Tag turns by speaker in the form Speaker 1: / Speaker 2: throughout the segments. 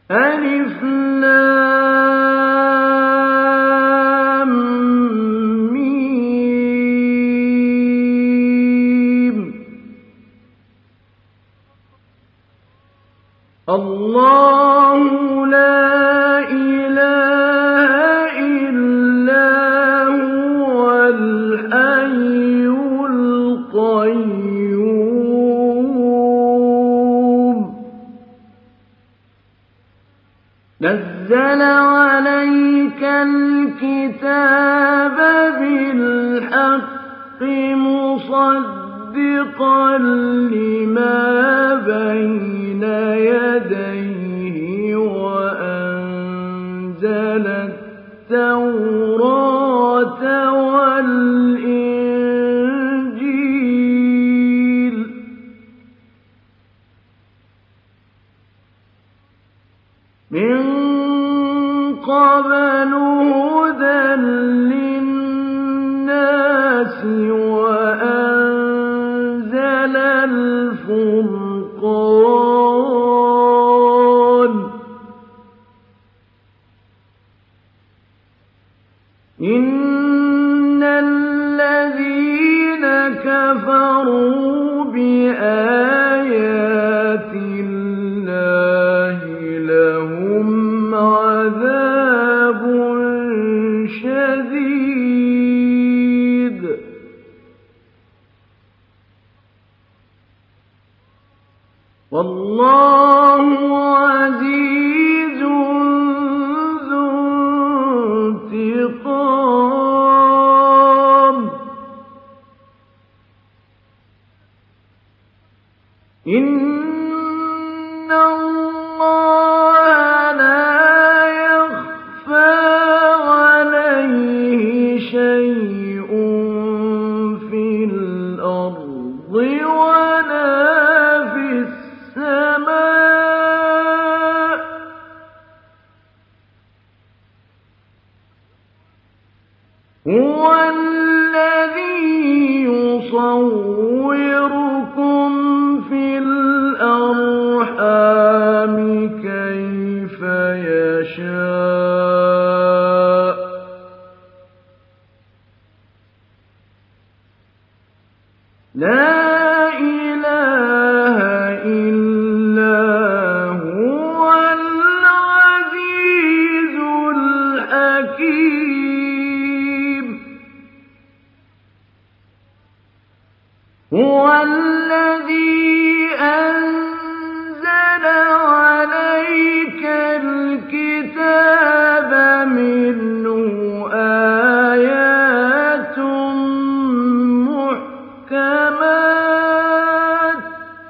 Speaker 1: ألف لام ميم. الله لا إله إلا هو الحي القيوم نزل عليك الكتاب بالحق مصدقا لما بين يديه وأنزل التوراة والإنجيل من قبل هدى للناس وأنزل الفرقان إن الذين كفروا بآيات الله لهم عذاب شديد والله عزيز ذو انتقام إن الله لا يخفى عليه شيء في الأرض ولا في السماء هو الذي يصوركم في الأرحام كيف يشاء لا إله إلا هو العزيز الحكيم هو الذي أنزل عليك الكتاب منه آيات محكمات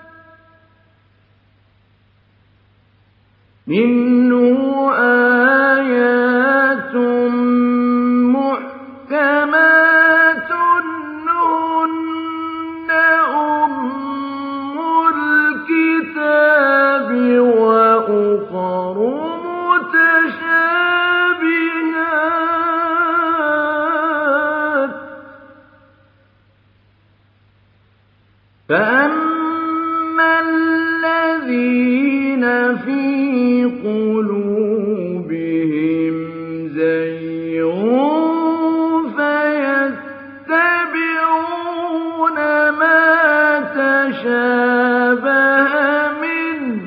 Speaker 1: هن أم الكتاب وأخر متشابهات فأما الذين في قلوبهم زيغ فيتبعون ما تشابه منه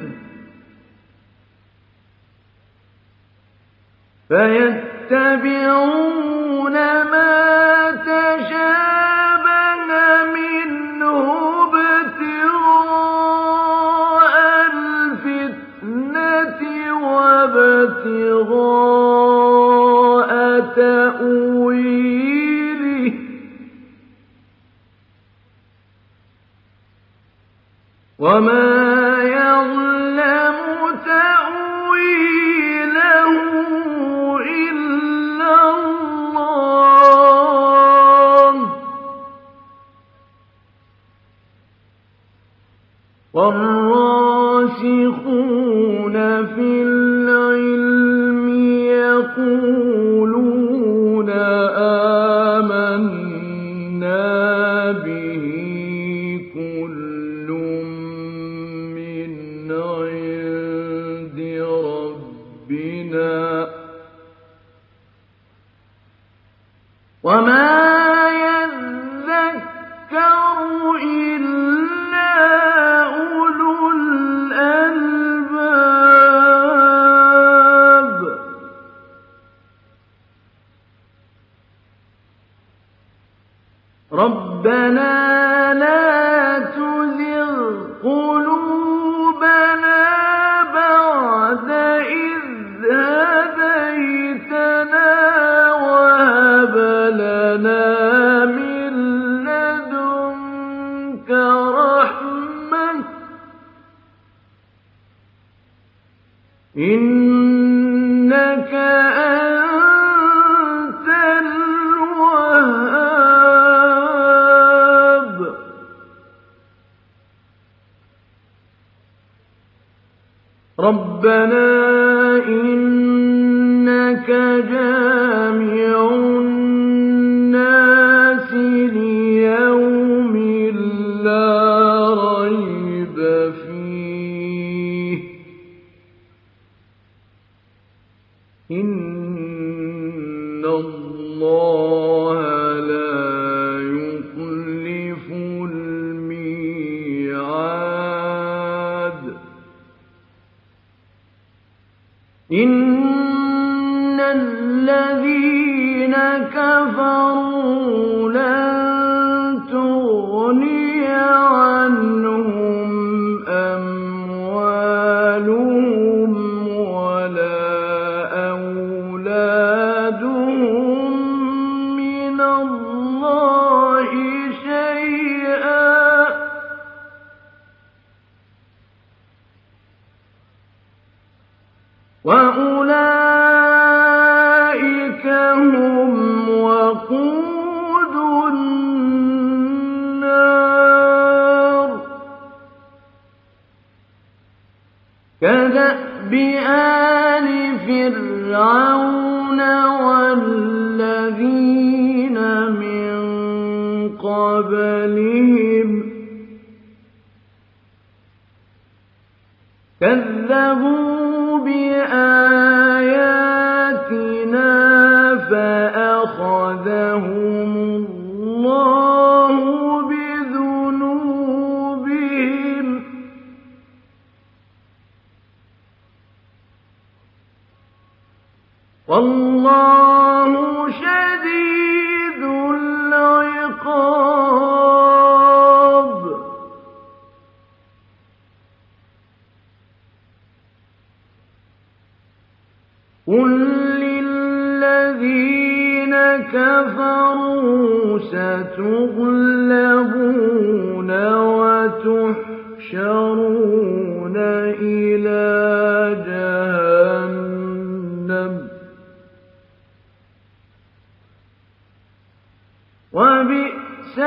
Speaker 1: ابتغاء الفتنة وابتغاء تأويله وما يعلم تأويله إلا الله والراسخون في العلم يقولون آمنا به كل من عند ربنا وما يذكر إلا أولو الألباب ربنا لا تزغ قلوبنا بعد إذ هديتنا وهب لنا من لدنك رحمة إنك أنت الوهاب ربنا إنك جامع الناس ليوم لا ريب فيه إن الله لا يخلف الميعاد إن الذين كفروا لن تغني عنهم أموالهم ولا أولادهم من الله شيئا وأولئك هم وقود النار كدأب آل فرعون والذين من قبلهم كذبوا بآياتنا فأخذهم الله بذنوبهم والله شديد العقاب قل للذين كفروا ستغلبون وتحشرون إلى جهنم وبئس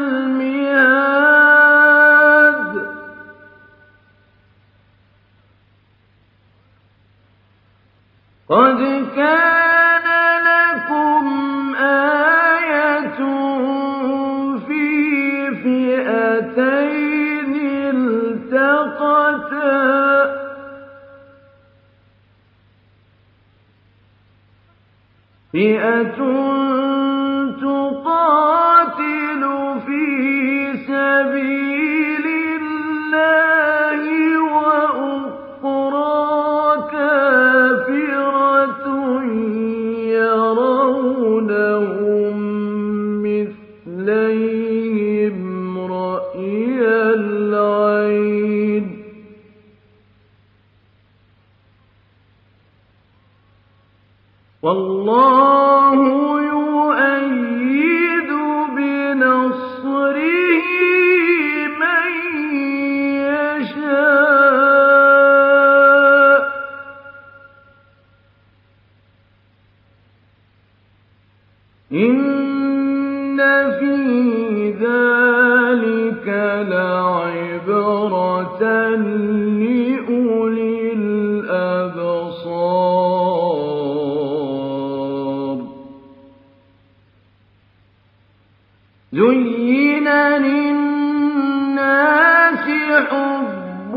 Speaker 1: المهاد قد كان لكم آية في فئتين التقتا فئة تقاتل في سبيل الله وأخرى كافرة يرونهم مثليهم رأي العين والله يؤيد بنصره من يشاء إن في ذلك لعبرة لأولي الأبصار زين للناس حب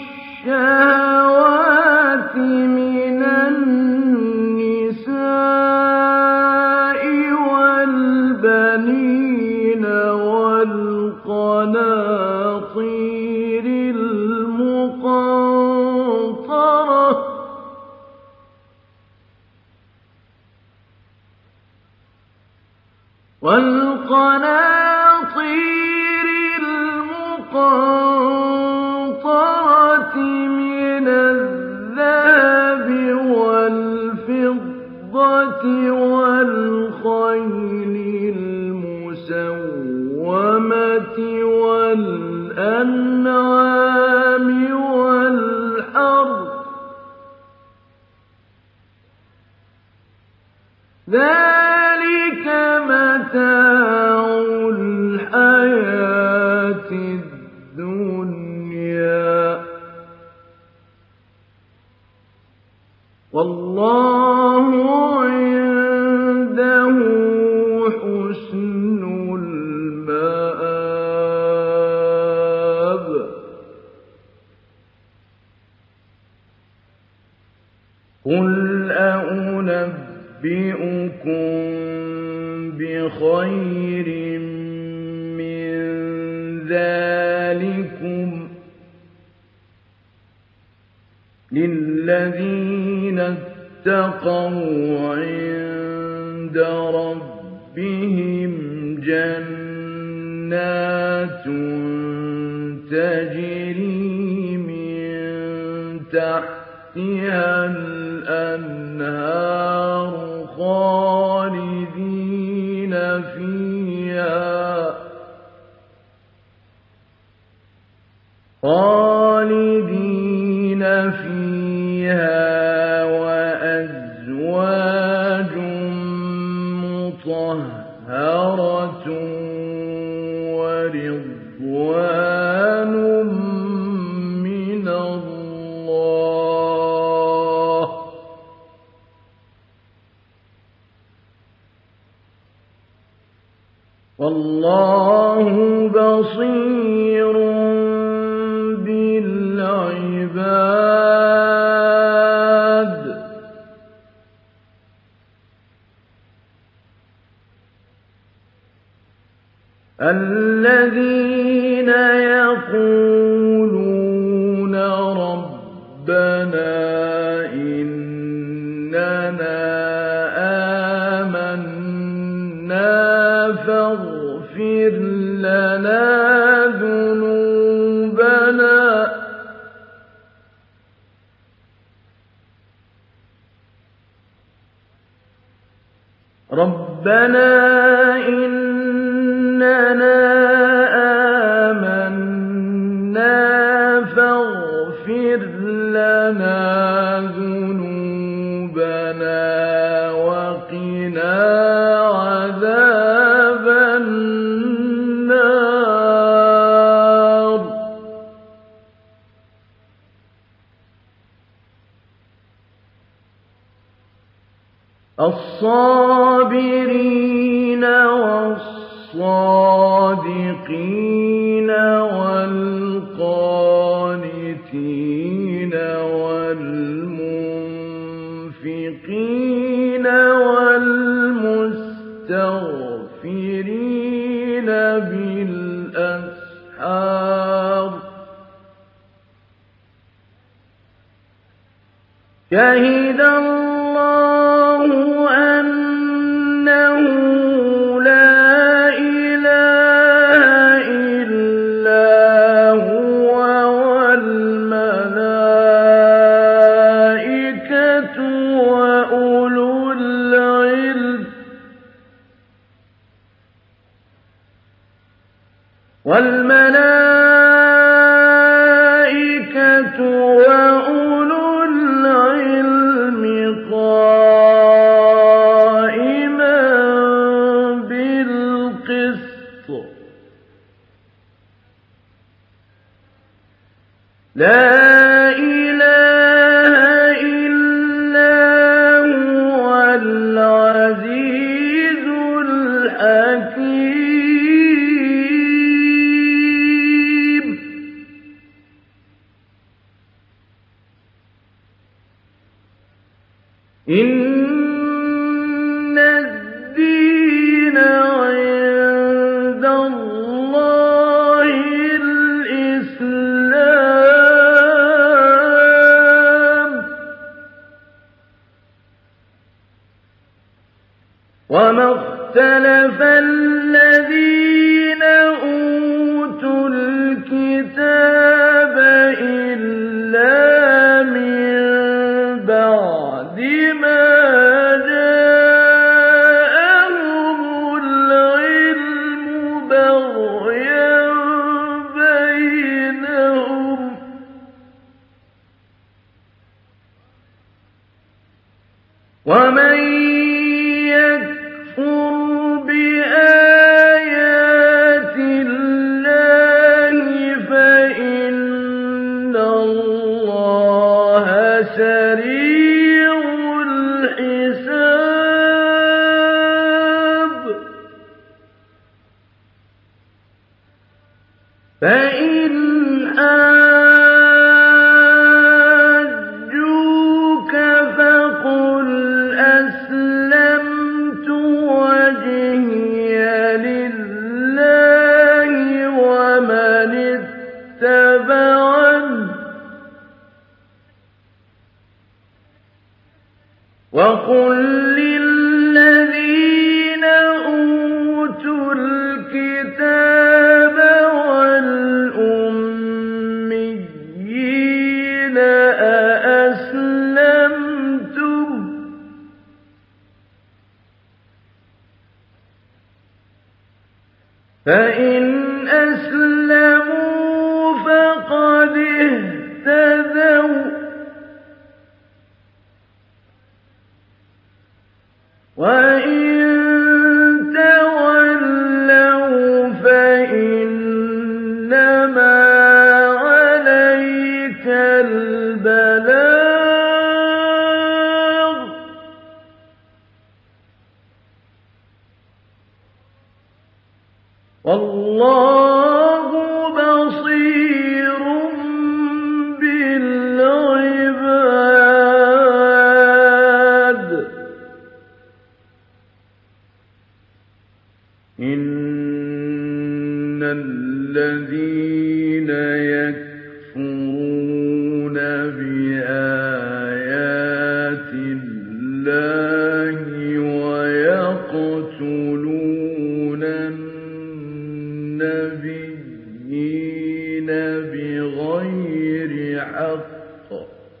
Speaker 1: الشهوات من النساء والبنين والقناطير المقنطرة من الذهب والفضة والخيل المسومة والأنعام والحرث ذلك متاع الحياة الدنيا والله عنده حسن المآب قل أنبئكم بخير من ذلكم للذين اتقوا عند ربهم جنات تجري من تحتها الأنهار خالدين فيها وأزواج مطهرة ورضوان من الله والله بصير بالعباد الذين يقولون ربنا إننا آمنا فاغفر لنا ذنوبنا فاغفر لنا ذنوبنا وقنا عذاب النار الصابرين والصادقين والقانتين والمنفقين والمستغفرين بالأسحار شهد الله أنه لا إله إلا هو والملائكة وأولو العلم قائما بالقسط لا إله إلا هو العزيز الحكيم إن الدين عند الله الإسلام وما اخْتَلَفَ الَّذِينَ أُوتُوا الْكِتَابَ إِلَّا مِن بَعْدِ مَا جَاءَهُمُ الْعِلْمُ بَغْيًا بَيْنَهُمْ ۗ وَمَن يَكْفُرْ بِآيَاتِ اللَّهِ فَإِنَّ اللَّهَ سَرِيعُ الْحِسَابِ فَإِنْ حَاجُّوكَ فَقُلْ أَسْلَمْتُ وَجْهِيَ لِلَّهِ وَمَنِ اتَّبَعَنِ ۗ وَقُل لِّلَّذِينَ أُوتُوا الْكِتَابَ وَالْأُمِّيِّينَ أَأَسْلَمْتُمْ ۚ فَإِنْ أَسْلَمُوا فَقَدِ اهْتَدَوا ۖ وَّإِن تَوَلَّوْا فَإِنَّمَا عَلَيْكَ الْبَلَاغُ ۗ وَاللَّهُ بَصِيرٌ بِالْعِبَادِ. إِنَّ الَّذِينَ يَكْفُرُونَ بِآيَاتِ اللَّهِ وَيَقْتُلُونَ النَّبِيِّينَ بِغَيْرِ حَقٍّ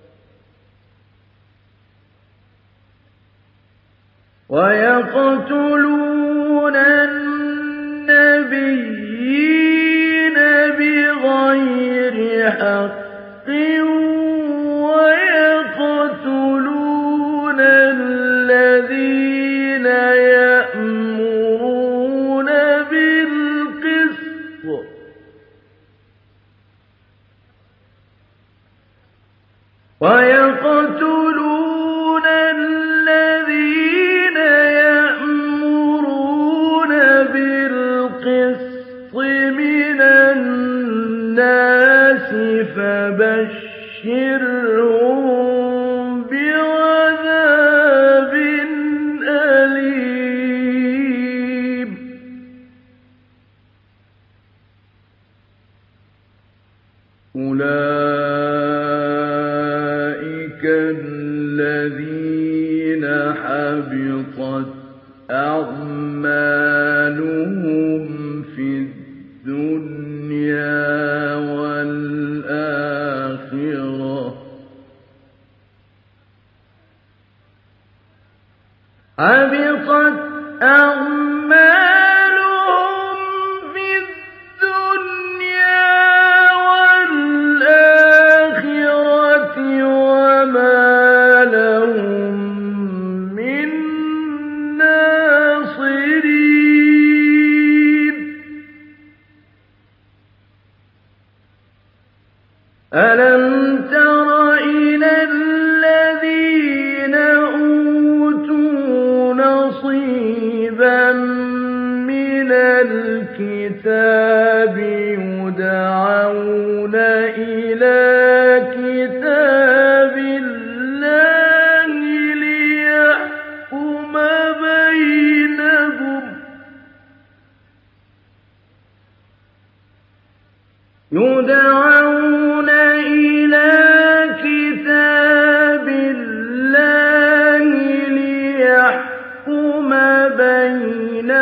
Speaker 1: وَيَقْتُلُونَ الَّذِينَ يَأْمُرُونَ بِالْقِسْطِ ۚ وَيَقْتُلُونَ الَّذِينَ يَأْمُرُونَ بِالْقِسْطِ مِنَ النَّاسِ فَبَشِّرْهُم بِعَذَابٍ أَلِيمٍ. أُولَٰئِكَ الَّذِينَ حَبِطَتْ أَعْمَالُهُمْ فِي الدُّنْيَا وَالْآخِرَةِ ۖ حَبِطَتْ أَعْمَالُهُمْ فِي الدُّنْيَا وَالْآخِرَةِ وَمَا لَهُم مِّن نَّاصِرِينَ. أَلَمْ تَرَ إِلَى الَّذِينَ أُوتُوا نَصِيبًا مِّنَ الْكِتَابِ يُدْعَوْنَ إِلَىٰ كِتَابِ اللَّهِ لِيَحْكُمَ بَيْنَهُمْ يُدْعَوْنَ إِلَىٰ كِتَابِ اللَّهِ لِيَحْكُمَ بَيْنَهُمْ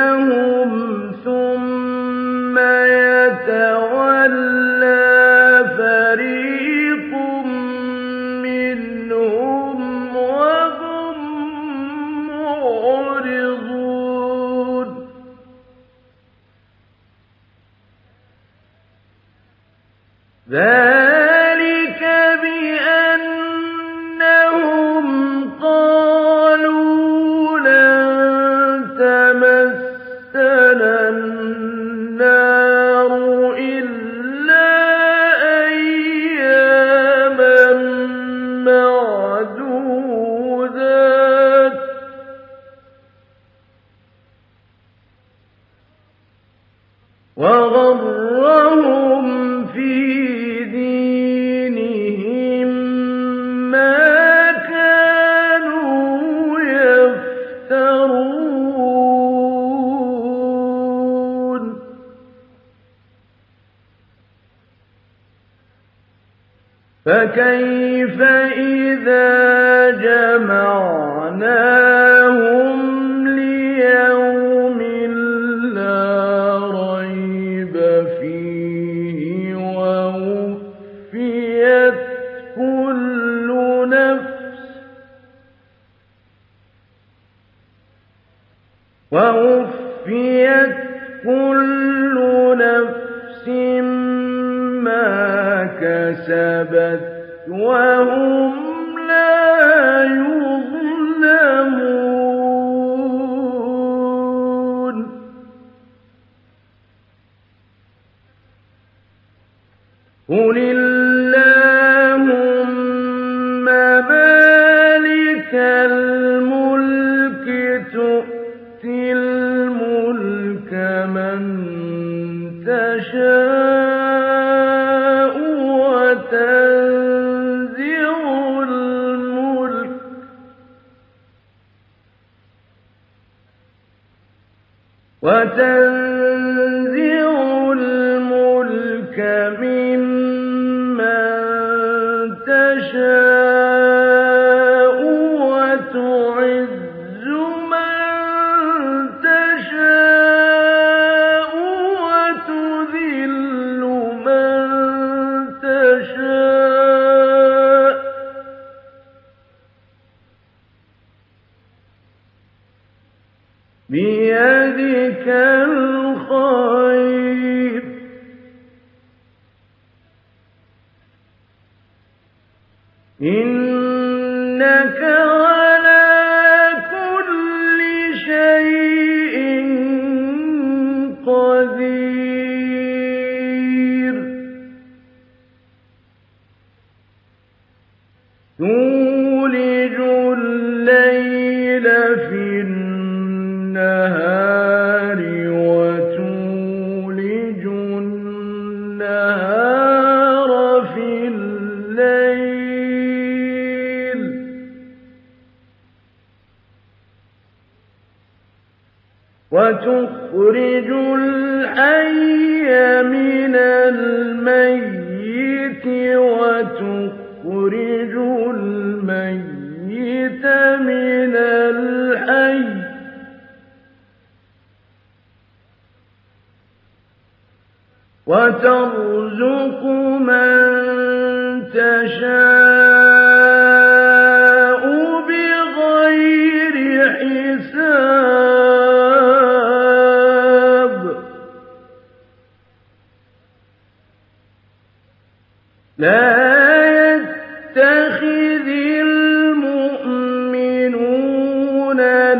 Speaker 1: فكيف إذا جمعناهم ليوم لا ريب فيه ووفيت كل نفس ما كسبت وهم لا يظلمون قل اللهم مالك الملك تؤتي الملك من تشاء وتنزع الملك ممن تشاء وتعز من تشاء وتذل من تشاء بيدك الخير إنك على كل شيء قدير تولج الليل في النهار وتولج النهار في الليل وتخرج الحي من الميت وتخرج الميت من الحي وترزق من تشاء بغير حساب لا يتخذ المؤمنون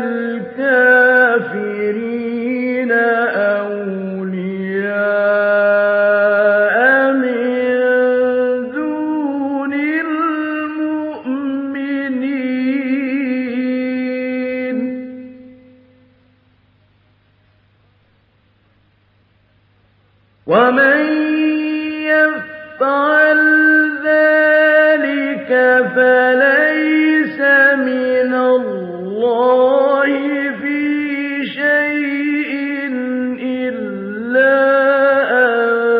Speaker 1: الكافرين أولياء من دون المؤمنين ومن يفعل ذلك فليس من الله في شيء إلا أن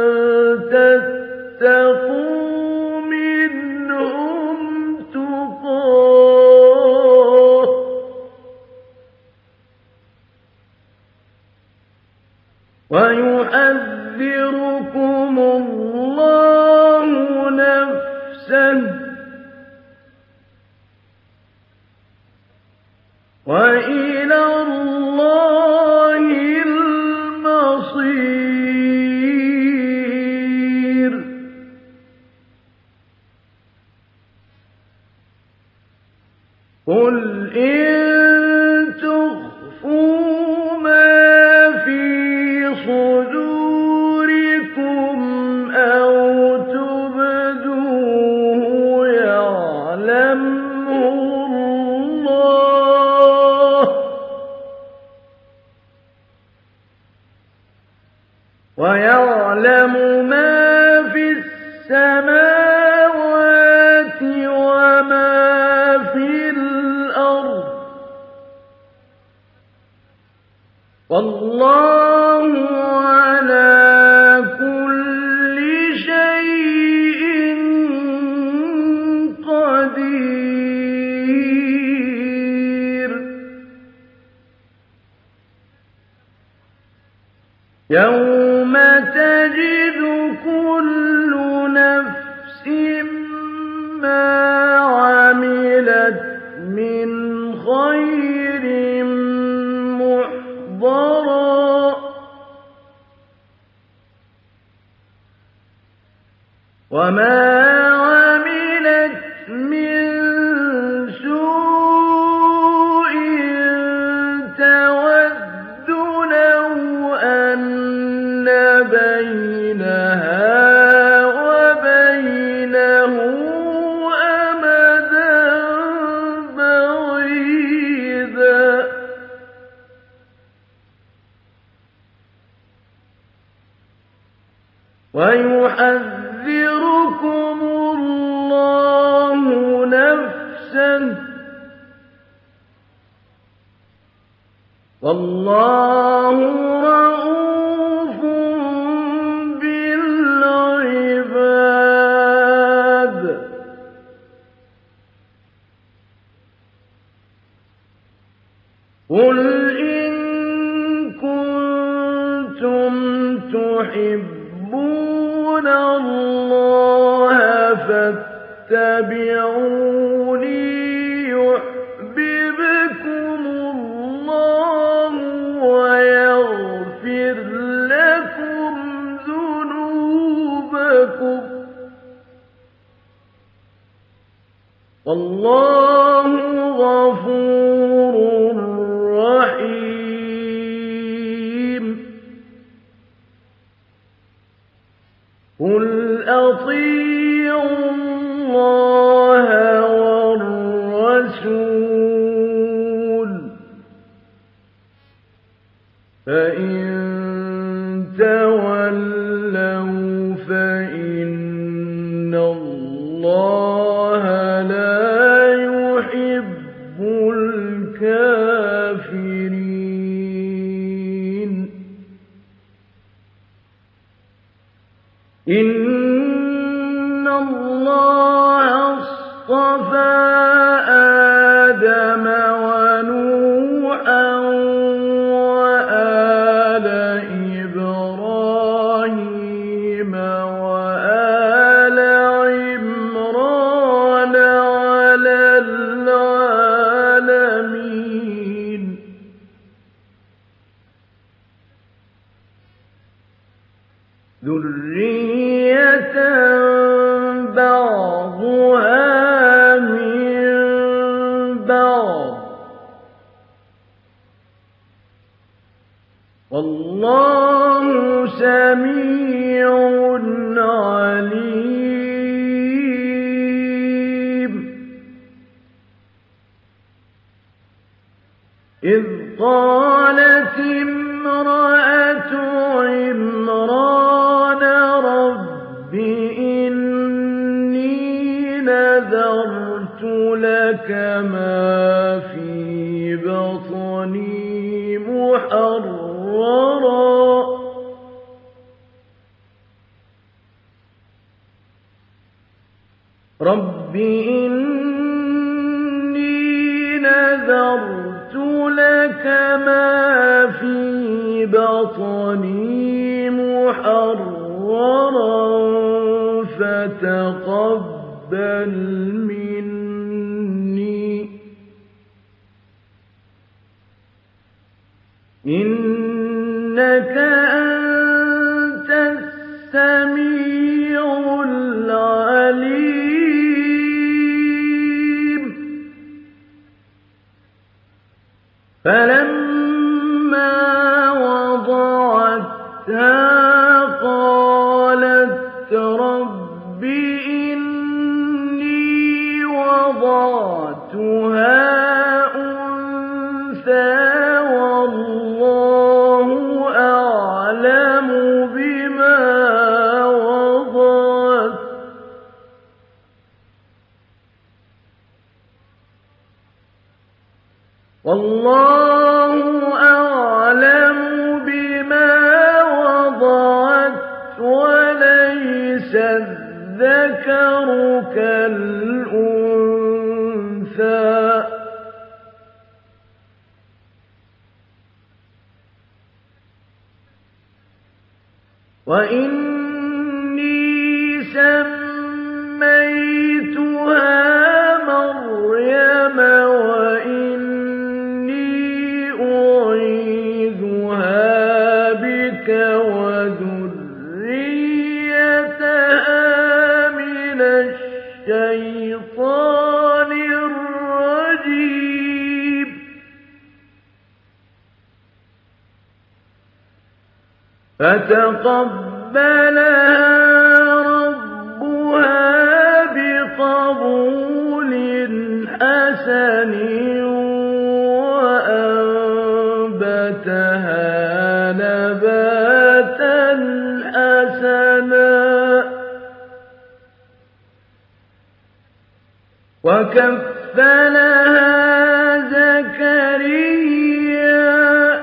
Speaker 1: تتقوا منهم تقاه ويحذركم الله نفسه وإلى الله المصير قل إن تخفوا ما في صدوركم أو تبدوه يعلمه الله ويعلم ما في السماوات وما في الأرض والله على كل شيء يوم تجد كل نفس ما عملت من خير محضرا وما عملت من سوء تود لو أن بينها وبينه أمدا بعيدا ويحذركم الله نفسه والله رءوف بالعباد قل إن كنتم تحبون الله فاتبعوني يحببكم الله ويغفر لكم ذنوبكم والله غفور رحيم قل أطيعوا الله والرسول فإن تولوا فإن الله لا يحب الكافرين إن الله اصطفى آدم ونوحا وآل إبراهيم وآل عمران على العالمين ذرية بعضها من بعض والله سميع عليم إذ قالت امرأة عمران رب إني نذرت لك ما في بطني محررا رب إني نذرت لك ما في بطني محررا فتقبل مني إنك أنت السميع العليم فلما وضعتها قالت رب إني وضعتها أنثى والله أعلم بما وضعت والله أعلم بما وضعت وليس الذكر كالأنثى وإني سميتها مريم وإني أعيذها بك وذريتها من الشيطان الرجيم فتقبلها ربها بقبول حسن وأنبتها نباتا حسنا وكفلها زكريا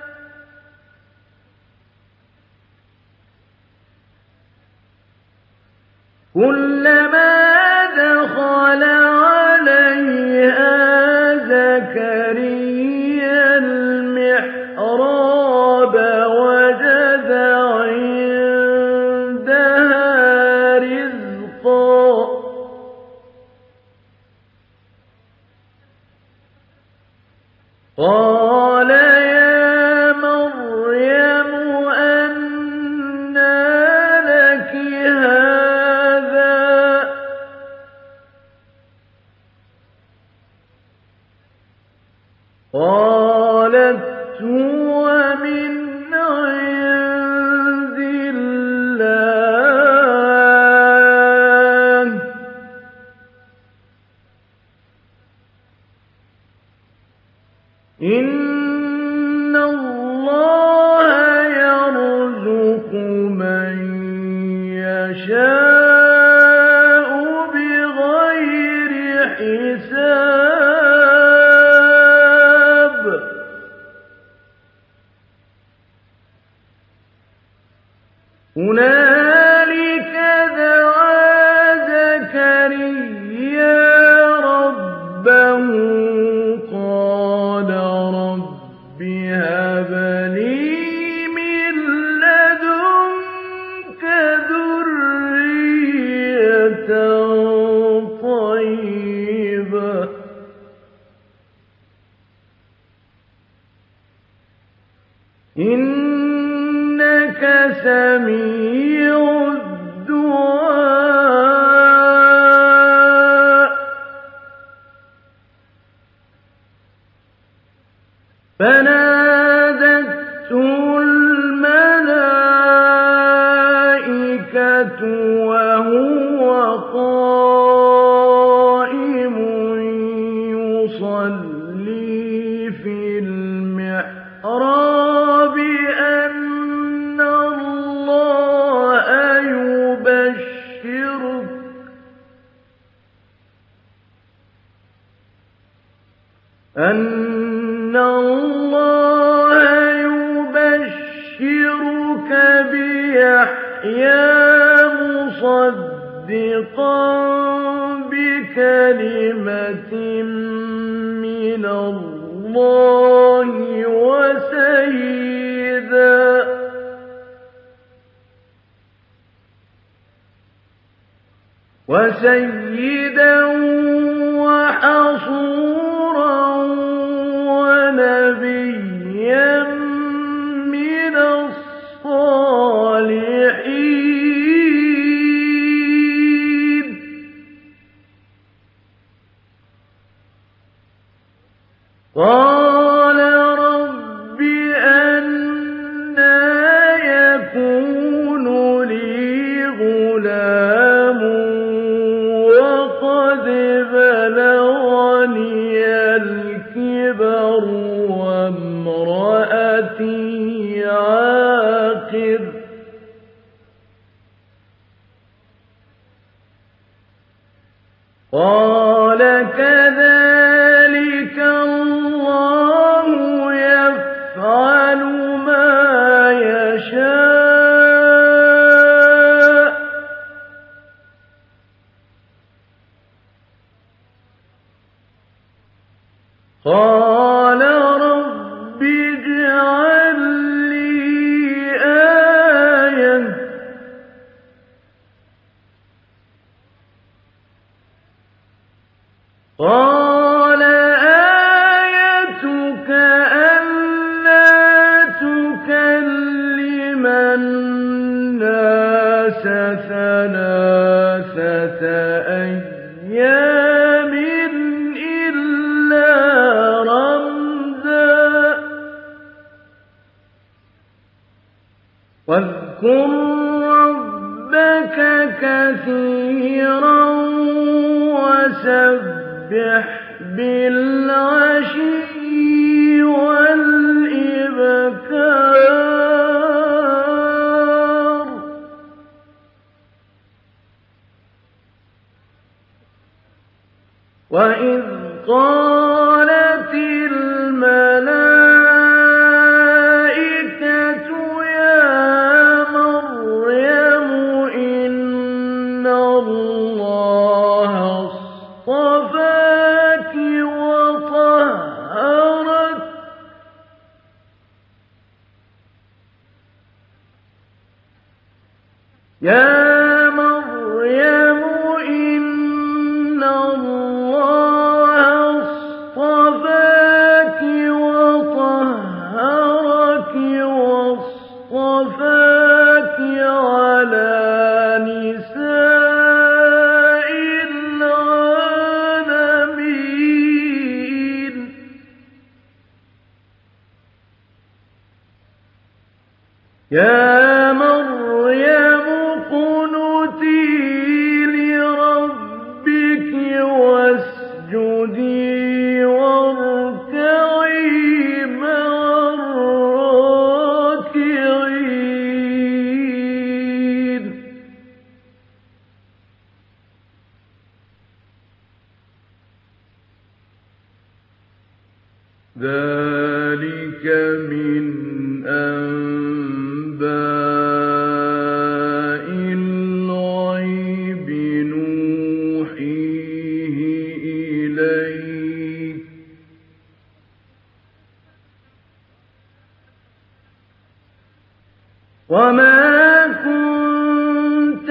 Speaker 1: كلما دخل عليها زكريا المحراب وجد عندها رزقا قال يا مريم أنى لك هذا قالت هو من عند الله إن الله يرزق من يشاء بغير حساب هنالك دعا زكريا ربه قال رب هب لي من لدنك ذرية طيبة إنك سميع الدعاء فنادته الملائكة وهو قائم يصلي في المحراب أن الله يبشرك بيحيى مصدقا بكلمة من الله وسيدا وحصورا ونبيا من الصالحين قال رب أنى يكون لي غلام وقد بلغني الكبر وامرأتي عاقر قال كذلك الله يفعل ما يشاء قال رب اجعل لي آية واذكر ربك كثيرا وسبح بالعشي والإبكار وإذ قالت الملائكة يا مريم إن الله اصطفاك وطهرك يا مريم إن الله اصطفاك وطهرك واصطفاك على نساء العالمين يا مريم اقنتي لربك واسجدي واركعي مع الراكعين ذلك من أنباء الغيب نوحيه إليك وما كنت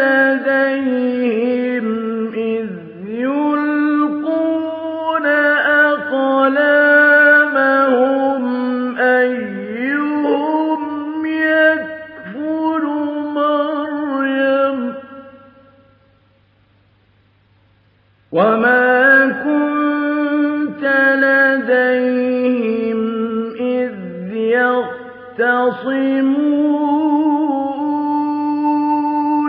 Speaker 1: لديهم إذ يلقون أقلامهم أيهم يكفل مريم وما كنت لديهم إذ يختصمون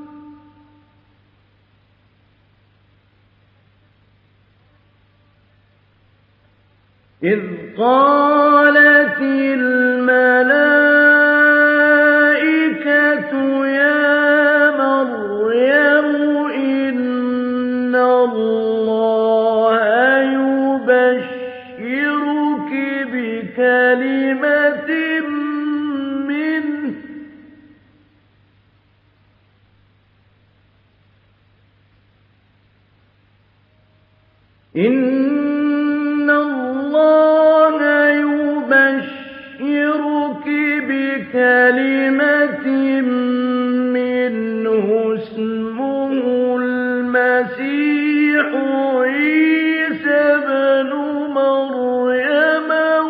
Speaker 1: إذ قالت الملائكة يا مريم إن الله يبشرك بكلمة منه إن الله يبشرك بكلمة منه اسمه المسيح عيسى ابن مريم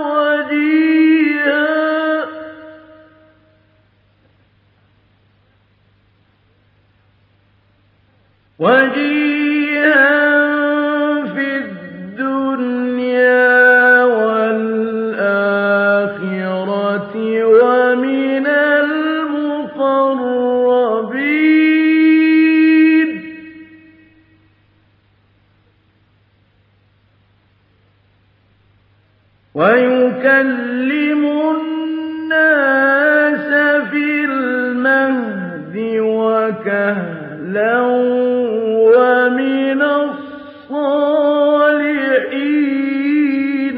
Speaker 1: وجيها في الدنيا والآخرة ومن المقربين ويكلم الناس في المهد وكهلا ومن الصالحين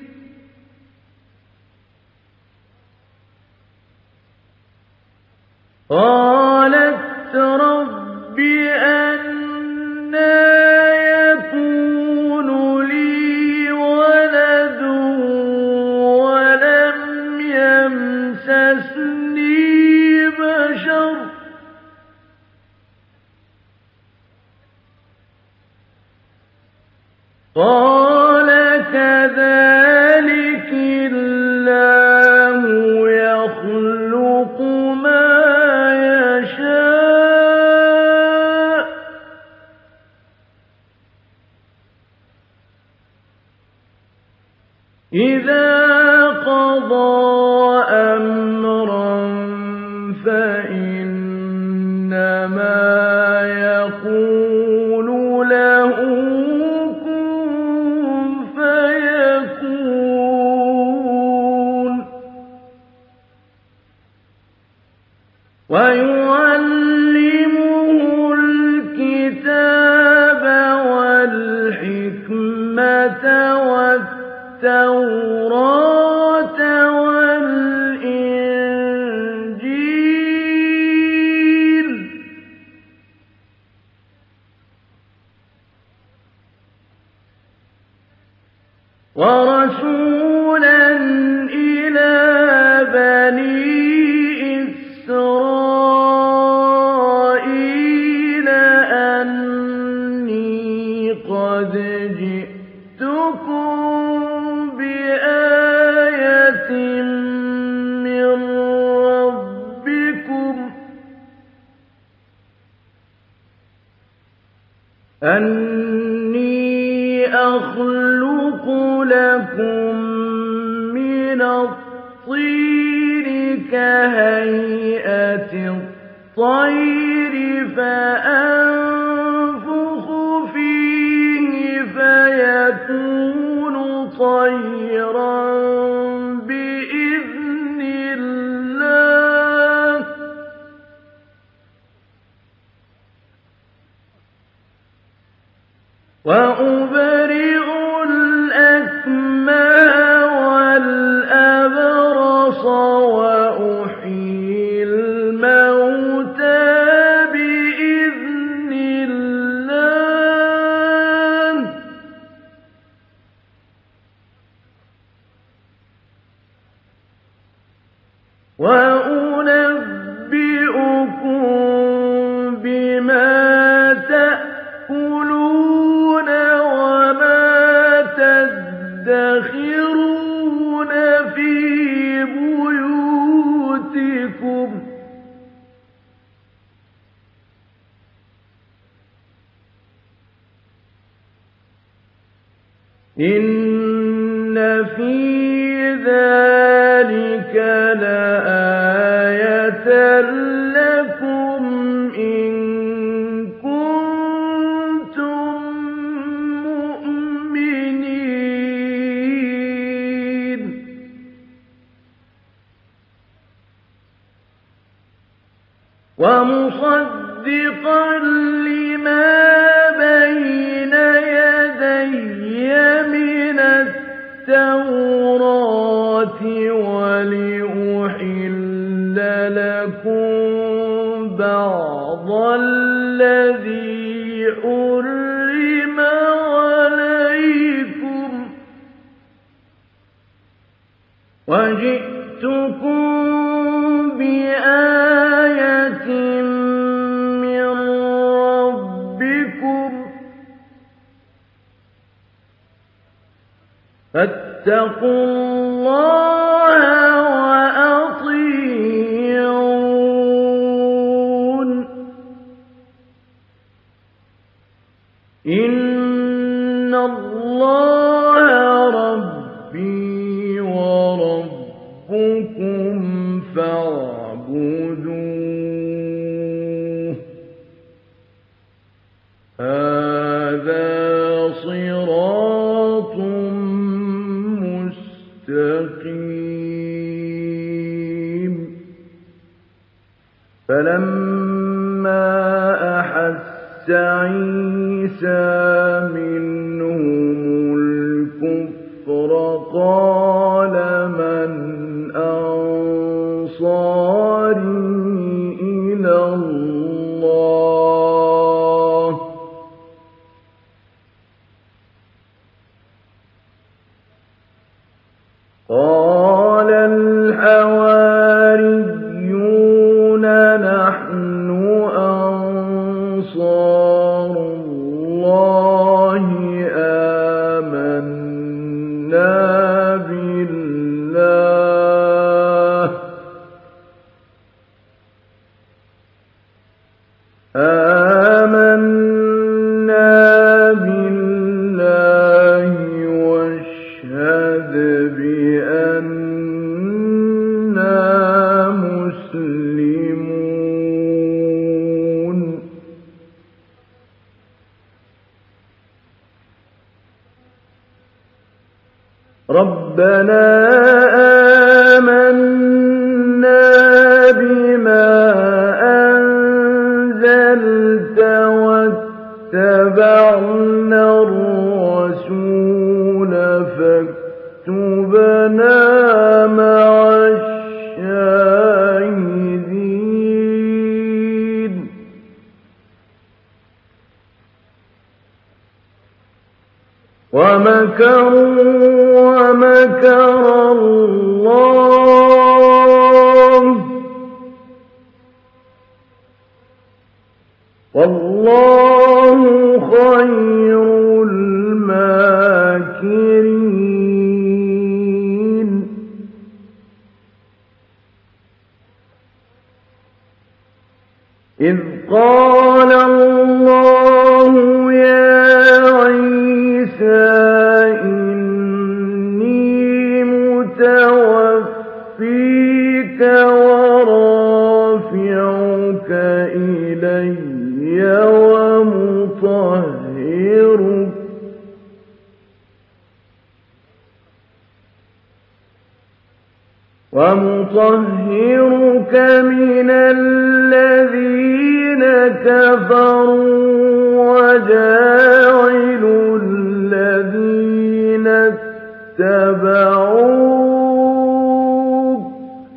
Speaker 1: قالت رب أنى يكون لي ولد ولم يمسسني بشر قال كذلك الله يخلق ما يشاء إذا قضى أمرا ويعلمه الكتاب والحكمة والتوراة والإنجيل ورسولا إلى بني إسرائيل أني قد جئتكم بآية من ربكم أني أخلق لكم من الطين كهيئة الطير فأنفخ فيه فيكون طيرا بإذن الله وأبرئ الأكمه والأبرص وأحيي الموتى بإذن الله وأنبئكم بما تأكلون وما تدخرون في بيوتكم إن في ذلك لآية لكم إن كنتم مؤمنين ومصدقا لما بين يدي من التوراة ولأحل لكم بعض الذي حرم عليكم وجئتكم بآية من ربكم فاتقوا الله وأطيعون إن الله ربي وربكم فاعبدوه هذا صراط مستقيم فلما أحس عيسى منهم الكفر قال من أنصاري إلى الله قال الحواريون نحن أنصار الله آمنا بالله واشهد بأننا مسلمون ربنا آمنا بما مع الشاهدين ومكروا ومكر الله والله خير الماكرين إذ قال الله يا عيسى إني متوفيك ورافعك إلي ومطهرك من الذين كفروا وجاعل الذين اتبعوك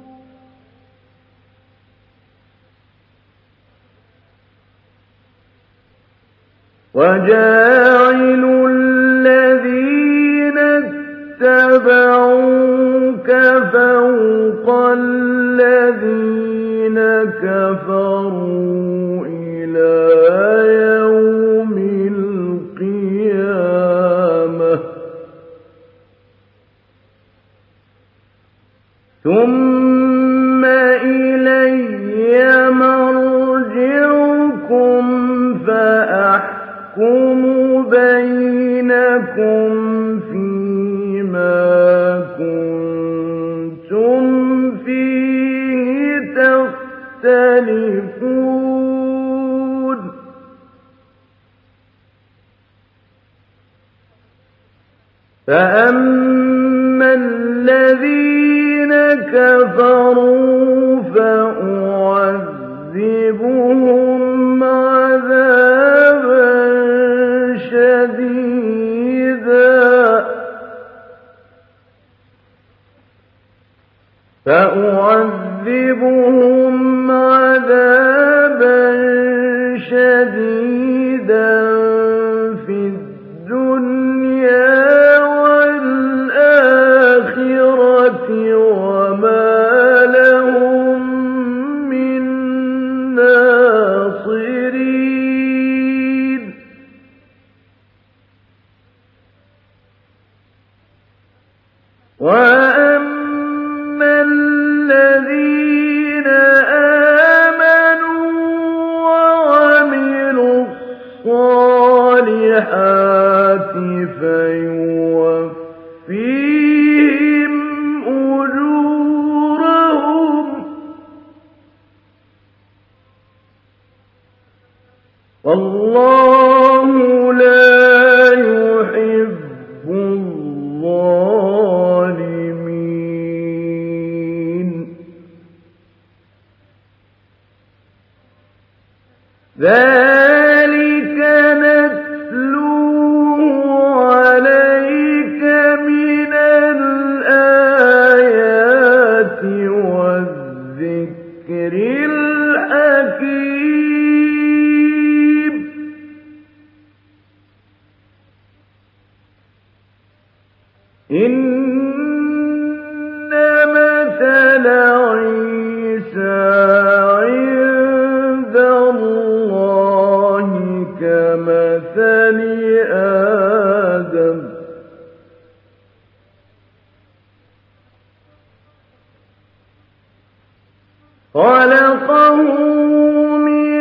Speaker 1: فوق الذين كفروا إلى يوم القيامة ثم إلي مرجعكم فأحكم بينكم فيما كنتم فيه تختلفون فأما الذين كفروا فأعذبهم عذابا شديدا في الدنيا والآخرة وما لهم من ناصرين وأما الذين آمنوا وعملوا الصالحات فيوفيهم أجورهم والله لا يحب الظالمين ذلك نتلوه عليك من الآيات والذكر الحكيم إن مثل عيسى عند الله كمثل آدم خلقه من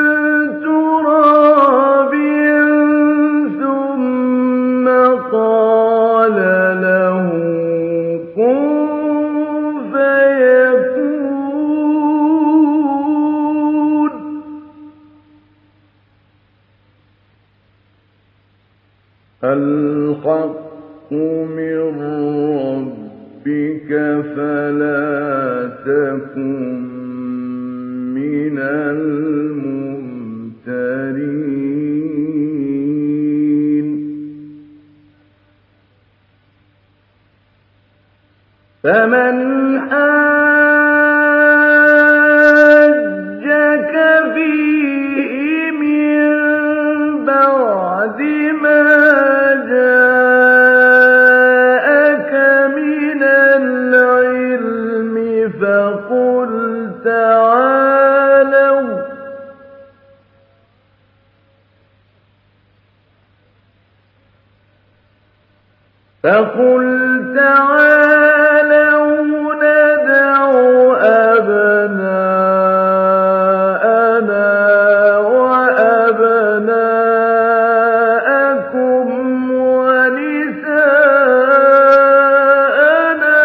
Speaker 1: تراب ثم قال له كن فيكون الحق من ربك فلا تكن من الممترين فمن حاجك فيه من بعد ما جاءك من العلم فقل تعالوا ندع أبناءنا وأبناءكم ونساءنا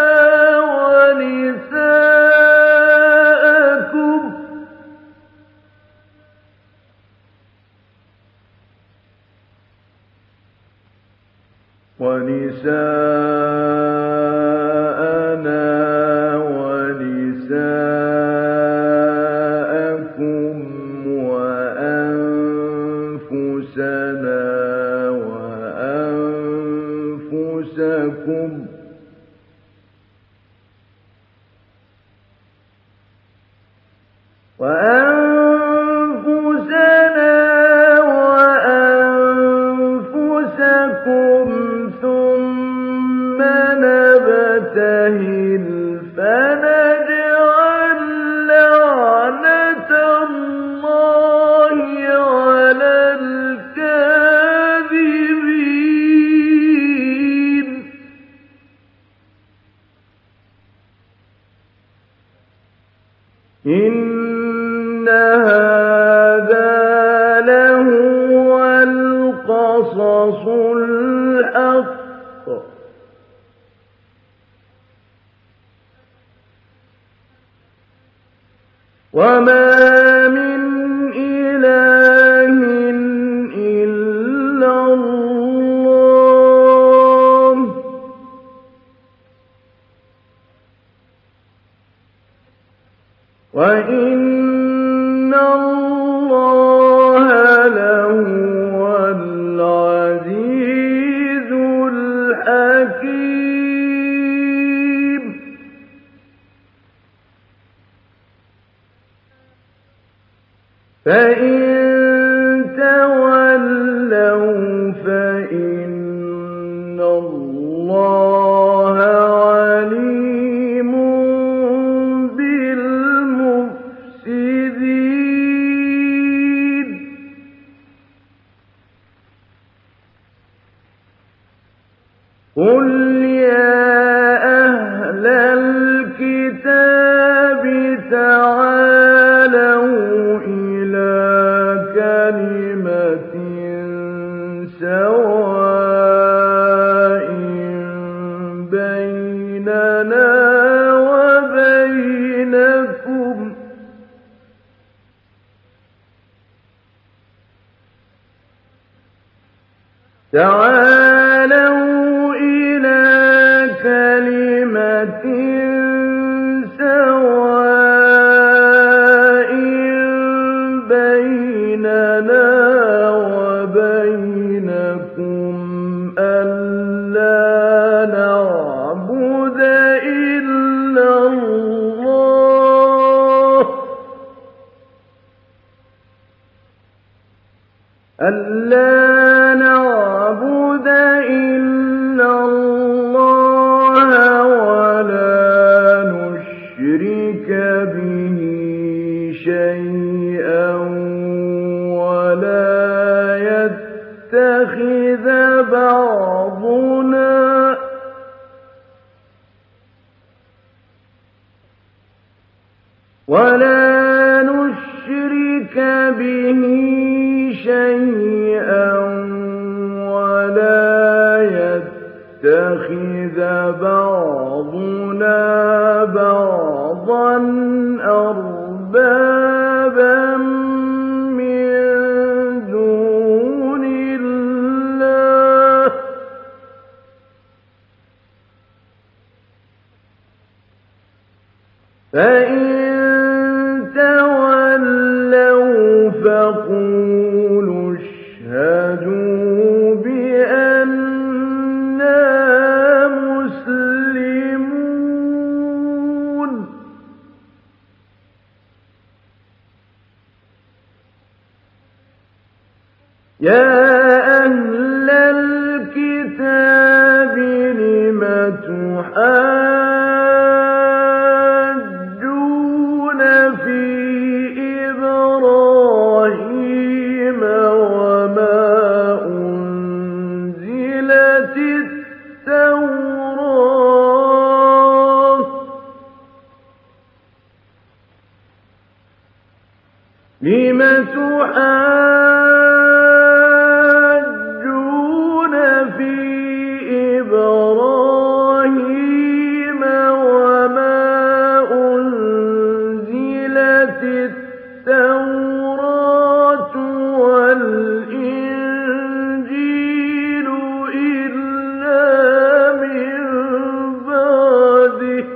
Speaker 1: ونساءكم وأنفسنا وأنفسكم ثم نبتهل فنجعل لعنة الله على الكاذبين إن هذا لهو القصص الحق وما من إله إلا الله وإن الله لهو العزيز الحكيم فإن تولوا فإن الله عليم بالمفسدين قل يا أهل الكتاب تعالوا إلى كلمة سواء بيننا وبينكم تعالوا إلى كلمة سواء بيننا وبينكم ألا نعبد إلا الله ولا نشرك به شيئا ولا يتخذ بعضنا بعضا أربابا من دون الله فإن تولوا فقولوا اشهدوا بأننا مسلمون يا أهل الكتاب لم تحاجون في إبراهيم وما أنزلت التوراة لم تحاجون في إبراهيم وما أنزلت التوراة والإنجيل إلا من بعده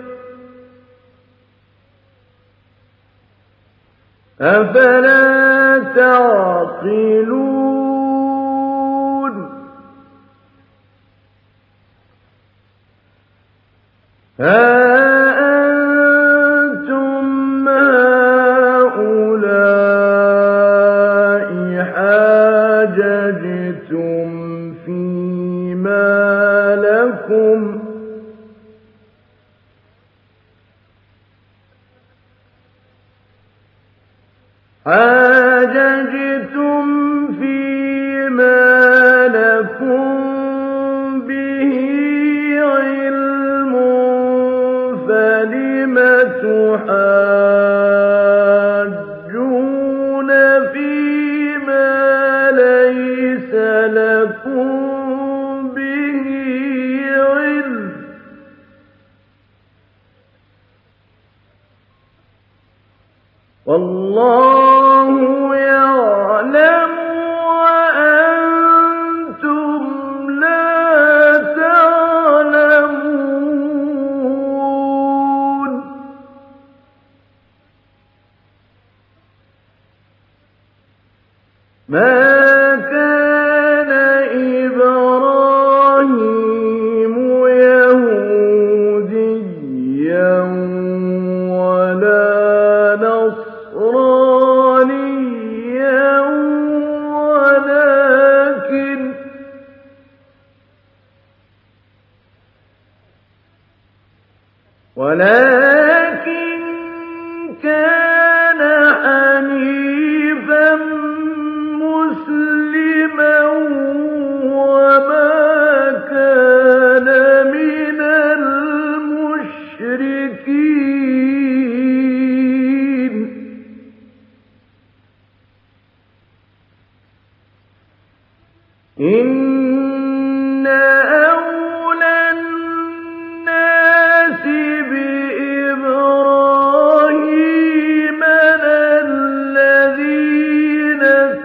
Speaker 1: أفلا تعقلون ها أنتم هؤلاء حاججتم فيما لكم به علم فلم تحاجون فيما ليس لكم به علم والله يعلم وأنتم لا تعلمون ما كان إبراهيم يهوديا ولا نصرانيا ولكن كان حنيفا مسلما وما كان من المشركين إن أولى الناس بإبراهيم للذين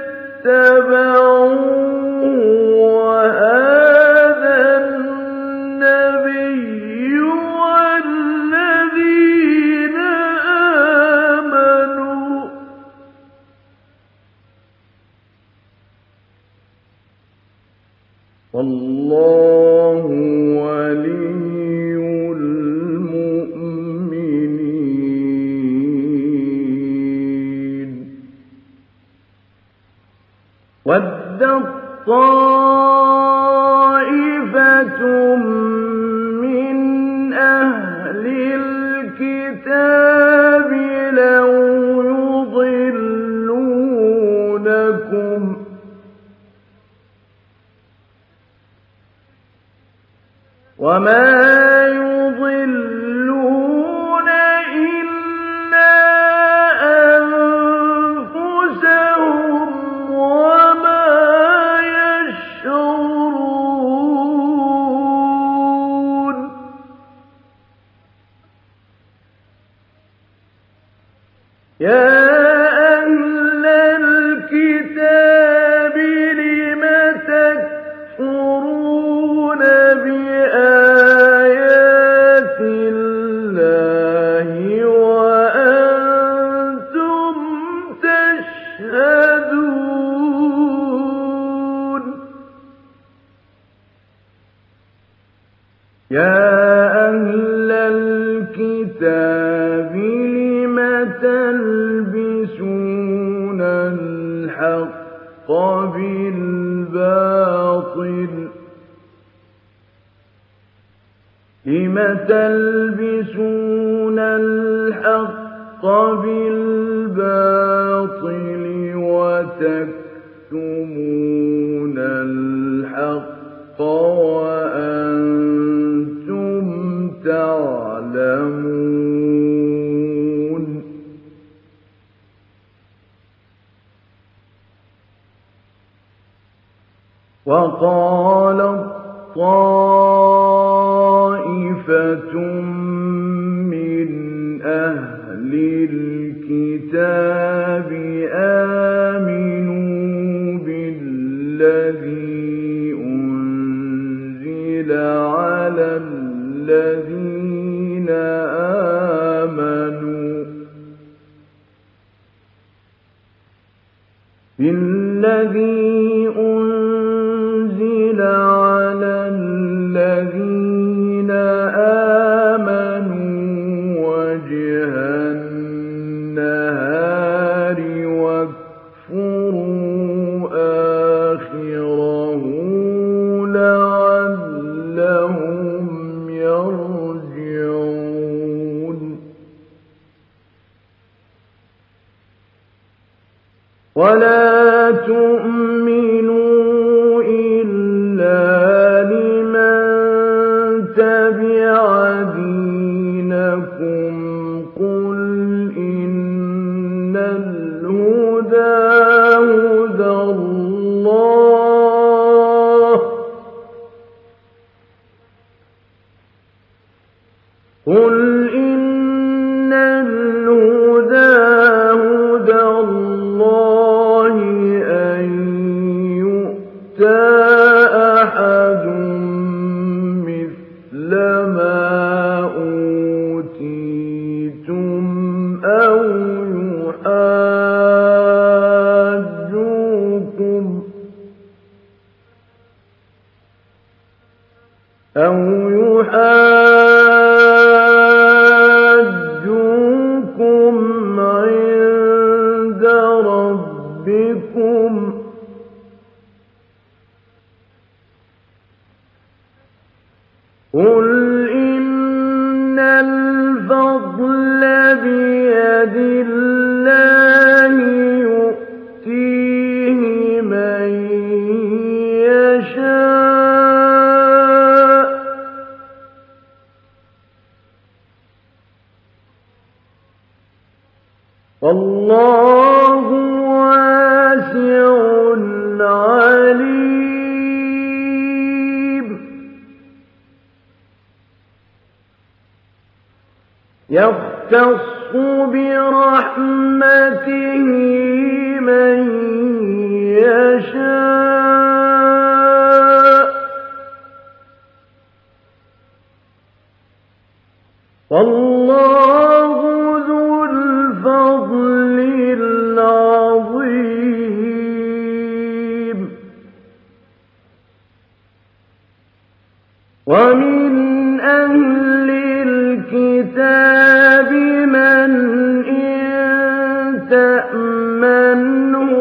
Speaker 1: اتبعوه وهذا النبي والذين آمنوا والله ولي المؤمنين وَدَّت طَّائِفَةٌ من أهل الكتاب لو يضلونكم وما يضلون إلا أنفسهم وما يشعرون يا أهل الكتاب لم تكفرون بآيات الله وأنتم تشهدون يا أهل الكتاب لم تلبسون الحق بالله لم تلبسون الحق بالباطل وتكتمون الحق وأنتم تعلمون وقالت طائفة من أهل الكتاب آمنوا بالذي أنزل على الذين آمنوا وجه النهار واكفروا آخره لعلهم يرجعون ولا تؤمنوا إلا لمن تبع دينكم قل إن الهدى هدى الله قل إن الهدى هدى الله أن يؤتى أحد مثل ما أوتيتم أو يحاجوكم عند ربكم قل إن الفضل بيد الله يؤتيه من يشاء والله واسع عليم يختص برحمته من يشاء والله ذو الفضل العظيم ومن أهل الكتاب من إن تأمنه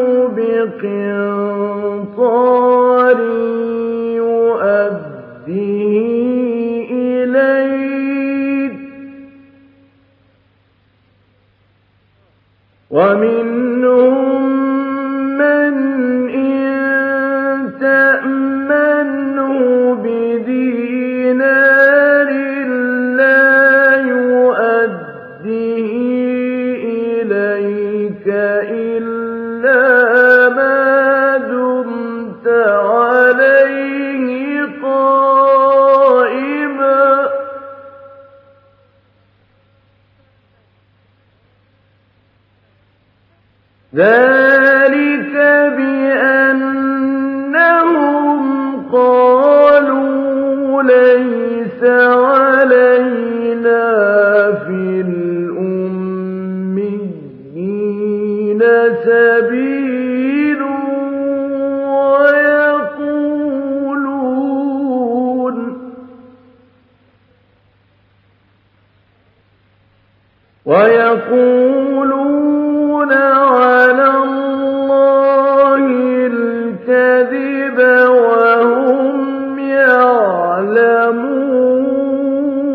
Speaker 1: بقنطار يؤديه إليك ومنهم من إن تأمنه بدينار لا يؤديه إليك إلا ما دمت عليه قائما ذلك بأنهم قالوا ليس علينا في الأميين سبيل ويقولون على الله الكذب وهم يعلمون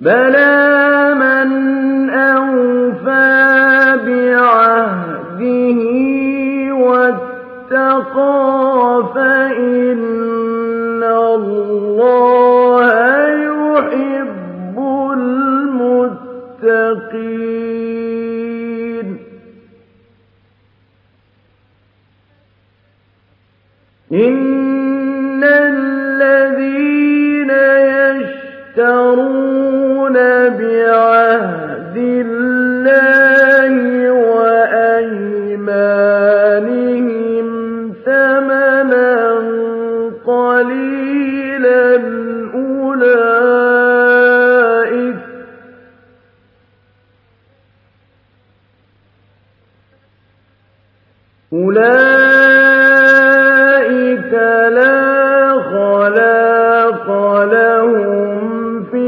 Speaker 1: بَلَىٰ مَنْ أَوْفَىٰ بِعَهْدِهِ وَاتَّقَىٰ فَإِنَّ اللَّهَ يُحِبُّ الْمُتَّقِينَ إِنَّ الَّذِينَ يَشْتَرُونَ بِعَهْدِ اللَّهِ وَأَيْمَانِهِمْ ثَمَنًا قَلِيلًا أُولَٰئِكَ لَا خَلَاقَ لَهُمْ فِي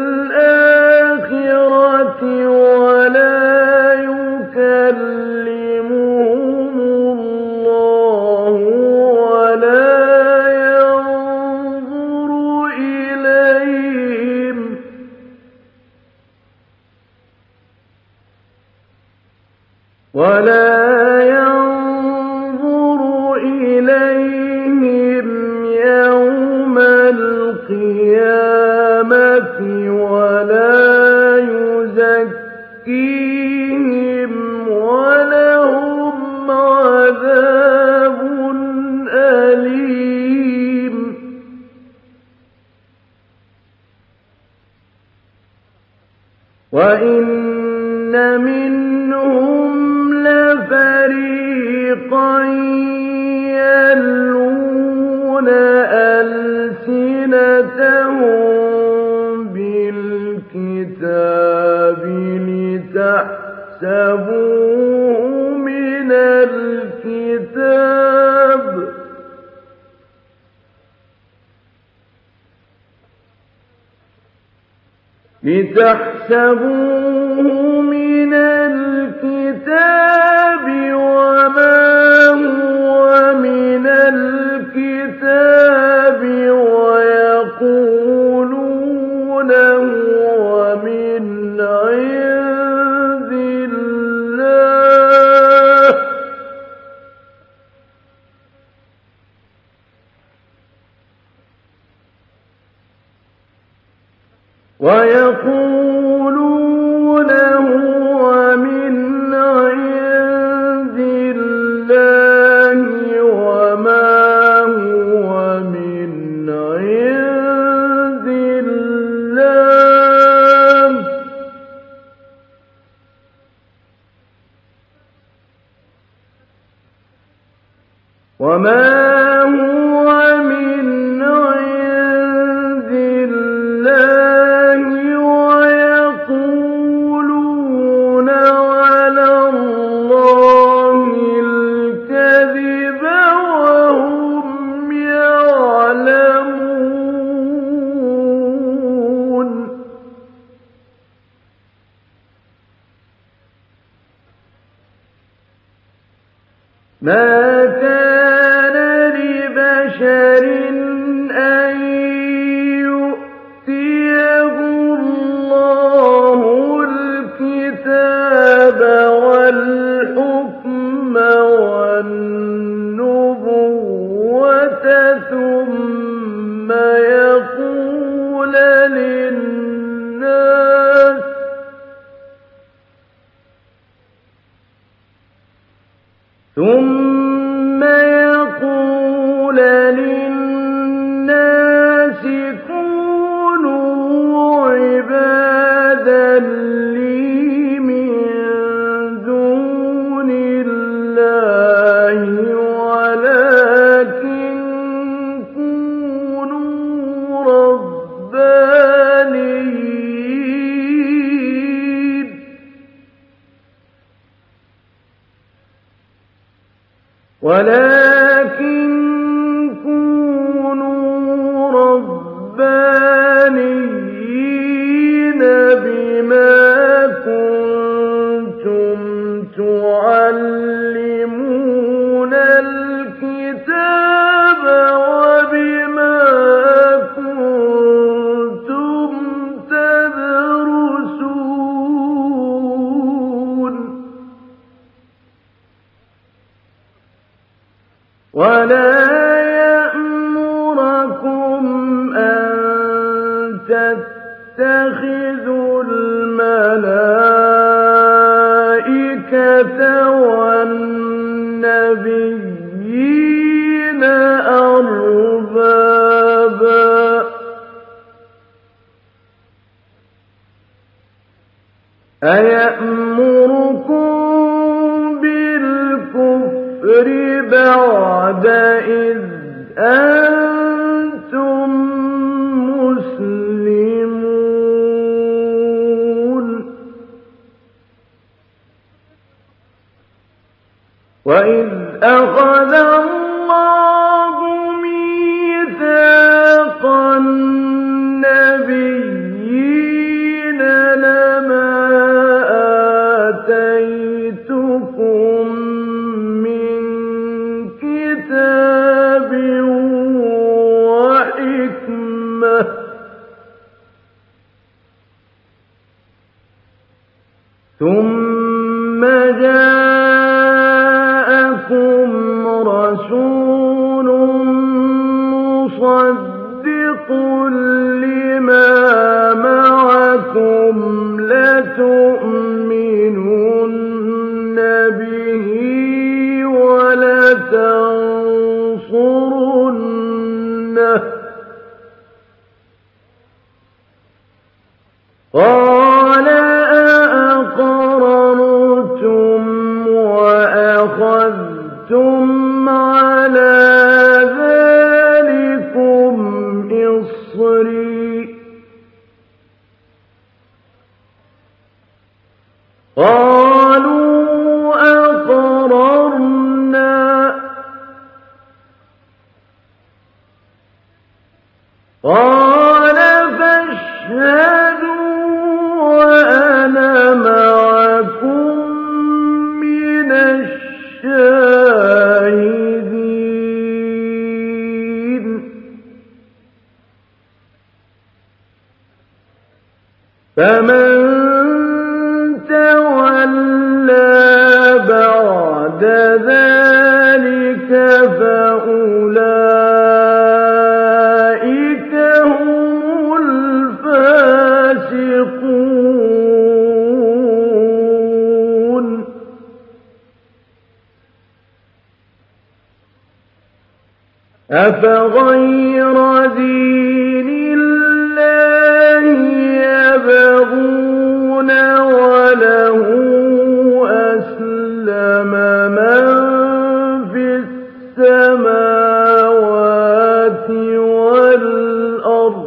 Speaker 1: الْآخِرَةِ وَلَا يُكَلِّمُهُمُ اللَّهُ وَلَا يَنظُرُ إِلَيْهِمْ يَوْمَ الْقِيَامَةِ وَلَا يُزَكِّيهِمْ وَلَهُمْ عَذَابٌ أَلِيمٌ وَإِنَّ مِنْهُمْ لَفَرِيقًا يَلْوُونَ أَلْسِنَتَهُم بِالْكِتَابِ لِتَحْسَبُوهُ مِنَ الْكِتَابِ وَمَا هُوَ مِنَ الْكِتَابِ وَيَقُولُونَ هُوَ مِنْ عِندِ اللَّهِ وَمَا هُوَ مِنْ عِندِ اللَّهِ وَيَقُولُونَ عَلَى اللَّهِ الْكَذِبَ وَهُمْ يَعْلَمُونَ مَا كَانَ لِبَشَرٍ ولا يأمركم أن تتخذوا الملائكة والنبيين أربابا أيأمركم بالكفر بعد إذ أنتم مسلمون وإذ أخذ الله ميثاق النبيين لما آتيتكم من كتاب وحكمة ثم جاءكم رسول مصدق لما معكم لتؤمنن به ولتنصرنه قال أأقررتم وأخذتم على ذلكم إصري قالوا أقررنا قال فاشهدوا وأنا معكم من الشاهدين فمن تولى بعد ذلك فأولئك هم الفاسقون أفغير دين الله يبغون وله أسلم من في السماوات والأرض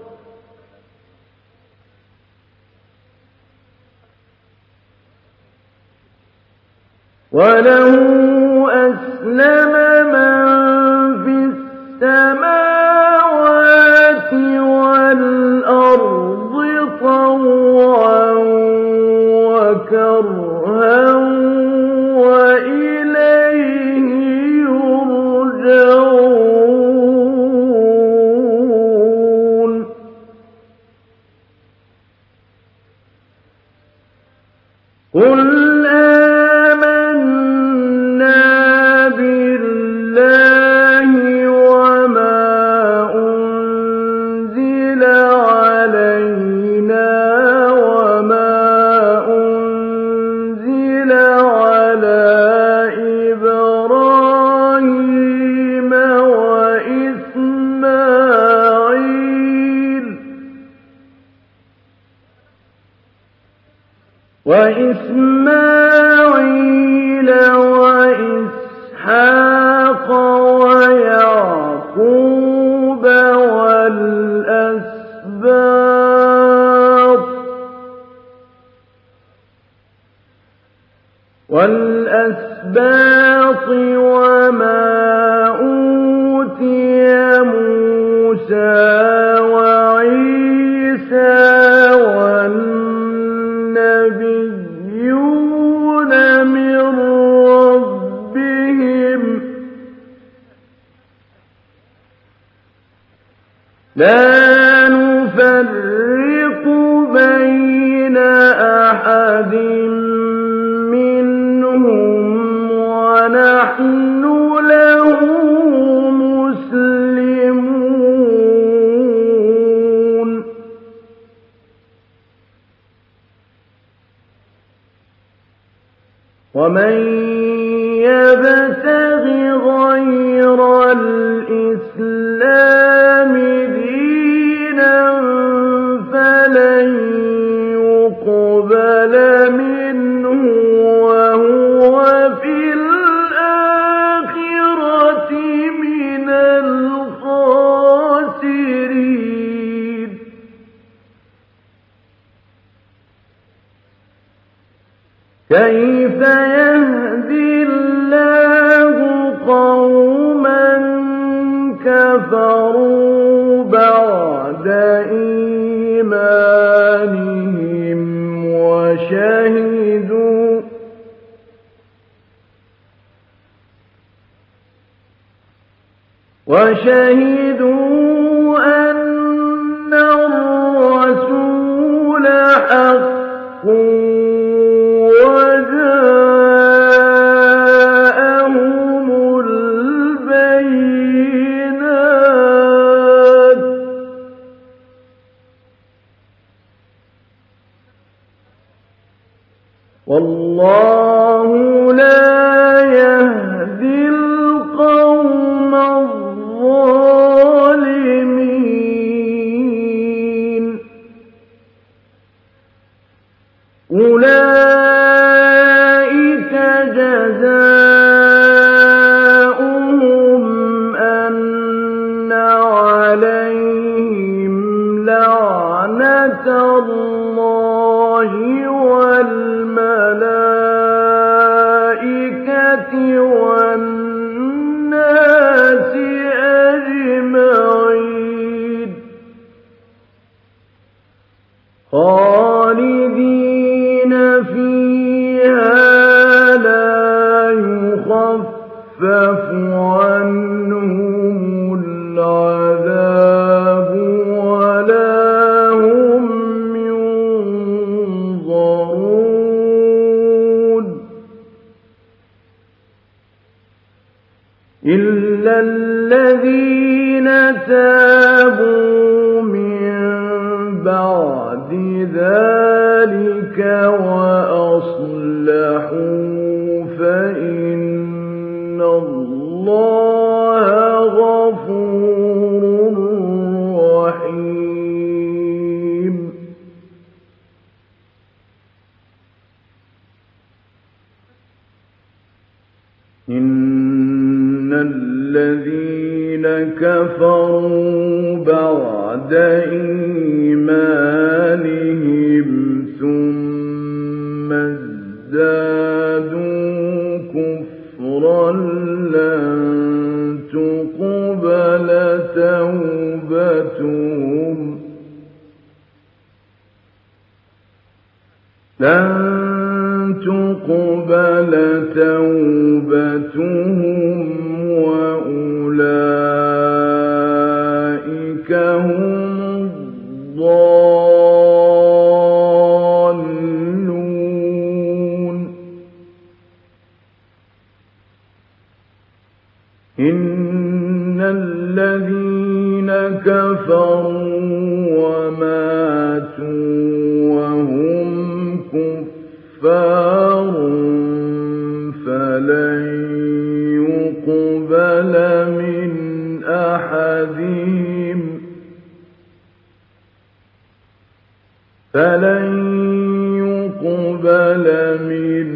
Speaker 1: طوعا وكرها وإليه يرجعون قل آمنا بالله وما أنزل علينا وما أنزل على إبراهيم وإسماعيل وإسحاق ويعقوب والأسباط وما أوتي موسى وعيسى والنبيون من ربهم لا نفرق بين أحد منهم ونحن له ومن يبتغ غير الإسلام دينا فلن يقبل منه وهو في الآخرة من الخاسرين كيف يهدي الله قوما كفروا بعد إيمانهم وشهدوا أن الرسول حق وجاءهم البينات والله لا يهدي القوم الظالمين أولئك جزاؤهم أن عليهم لعنة الله والملائكة والناس أجمعين خالدين فيها لا يخفف عنهم العذاب ولا هم ينظرون إلا الذين تابوا من بعد ذلك وأصلحوا فإن الله غفور رحيم إن الذين كفروا بعد إيمانهم ثم ازدادوا كفرا لن تقبل توبتهم وأولئك هم الضالون إن الذين كفروا وماتوا وهم كفار فلن يقبل من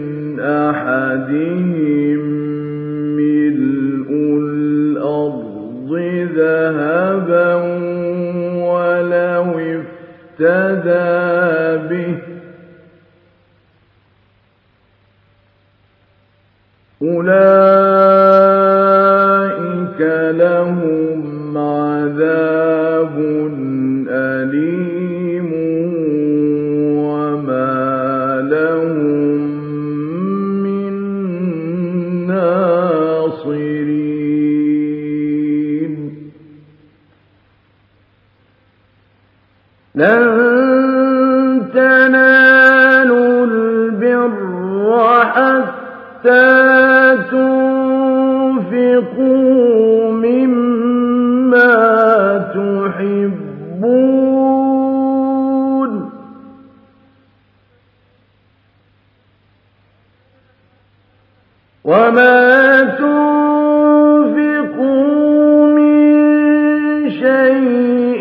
Speaker 1: أحدهم ملء الأرض ذهبا ولو افتدى به أولئك لهم عذاب أليم وما لهم من ناصرين لن تنالوا البر حتى تنفقوا مما تحبون وما تنفقوا من شيء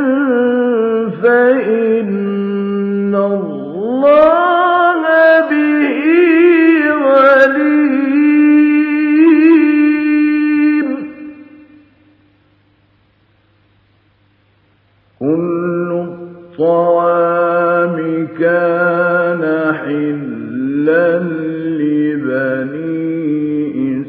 Speaker 1: فإن الله به عليم. كل الطعام كان حلا لبني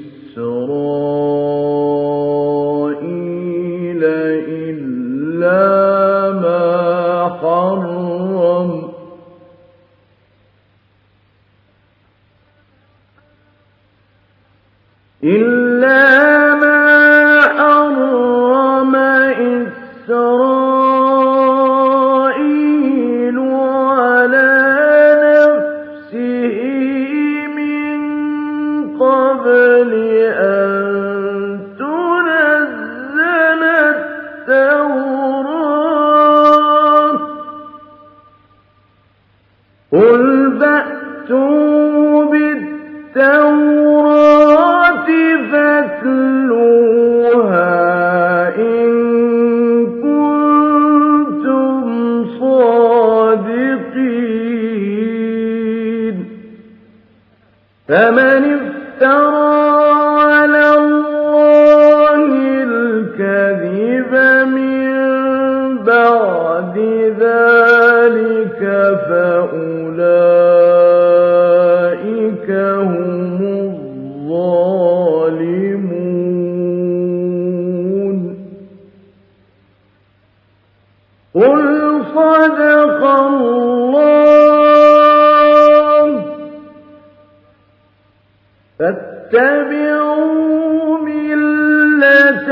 Speaker 1: إسرائيل إلا ما حرم إسرائيل على نفسه من قبل أن تنزل التوراة. قل فأتوا بالتوراة فاتلوها إن كنتم صادقين. فمن افترى على الله الكذب من بعد ذلك فأولئك هم الظالمون. قل صدق الله. فاتبعوا ملة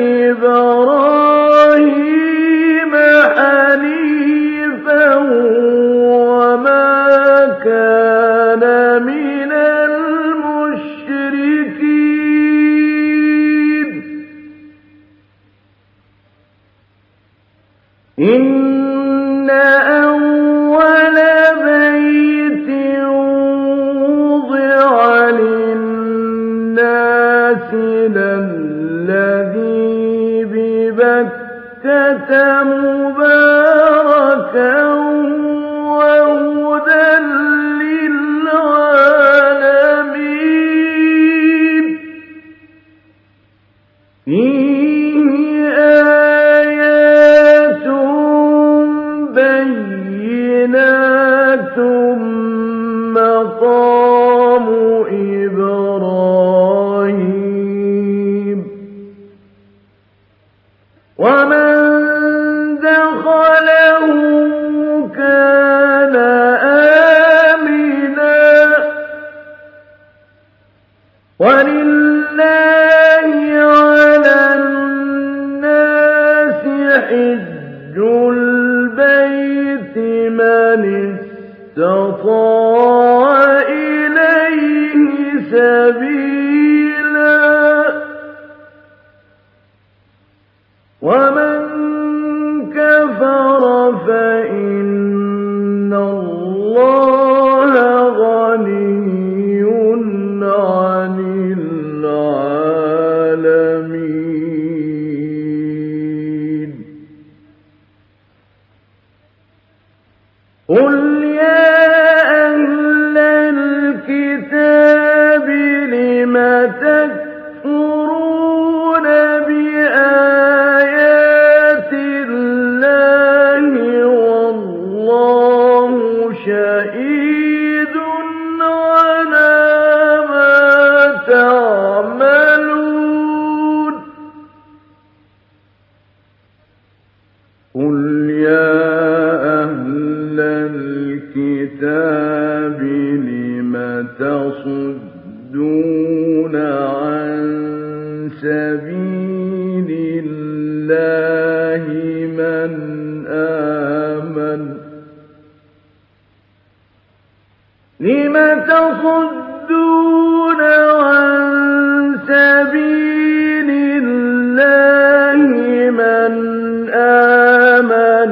Speaker 1: إبراهيم حنيفا وما كان من المشركين. إن أول بيت وضع للناس للذي ببكة مباركا وهدى للعالمين. فيه آيات بينات مقام إبراهيم ومن دخله كان آمنا. ولله على الناس حج البيت من استطاع إليه سبيلا ومن كفر فإن الله غني عن العالمين. قل يا أهل الكتاب لم تكفرون بآيات الله والله شهيد على ما تعملون. قل يا أهل الكتاب لم تصدون عن سبيل الله من آمن لم تصدون عن سبيل الله من آمن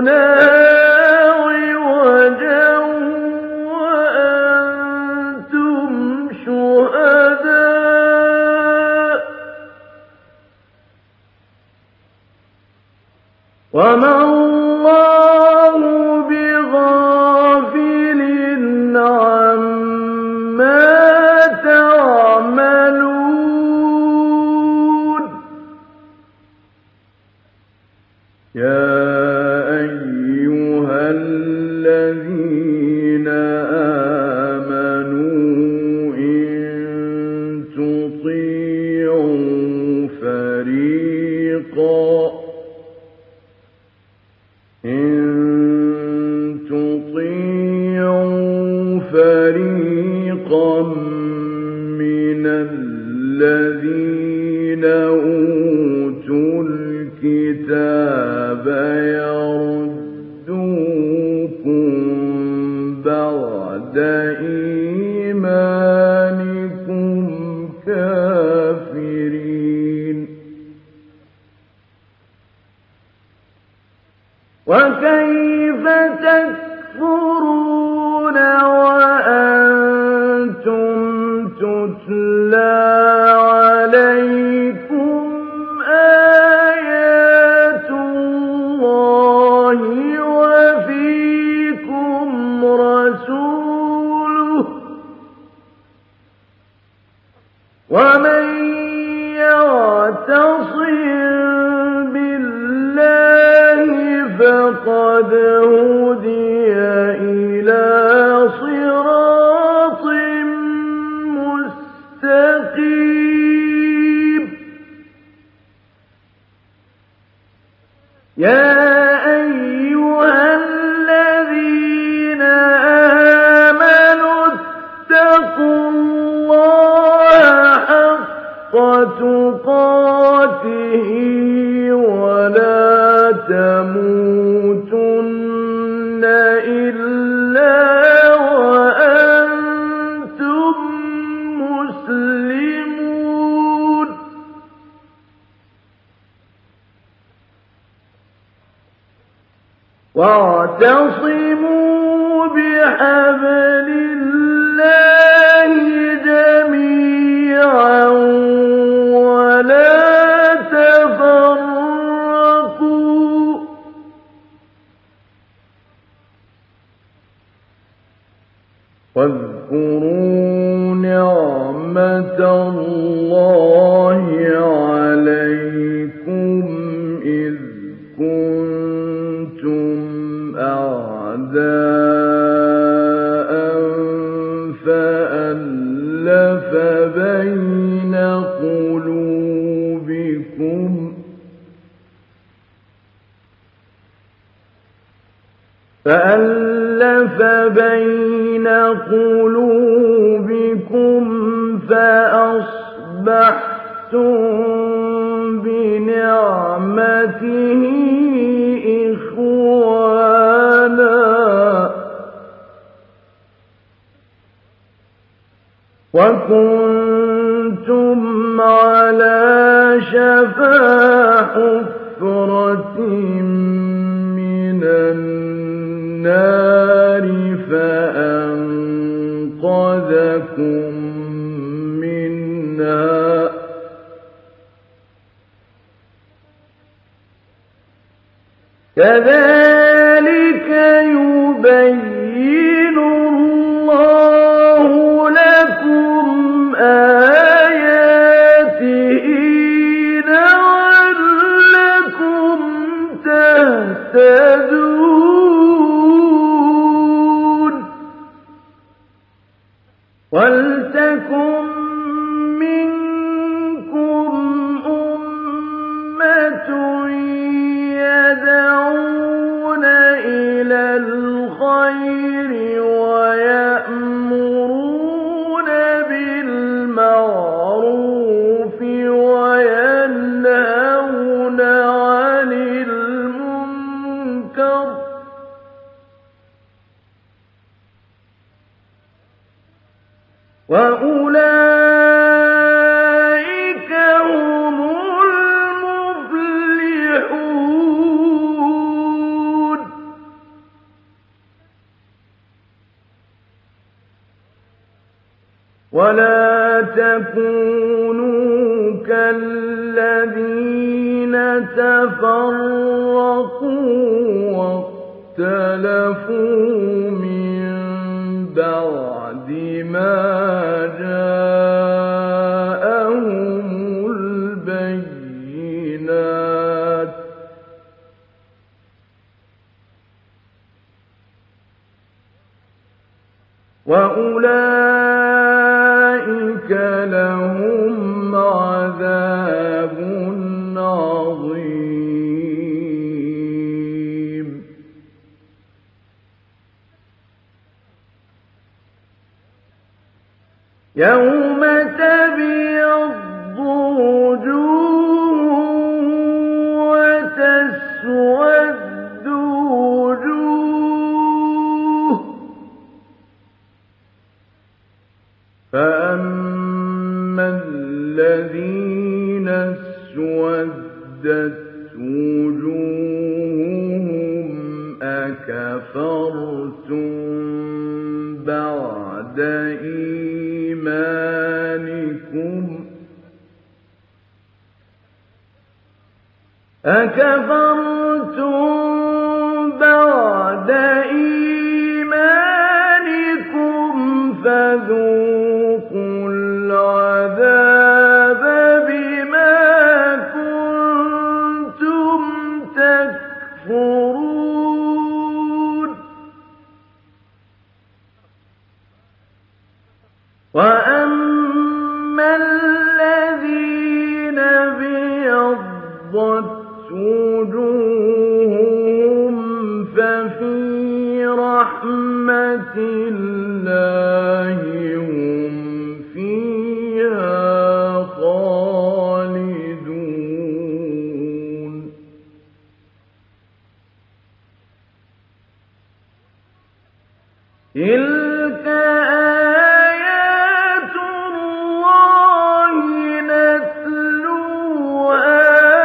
Speaker 1: تبغونها عوجا وأنتم وَمَا اللَّهُ بِغَافِلٍ عَمَّا تَعْمَلُونَ يَا أَيُّهَا الَّذِينَ آمَنُوا إِن تُطِيعُوا فَرِيقًا مِّنَ الَّذِينَ أُوتُوا الْكِتَابَ يَرُدُّوكُم بَعْدَ إِيمَانِكُمْ كَافِرِينَ وَكَيْفَ تَكْفُرُونَ وَأَنتُمْ تُتْلَىٰ عَلَيْكُمْ آيَاتُ اللَّهِ وَفِيكُمْ رَسُولُهُ ۗ وَمَن يَعْتَصِم بِاللَّهِ فَقَدْ هُدِيَ إِلَىٰ صِرَاطٍ مُّسْتَقِيمٍ يَا أَيُّهَا الَّذِينَ آمَنُوا اتَّقُوا اللَّهَ حَقَّ تُقَاتِهِ وَلَا تَمُوتُنَّ إِلَّا وَأَنتُم مُّسْلِمُونَ وَاعْتَصِمُوا بِحَبْلِ اللَّهِ جَمِيعًا وَلَا تَفَرَّقُوا ۚ وَاذْكُرُوا نِعْمَةَ اللَّهِ عَلَيْكُمْ إِذْ كُنتُمْ أَعْدَاءً فَأَلَّفَ بَيْنَ قُلُوبِكُمْ فَأَصْبَحْتُم بِنِعْمَتِهِ إِخْوَانًا وَكُنتُمْ عَلَىٰ شَفَا حُفْرَةٍ مِّنَ النَّارِ فَأَنقَذَكُم مِّنْهَا ۗ كَذَٰلِكَ يُبَيِّنُ اللَّهُ لَكُمْ آيَاتِهِ لَعَلَّكُمْ تَهْتَدُونَ وَلْتَكُن مِّنكُمْ أُمَّةٌ يَدْعُونَ إِلَى الْخَيْرِ وَيَأْمُرُونَ بِالْمَعْرُوفِ وَيَنْهَوْنَ عَنِ الْمُنكَرِ ۚ وَأُولَٰئِكَ هُمُ الْمُفْلِحُونَ وَلَا تَكُونُوا كَالَّذِينَ تَفَرَّقُوا واختلفوا من بعد ما جاءهم البينات وأولئك لهم عذاب عظيم. يوم تبيض وجوه وتسود وجوه فأما الذين اسودت وجوههم أكفرتم بعد إيمانكم فذوقوا العذاب بما كنتم تكفرون. وأما الذين ابيضت وجوههم ففي رحمة الله هم فيها خالدون. تلك آيات الله نتلوها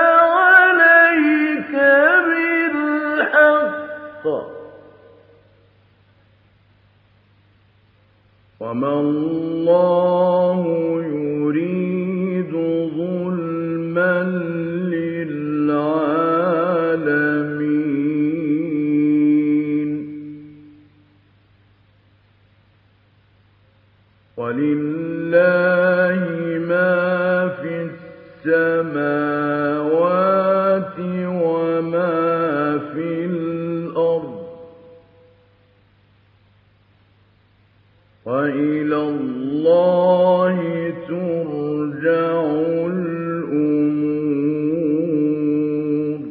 Speaker 1: عليك بالحق وما الله يريد ظلما للعالمين. ولله ما في السماوات وما في الأرض وإلى الله ترجع الأمور.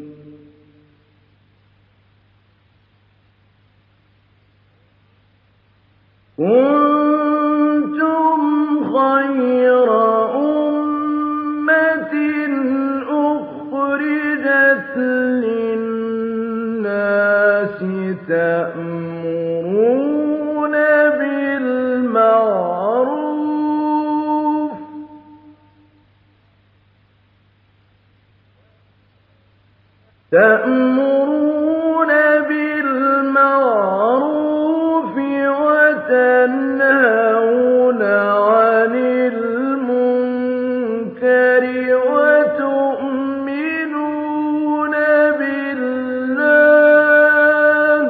Speaker 1: كنتم خير أمة أخرجت للناس تأمرون بالمعروف وتنهون عن المنكر وتؤمنون بالله.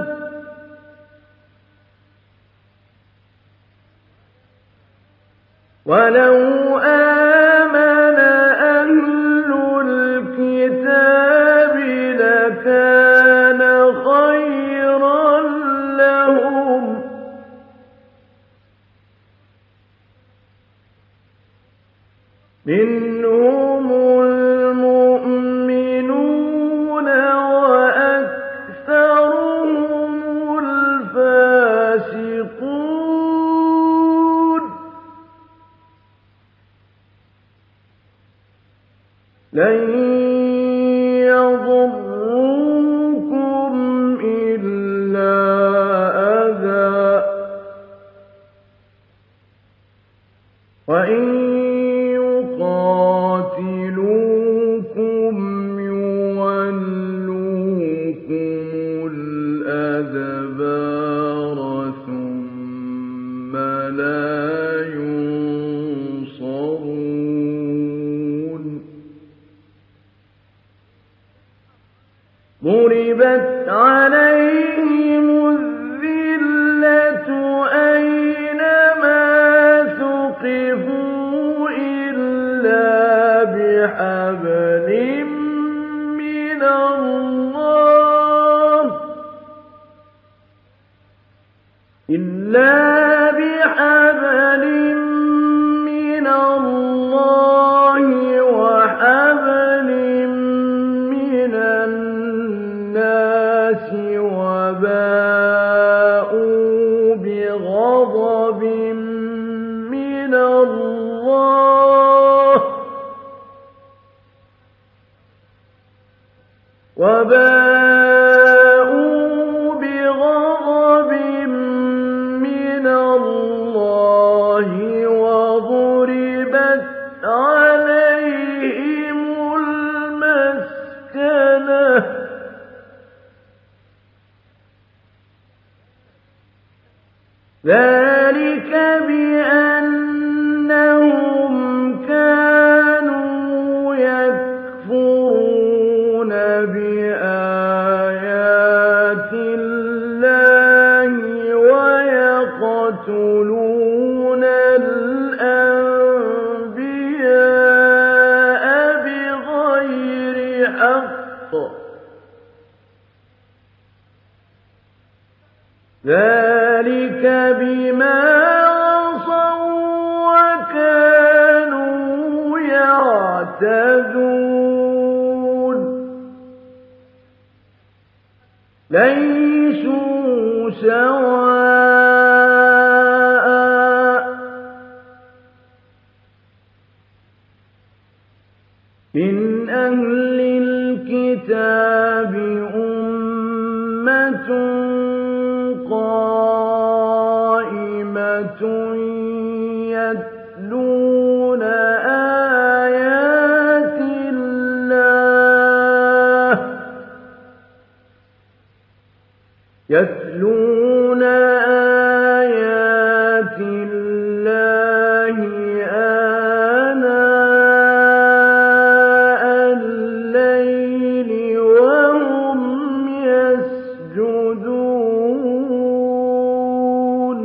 Speaker 1: ولو آمن أهل الكتاب لكان خيرا لهم منهم المؤمنون وأكثرهم الفاسقون. لن يضروكم إلا أذى وإن يقاتلوكم يولوكم الأدبار ثم لا ينصرون. ضربت عليهم الذلة أينما ثقفوا إلا بحبل من الله وحبل من الناس وباءوا بغضب من الله وضربت عليهم المسكنة ذلك بأنهم كانوا يكفرون بآيات الله ويقتلون الأنبياء بغير حق ذلك بما عصوا وكانوا يعتدون ليسوا سواء من أهل الكتاب أمة قائمة يتلون آيات الله آناء الليل وهم يسجدون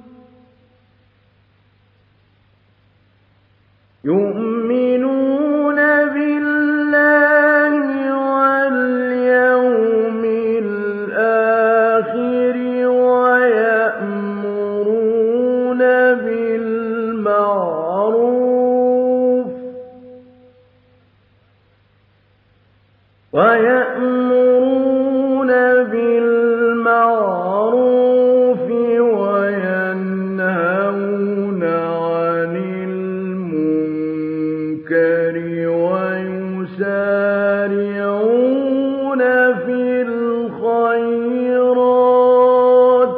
Speaker 1: يؤمنون بالله واليوم الآخر ويأمرون بالمعروف وينهون عن المنكر ويسارعون في الخيرات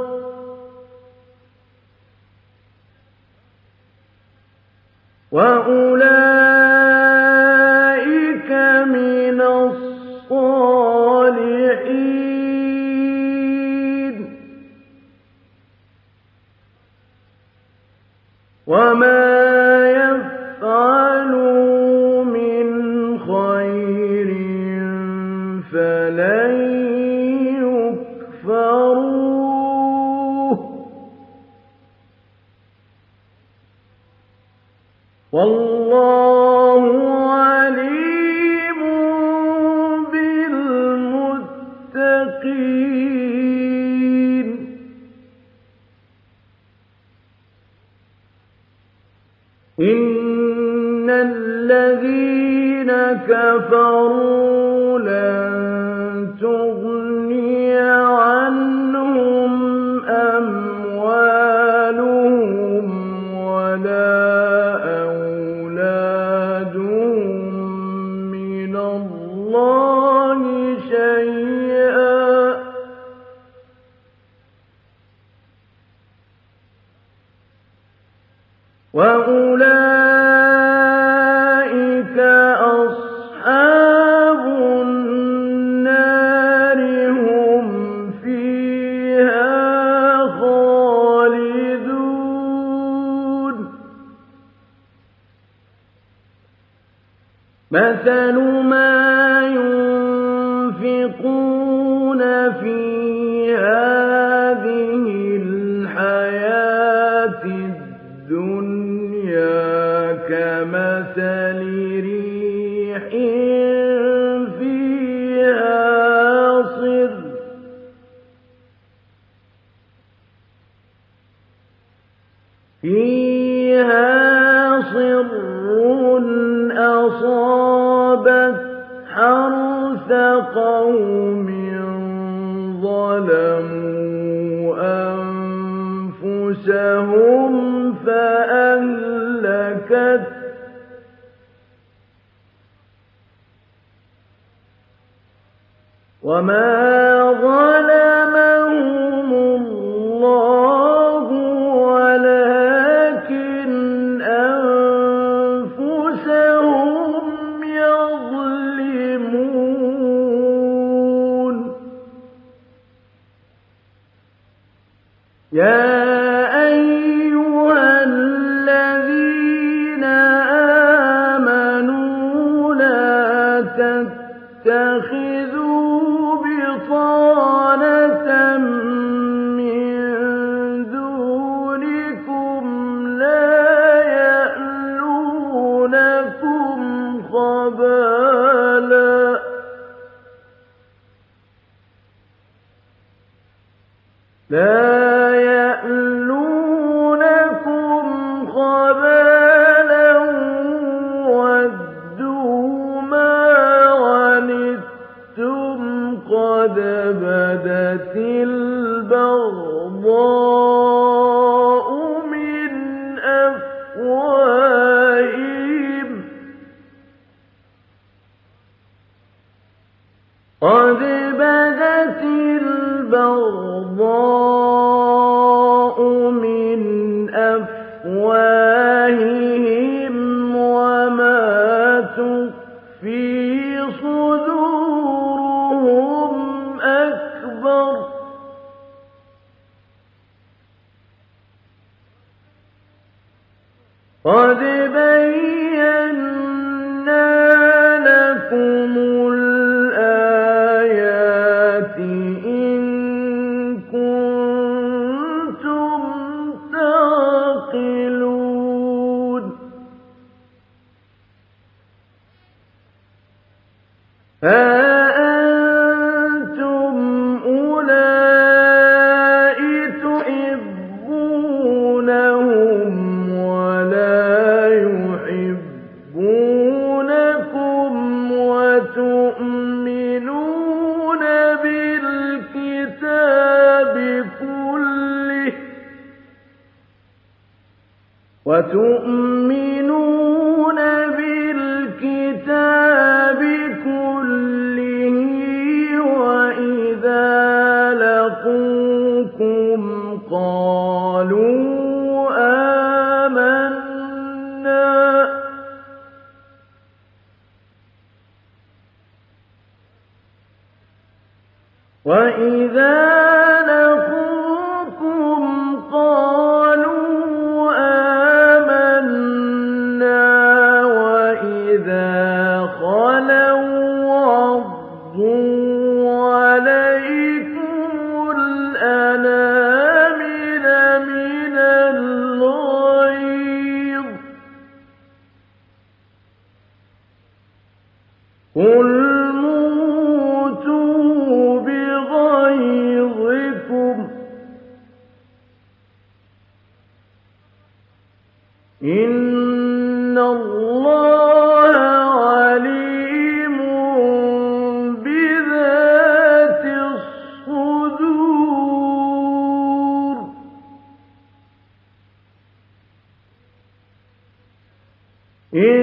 Speaker 1: وأولئك من الصالحين وما يفعلوا من خير فلن يكفروه والله عليم بالمتقين إن الذين كفروا لن تغني عنهم أموالهم ولا من الله شيئا وأولئك أصحاب النار هم فيها خالدون مثل ما ينفقون في هذه الحياة الدنيا كمثل ريح فيها صر أصابت حرث قوم ظلموا أنفسهم فأهلكت وما ظلمهم الله ولكن أنفسهم يظلمون يا أيها الذين آمنوا لا تتخذوا بطانة من دونكم لا يألونكم خبالا ودوا ما عنتم قد بدت البغضاء من أفواههم وما تخفي صدورهم أكبر قد بينا لكم الآيات إن كنتم تعقلون ها أنتم أولئك تحبونهم ولا يحبونكم وتؤمنون بالكتاب كله وإذا لقوكم قالوا آمنا وإذا لقوكم قالوا آمنا وإذا خلوا عضوا عليكم الأنامل من الغيظ قل موتوا بغيظكم إن الله عليم بذات الصدور إن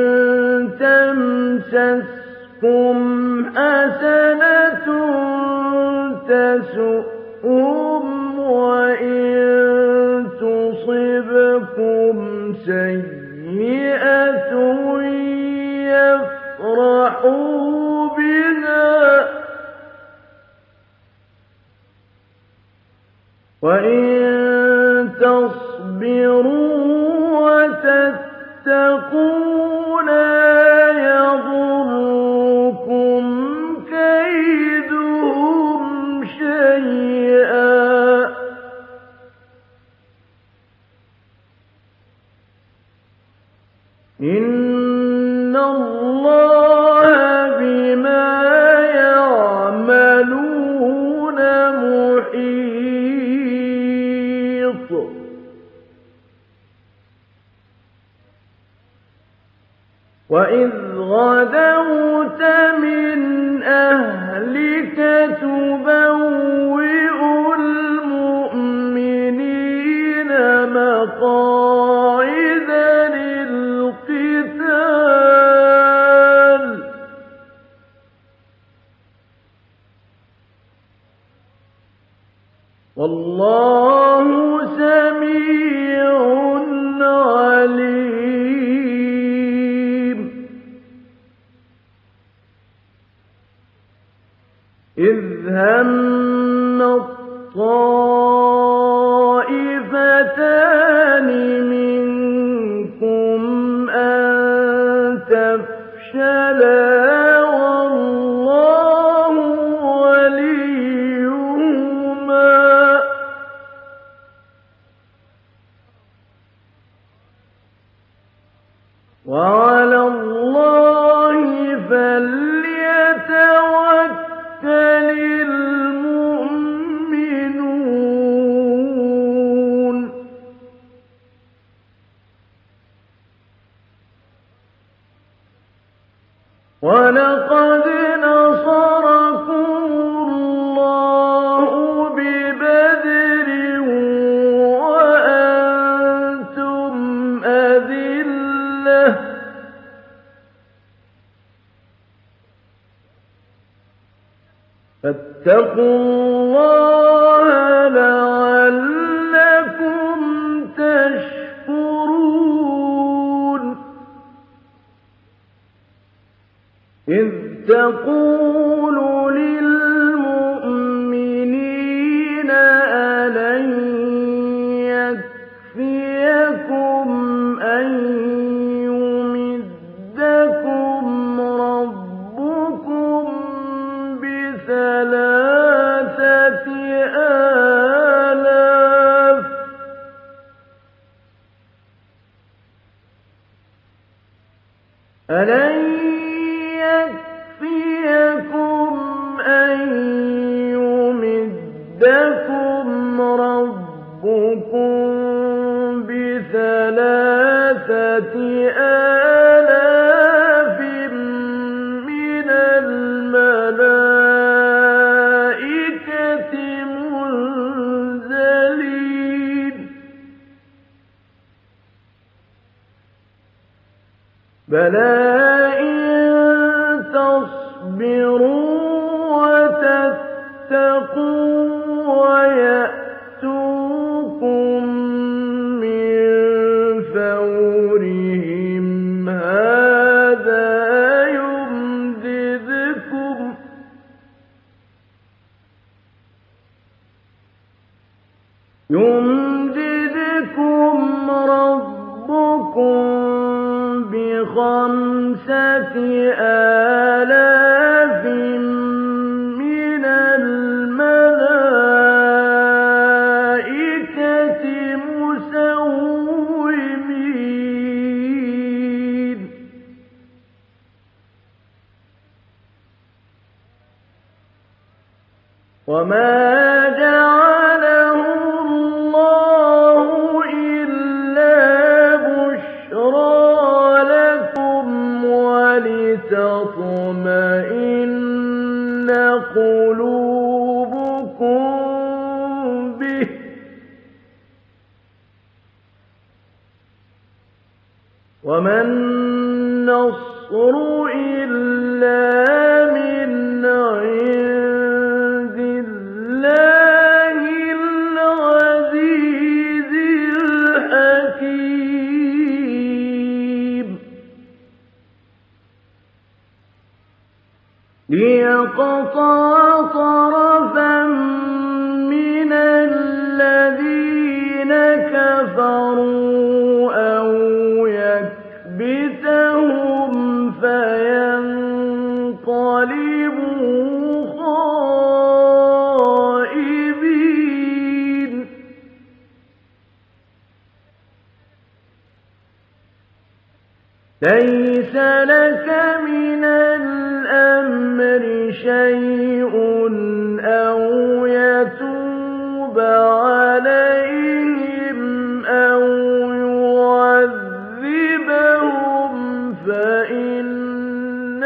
Speaker 1: تمسسكم حسنة تسؤهم وإن تصبكم سيئة يفرحوا بها وإن تصبروا وتتقوا لا يضركم كيدهم غدوت من أهلك تبوئ المؤمنين مقاعد للقتال والله سميع عليم إذ هم الطائفتان منكم أن تفشلا والله وليهما وعلى الله فليتوكل المؤمنون ولقد نصركم الله ببدر وأنتم أذلة فاتقوا الله لعلكم تشكرون إذ تقول للمؤمنين ألن يكفيكم أن يمدكم ربكم بثلاثة آلاف ألن يكفيكم أن يمدكم ربكم بثلاثة آلاف من الملائكة منزلين بلى إن تصبروا وتتقوا ويأتوكم من فورهم هذا يمددكم ربكم بخمسة آلاف من الملائكة مسومين وما جعله الله إلا بشرى لكم ولتطمئن قلوبكم به وما النصر إلا من عند الله العزيز الحكيم ليقطع طرفا من الذين كفروا أو يكبتهم فينقلبوا خائبين ليس لك من الأمر شيء أو يتوب عليهم أو يعذبهم فإنهم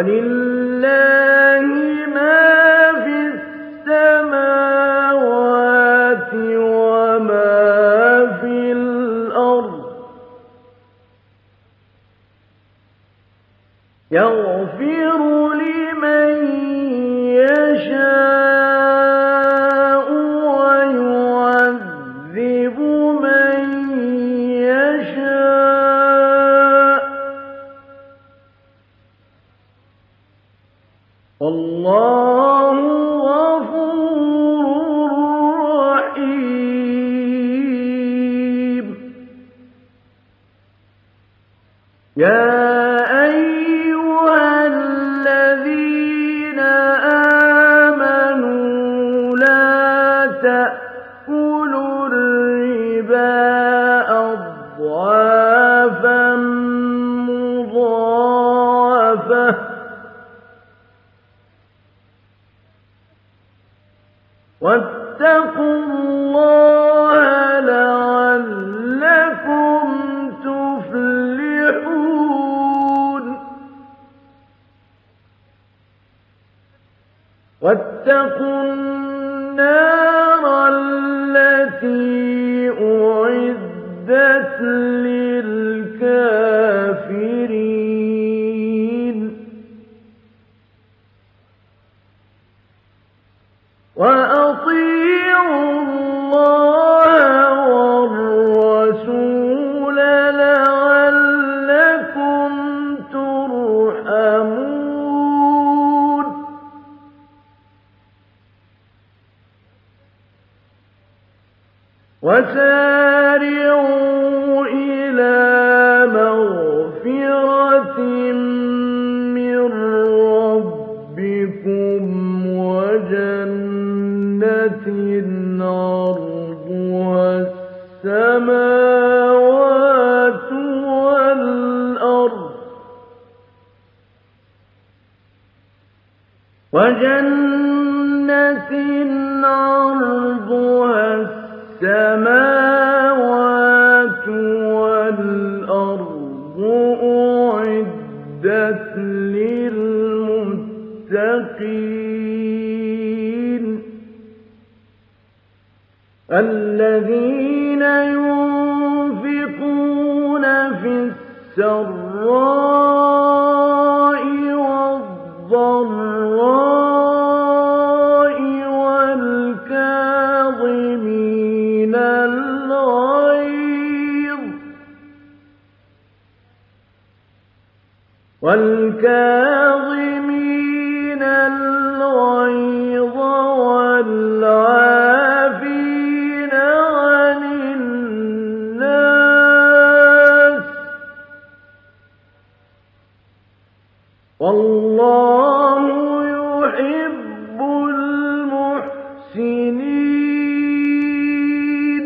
Speaker 1: وَلِلَّهِ مَا فِي السَّمَاوَاتِ وَمَا فِي الْأَرْضِ ۚ يَغْفِرُ لِمَن يَشَاءُ وَيُعَذِّبُ مَن يَشَاءُ ۚ وَاللَّهُ غَفُورٌ رَّحِيمٌ. يَا أَيُّهَا الَّذِينَ آمَنُوا لَا تَأْكُلُوا الرِّبَا أَضْعَافًا مُّضَاعَفَةً ۖ وَاتَّقُوا اللَّهَ لَعَلَّكُمْ تُفْلِحُونَ. وَاتَّقُوا النَّارَ الَّتِي أُعِدَّتْ لِلْكَافِرِينَ. وَأَطِيعُوا اللَّهَ وَالرَّسُولَ لَعَلَّكُمْ تُرْحَمُونَ. وَسَارِعُوا إِلَىٰ مَغْفِرَةٍ مِّن رَّبِّكُمْ وَجَنَّةٍ عَرْضُهَا السَّمَاوَاتُ وَالْأَرْضُ أُعِدَّتْ لِلْمُتَّقِينَ الَّذِينَ يُنفِقُونَ فِي السَّرَّاءِ وَالضَّرَّاءِ وَالْكَاظِمِينَ الْغَيْظَ وَالْعَافِينَ عَنِ النَّاسِ ۗ وَاللَّهُ يُحِبُّ الْمُحْسِنِينَ.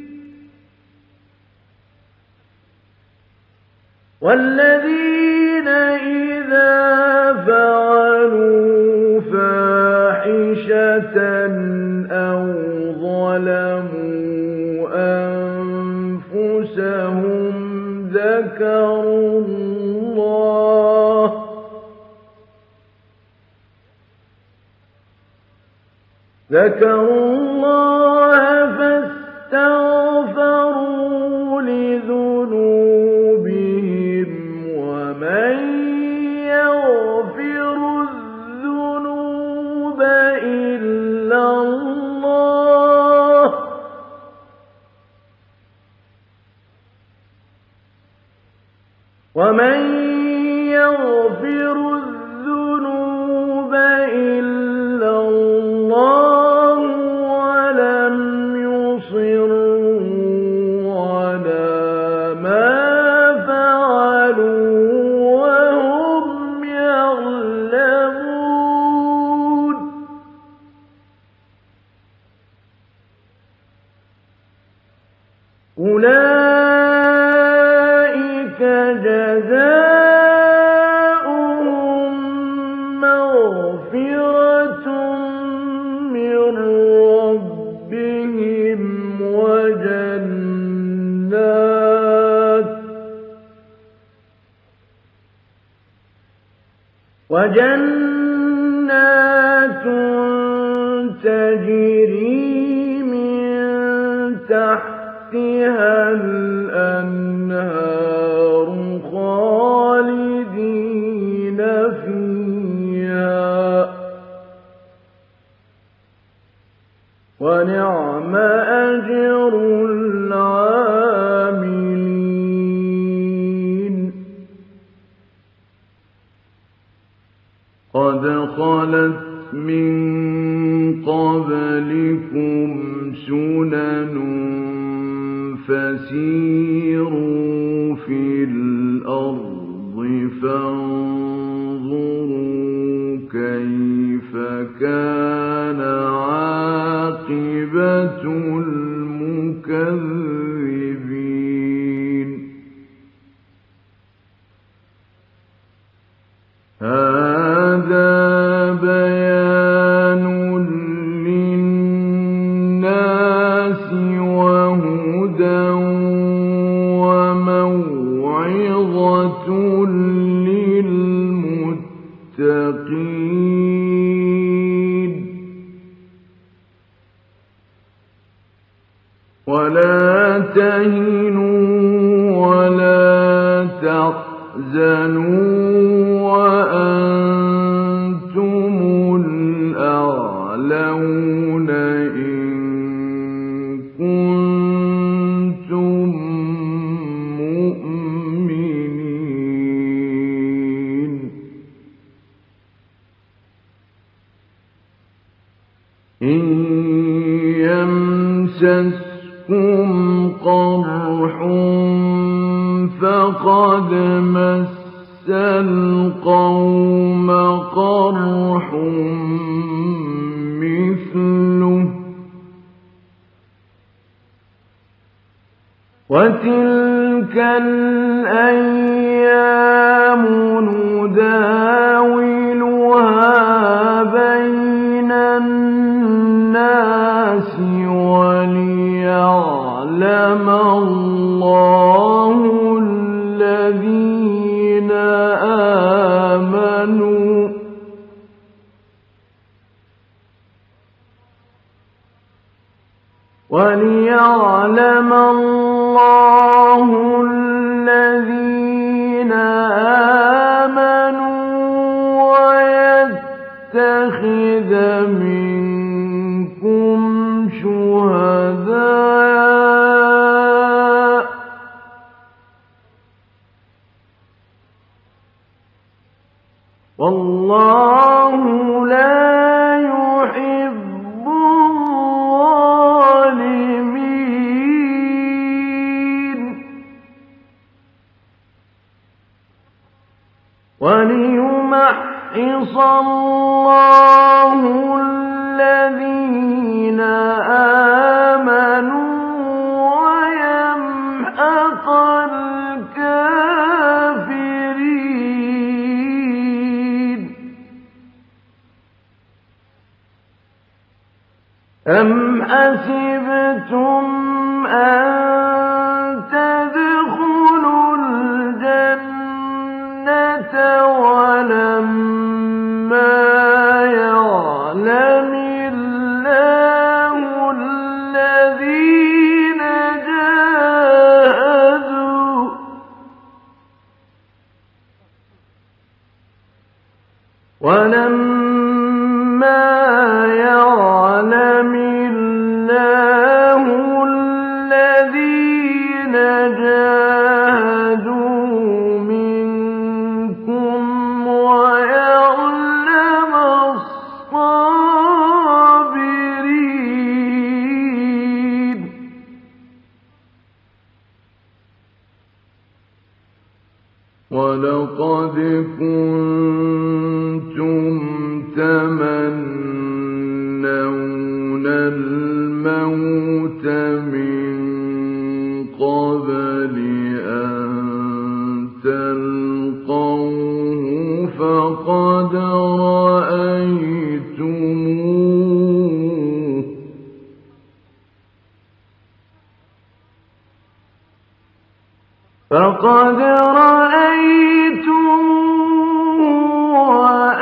Speaker 1: وَالَّذِينَ إِذَا فَعَلُوا فَاحِشَةً أَوْ ظَلَمُوا أَنفُسَهُمْ ذَكَرُوا اللَّهَ فَاسْتَغْفَرُوا لِذُنُوبِهِمْ وَمَن يَغْفِرُ الذُّنُوبَ إِلَّا اللَّهُ ۚ وَمَن يَغْفِرُ الذُّنُوبَ إِلَّا اللَّهُ وَلَمْ يُصِرُّوا عَلَىٰ مَا فَعَلُوا وَهُمْ يَعْلَمُونَ. أُولَٰئِكَ جَزَاؤُهُم مَّغْفِرَةٌ مِّن رَّبِّهِمْ وجنات تجري من تحتها الأنهار خالدين فيها ونعم أجر العاملين قد خلت من قبلكم سنن فسيروا في الأرض فانظروا كيف كان عاقبة المكذبين هذا بيان للناس وهدى وموعظة للمتقين ولا تهنوا ولا تحزنوا وأنتم الأعلون إن كنتم مؤمنين إن يمسسكم قرح فقد مس القوم قرح مثله وتلك الأيام نداولها بين الناس وليعلم الله الذين آمنوا وليعلم الله الذين آمنوا ويتخذ منكم شهداء والله لا يحب الظالمين وليمحص الله الذين آمنوا ويمحق الكافرين أم حسبتم أن تدخلوا الجنة ولما يعلم الله الذين جاهدوا ولما يعلم الله الذين جاهدوا منكم ويعلم الصابرين ولقد كنتم تمنون الموت من قبل أن تلقوه فقد رأيتموه وأنتم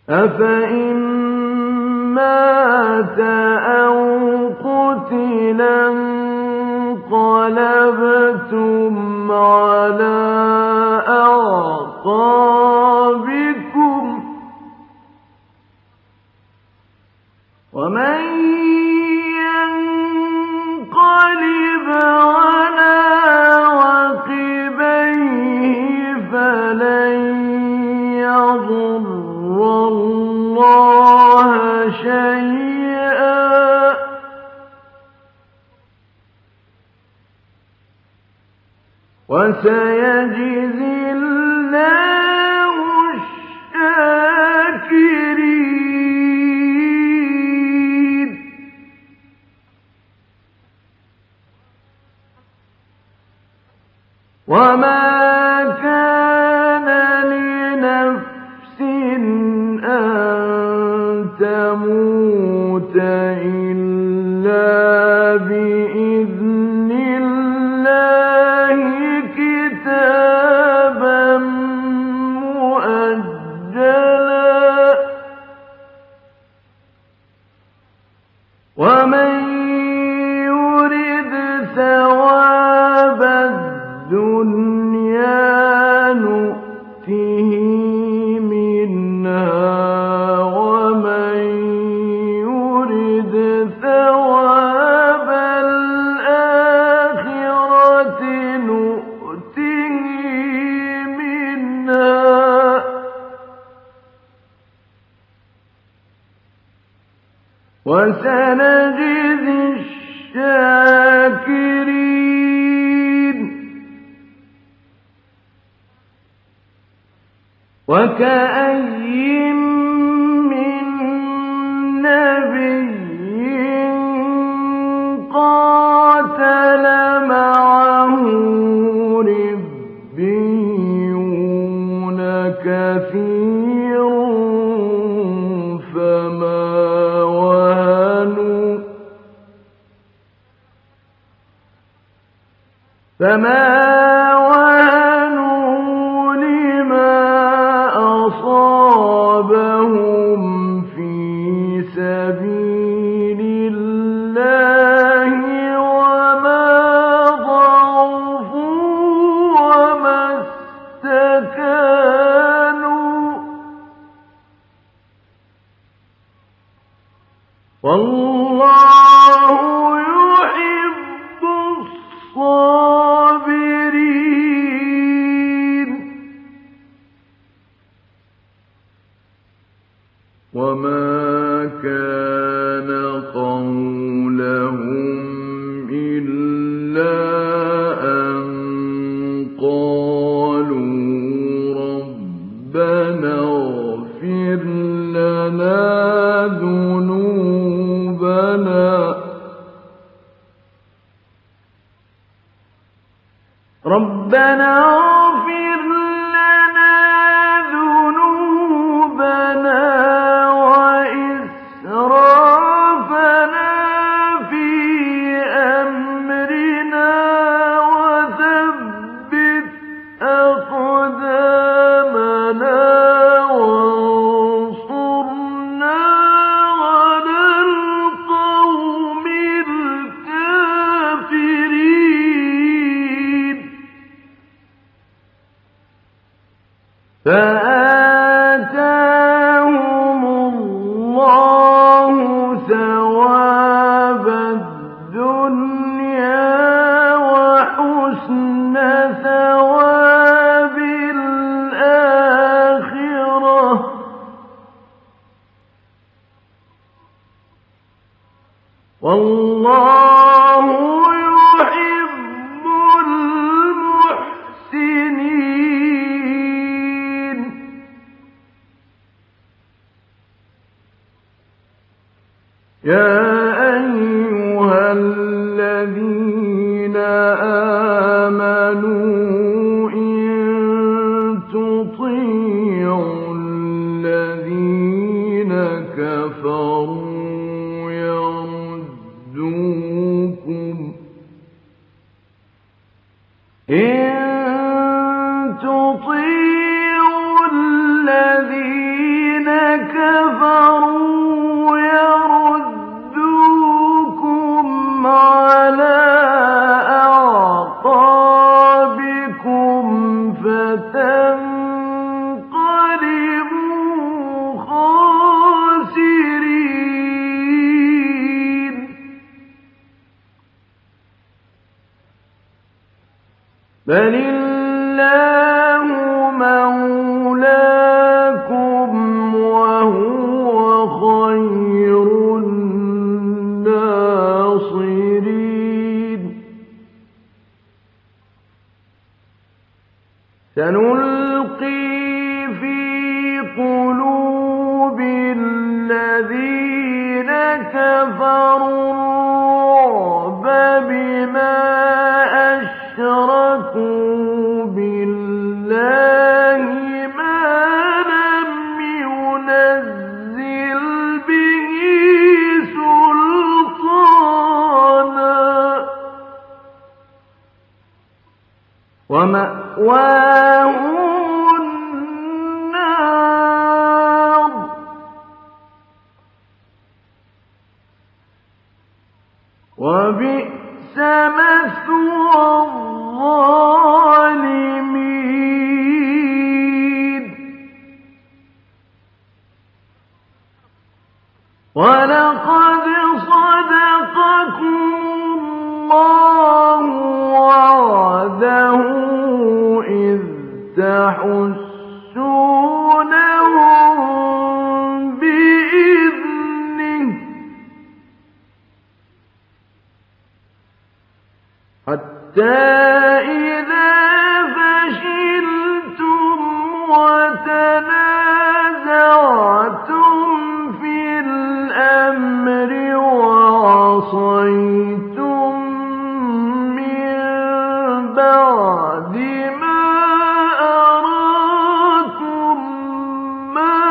Speaker 1: أفإن مات أو قتل انقلبتم على أعقابكم ومن ينقلب على عقبيه فلن يضر الله شيئا وسيجزي الله الشاكرين وما كان لنفس أن تموت إلا بإذن الله كتابا مؤجلا ومن يرد ثواب الدنيا نؤته منها ومن يرد ثواب الآخرة نؤته منها وسنجزي الشاكرين وكأين من نبي قاتل معه ربيون كثير فما وهنوا لما أصابهم في سبيل الله وما ضعفوا وما استكانوا والله يحب الصابرين وما كان قولهم إلا أن قالوا ربنا اغفر لنا ذنوبنا ربنا اغفر لنا ذنوبنا وإسرافنا في أمرنا وثبت أقدامنا وانصرنا على القوم الكافرين فآتاهم الله ثواب الدنيا وحسن ثواب الآخرة والله يحب المحسنين يا أيها الذين آمنوا إن تطيعوا الذين كفروا يردوكم إن تطيعوا الذين كفروا تنقلبوا خاسرين بل الله مولاكم وهو خير الناصرين سنلقي في قلوب الذين كفروا الرعب بما أشركوا بالله ما لم ينزل به سلطانا ومأواهم النار وبئس مثوى الظالمين ولقد صدقكم الله وعده إذ تحسونهم بإذنه حتى إذا فشلتم وتنازعتم في الأمر وعصيتم من بعد ما أراكم ما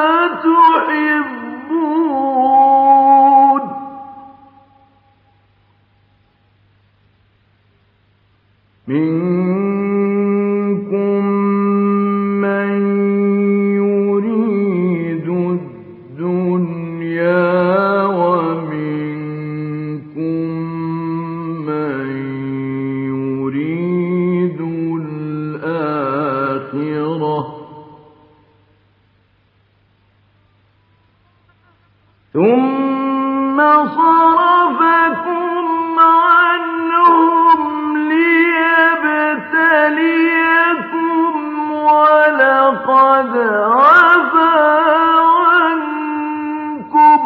Speaker 1: تحبون منكم من يريد الدنيا ومنكم من يريد الآخرة ثم صرفكم عنهم ليبتليكم ولقد عفا عنكم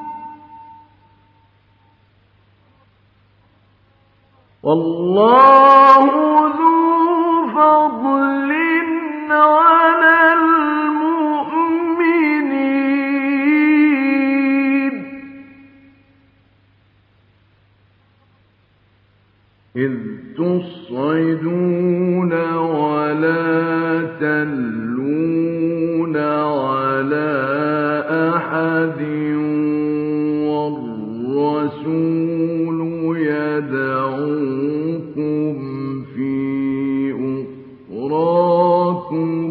Speaker 1: والله ذو فضل على المؤمنين إذ تصعدون ولا تلون على أحد والرسول يدعوكم في أخراكم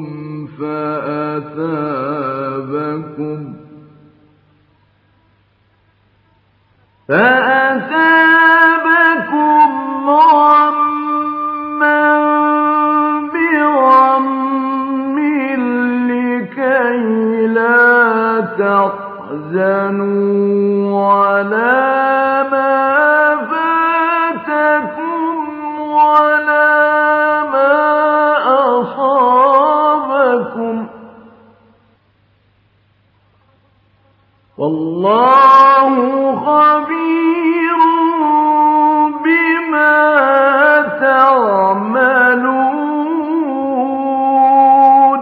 Speaker 1: فأثابكم غمّا بغمٍّ لكي لا تحزنوا على ما فاتكم ولا ما أصابكم والله خبير بما تعملون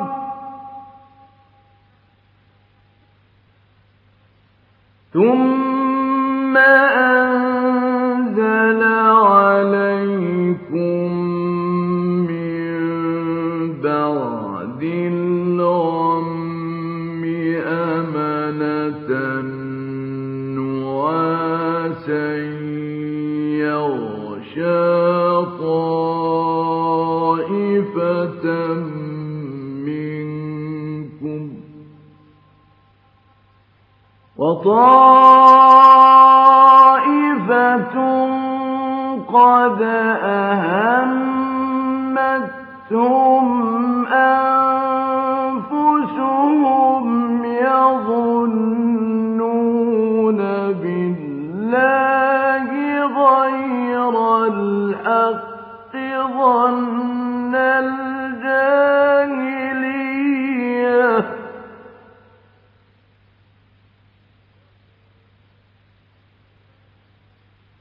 Speaker 1: ثم أنزل عليكم من بعد الغم أمنة نعاسا يغشى طائفة منكم وطائفة قد أهمتهم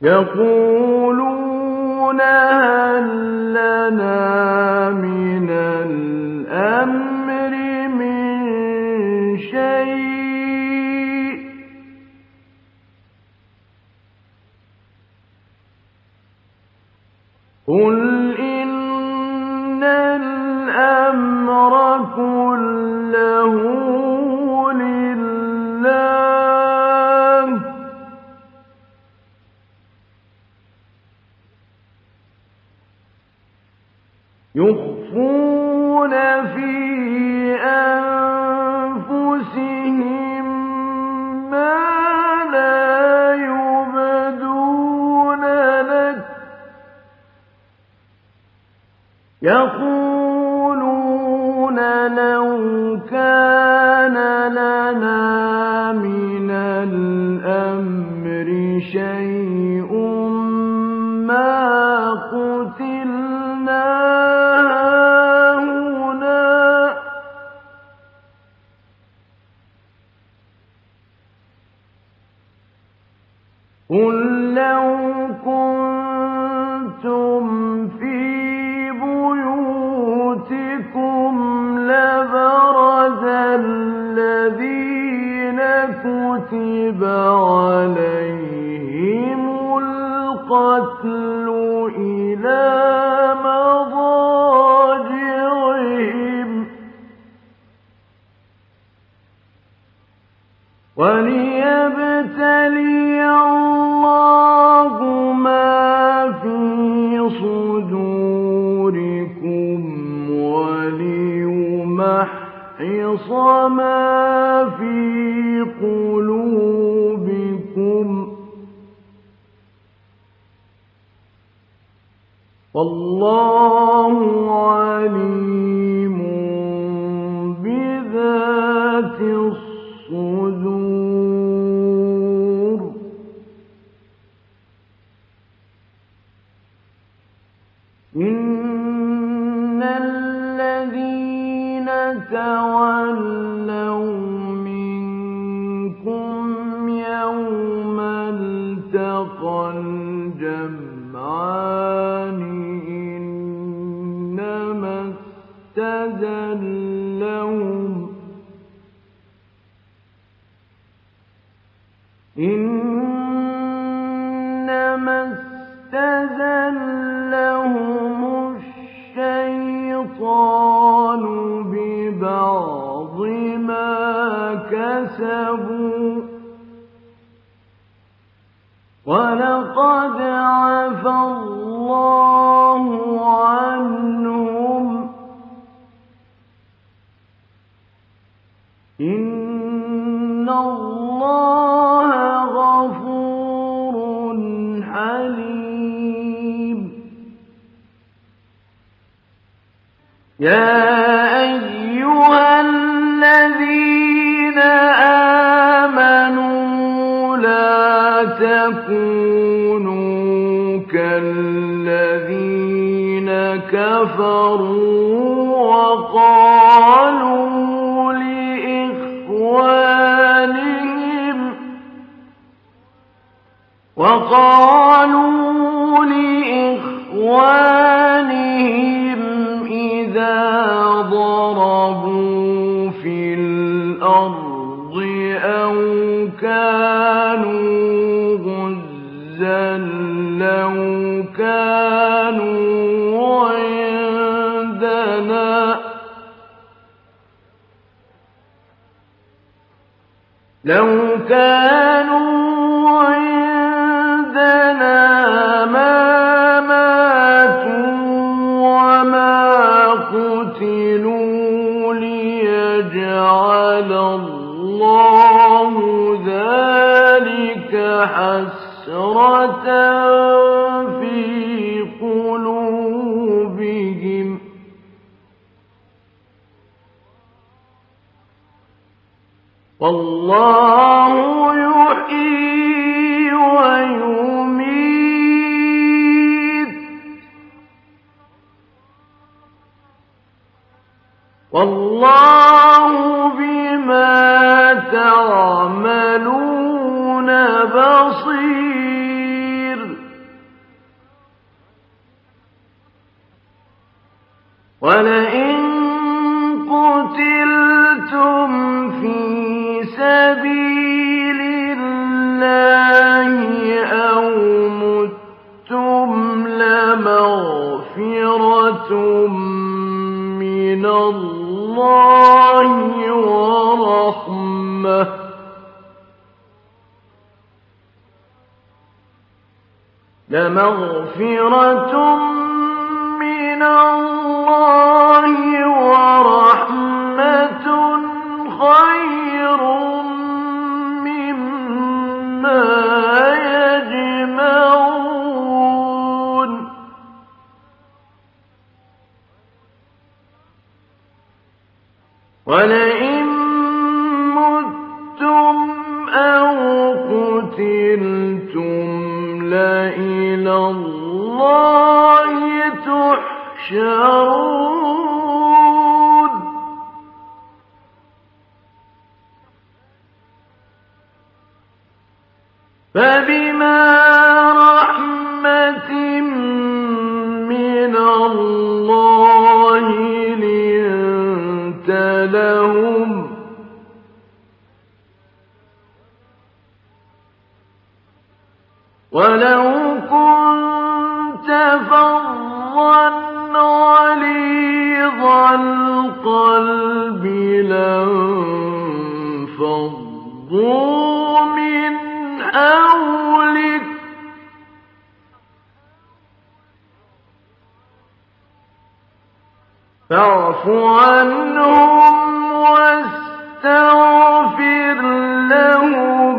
Speaker 1: يقولون هل لنا من الأمر من شيء قل إن الأمر كله لله يخفون في أنفسهم ما لا يبدون لك يقولون لو كان لنا من الأمر شيء ما قتلنا هاهنا قل لو كنتم في بيوتكم لبرز الذين كتب عليهم القتل إلى مضاجعهم وليبتلي الله ما في صدوركم وليمحص ما في قلوبكم والله عليم بذات الصدور إن الذين تولوا منكم يوم التقى الجمعان إنما استزلهم الشيطان ببعض ما كسبوا ولقد عفا الله عنهم إن الله غفور حليم يا أيها الذين آمنوا لا تكونوا كالذين كفروا وقالوا لإخوانهم إذا ضربوا في الأرض أو كانوا غزا لو كانوا عندنا ما ماتوا وما قتلوا ليجعل الله ذلك حسرة في قلوبهم والله يحيي ويميت والله بما تعملون بصير ولئن قتلتم في سبيل الله أو متم لمغفرة من الله ورحمة خير مما يجمعون ولئن متم أو قتلتم لإلى الله تحشرون فبما رحمة من الله لنت لهم ولو كنت فظا غليظ القلب لانفضوا من حولك فاعف عنهم واستغفر لهم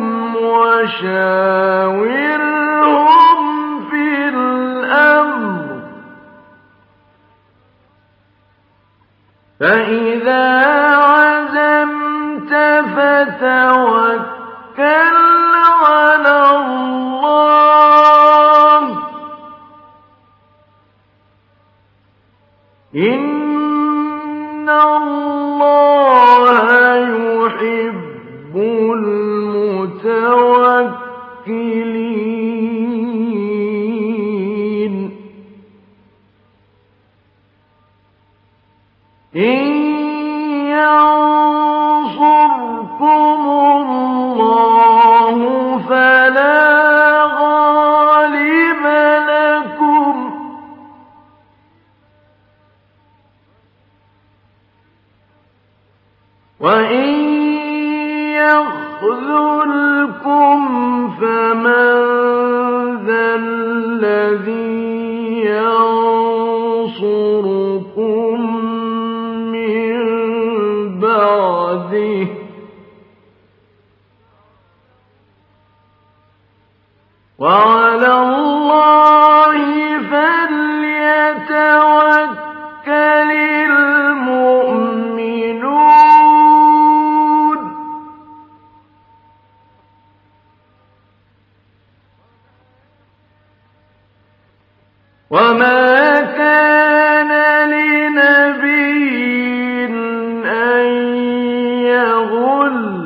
Speaker 1: وشاورهم في الأمر فإذا عزمت فتوكل على الله إن الله يحب المتوكلين إن ينصركم الله فلا غالب لكم وإن يخذلكم فمن ذا الذي ينصركم من بعده وعلى الله فليتوكل المؤمنون وما كان لنبي أن يغل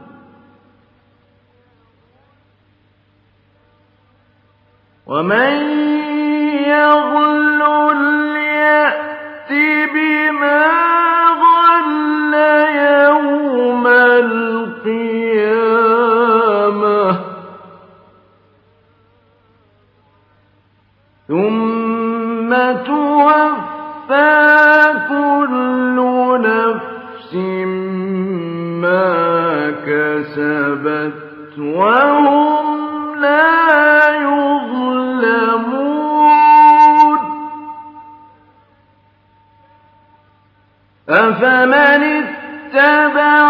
Speaker 1: ومن يغل يأت بما غل يوم القيامة ثم توفى كل نفس ما كسبت وهم لا يظلمون أفمن اتبع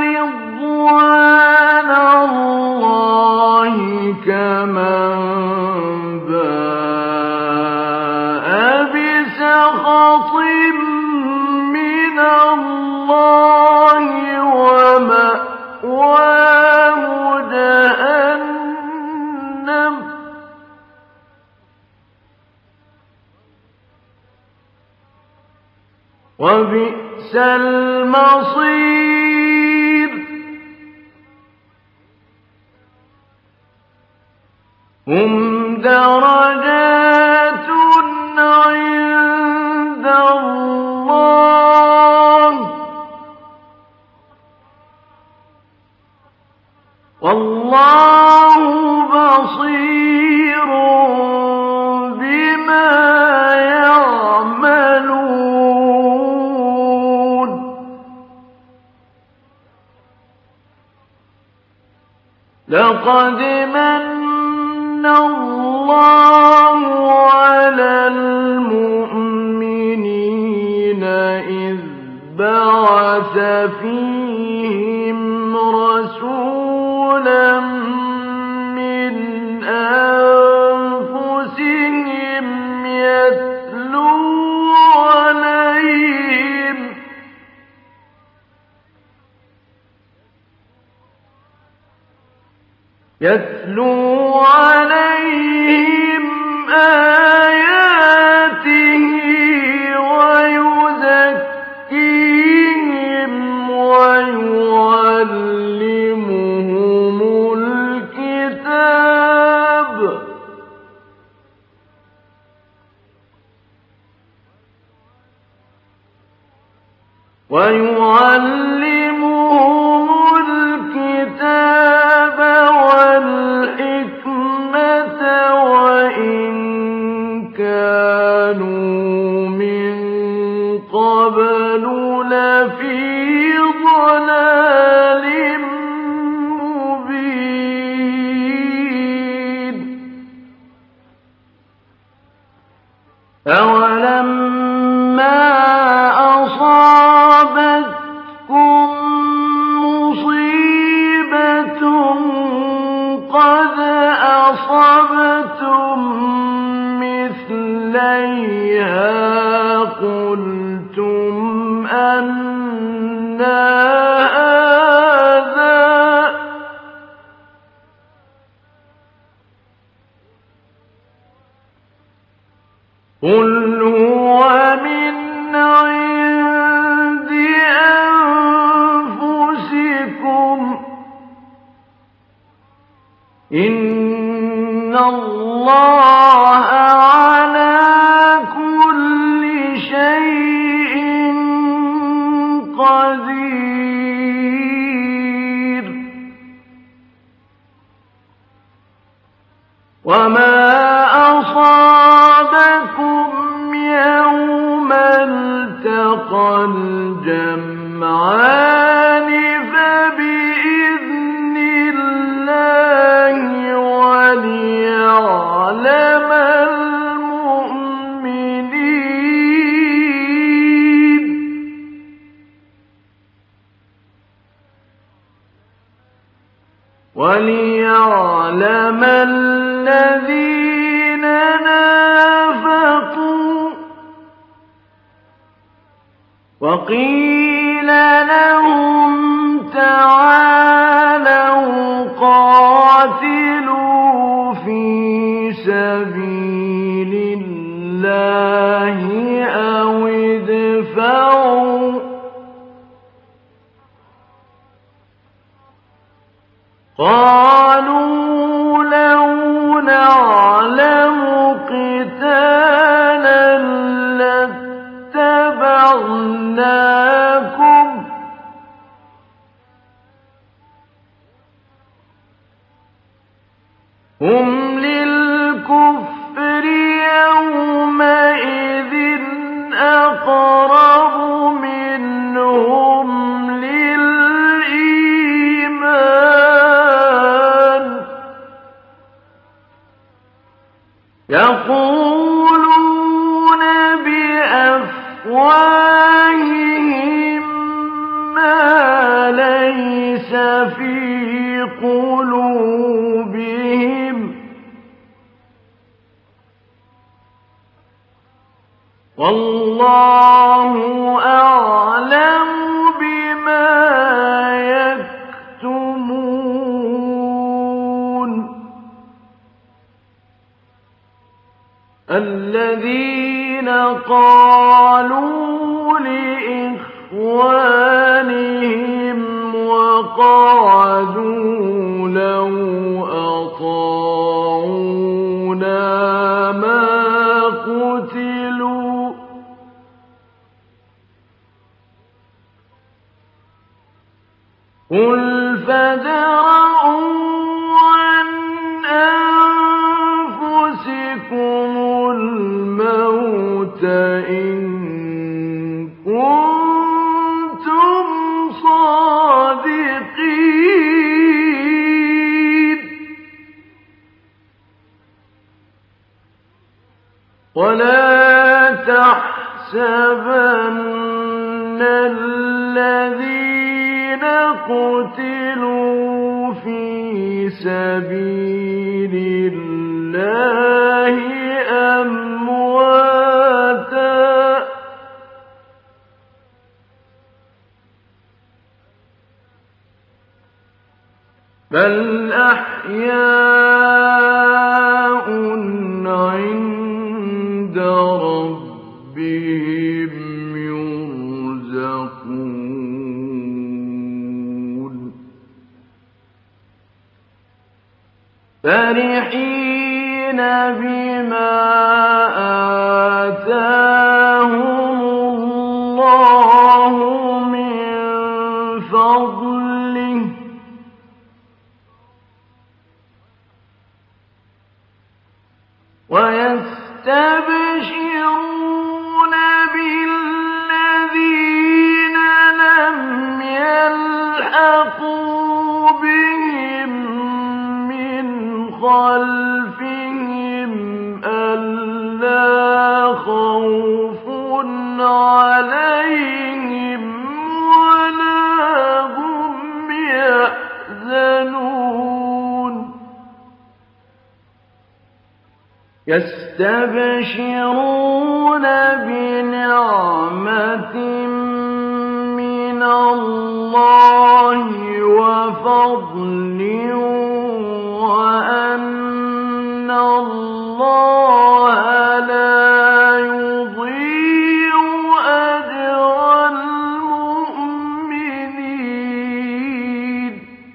Speaker 1: رضوان الله كمن باء بسخط من الله ومأواه جهنم وبئس المصير هم درجات عند الله والله بصير بما يعملون لقد من الله على المؤمنين إذ بعث فيهم رسولا من أنفسهم يتلو عليهم آياته ويزكيهم ويعلمهم الكتاب والحكمة وإن كانوا من قبل لفي ضلال مبين أولما أصابتكم مصيبة قد أصبتم مثليها قلتم أنى هذا قل هو من عند أنفسكم إن الله على كل شيء قدير وما أصابكم يوم التقى الجمعان فبإذن الله وليعلم المؤمنين وليعلم الذين نافقوا وقيل لهم تعالوا قاتلوا في سبيل الله أو ادفعوا قالوا لو نعلم قتالا لاتبعناكم هم للكفر يومئذ أقرب منهم للإيمان يقولون بأفواههم ما ليس في قلوبهم والله أعلم بما يكتمون الذين قالوا لإخوانهم وقعدوا لو أطاعونا ما قتلوا قل فادرءوا عن أنفسكم الموت إن كنتم صادقين ولا تحسبن الذين قتلوا في سبيل الله أمواتا بل أحياء عند ربهم يرزقون فرحين بما آتاهم الله من فضله ويستبشرون بالذين لم يلحقوا بهم من خلفهم ألا خوف عليهم ولا هم يحزنون يستبشرون بنعمة من الله وفضل وأن الله لا يضيع أجر المؤمنين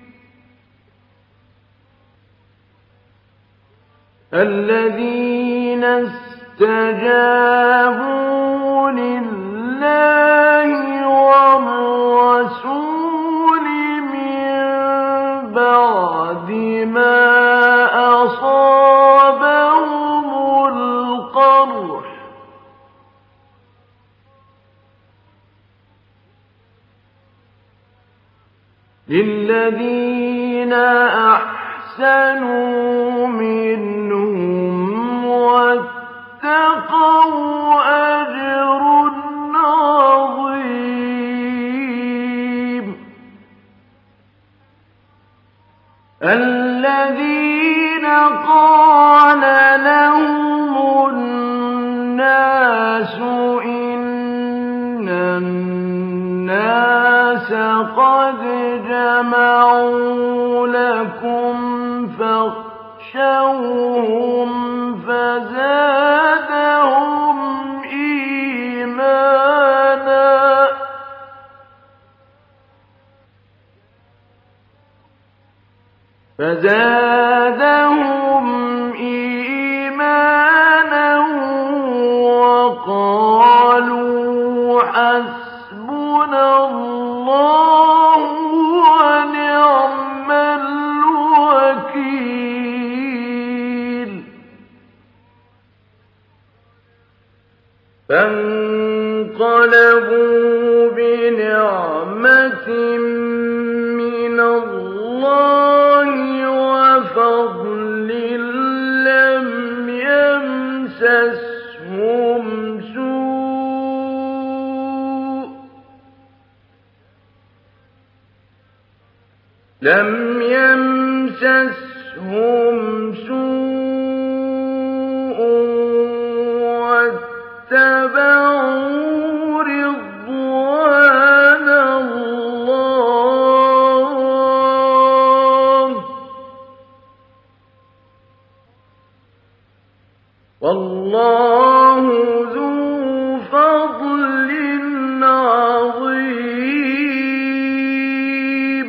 Speaker 1: الذين استجابوا لله والرسول من بعد ما أصابهم القرح للذين أحسنوا منهم واتقوا أجر عظيم الذين قال لهم الناس إن الناس قد جمعوا لكم فاخشوهم فزادهم إيمانا وقالوا حسبنا الله ونعم الوكيل فانقلبوا بنعمة من الله وفضل لم يمسسهم سوء واتبعوا رضوان الله والله ذو فضل عظيم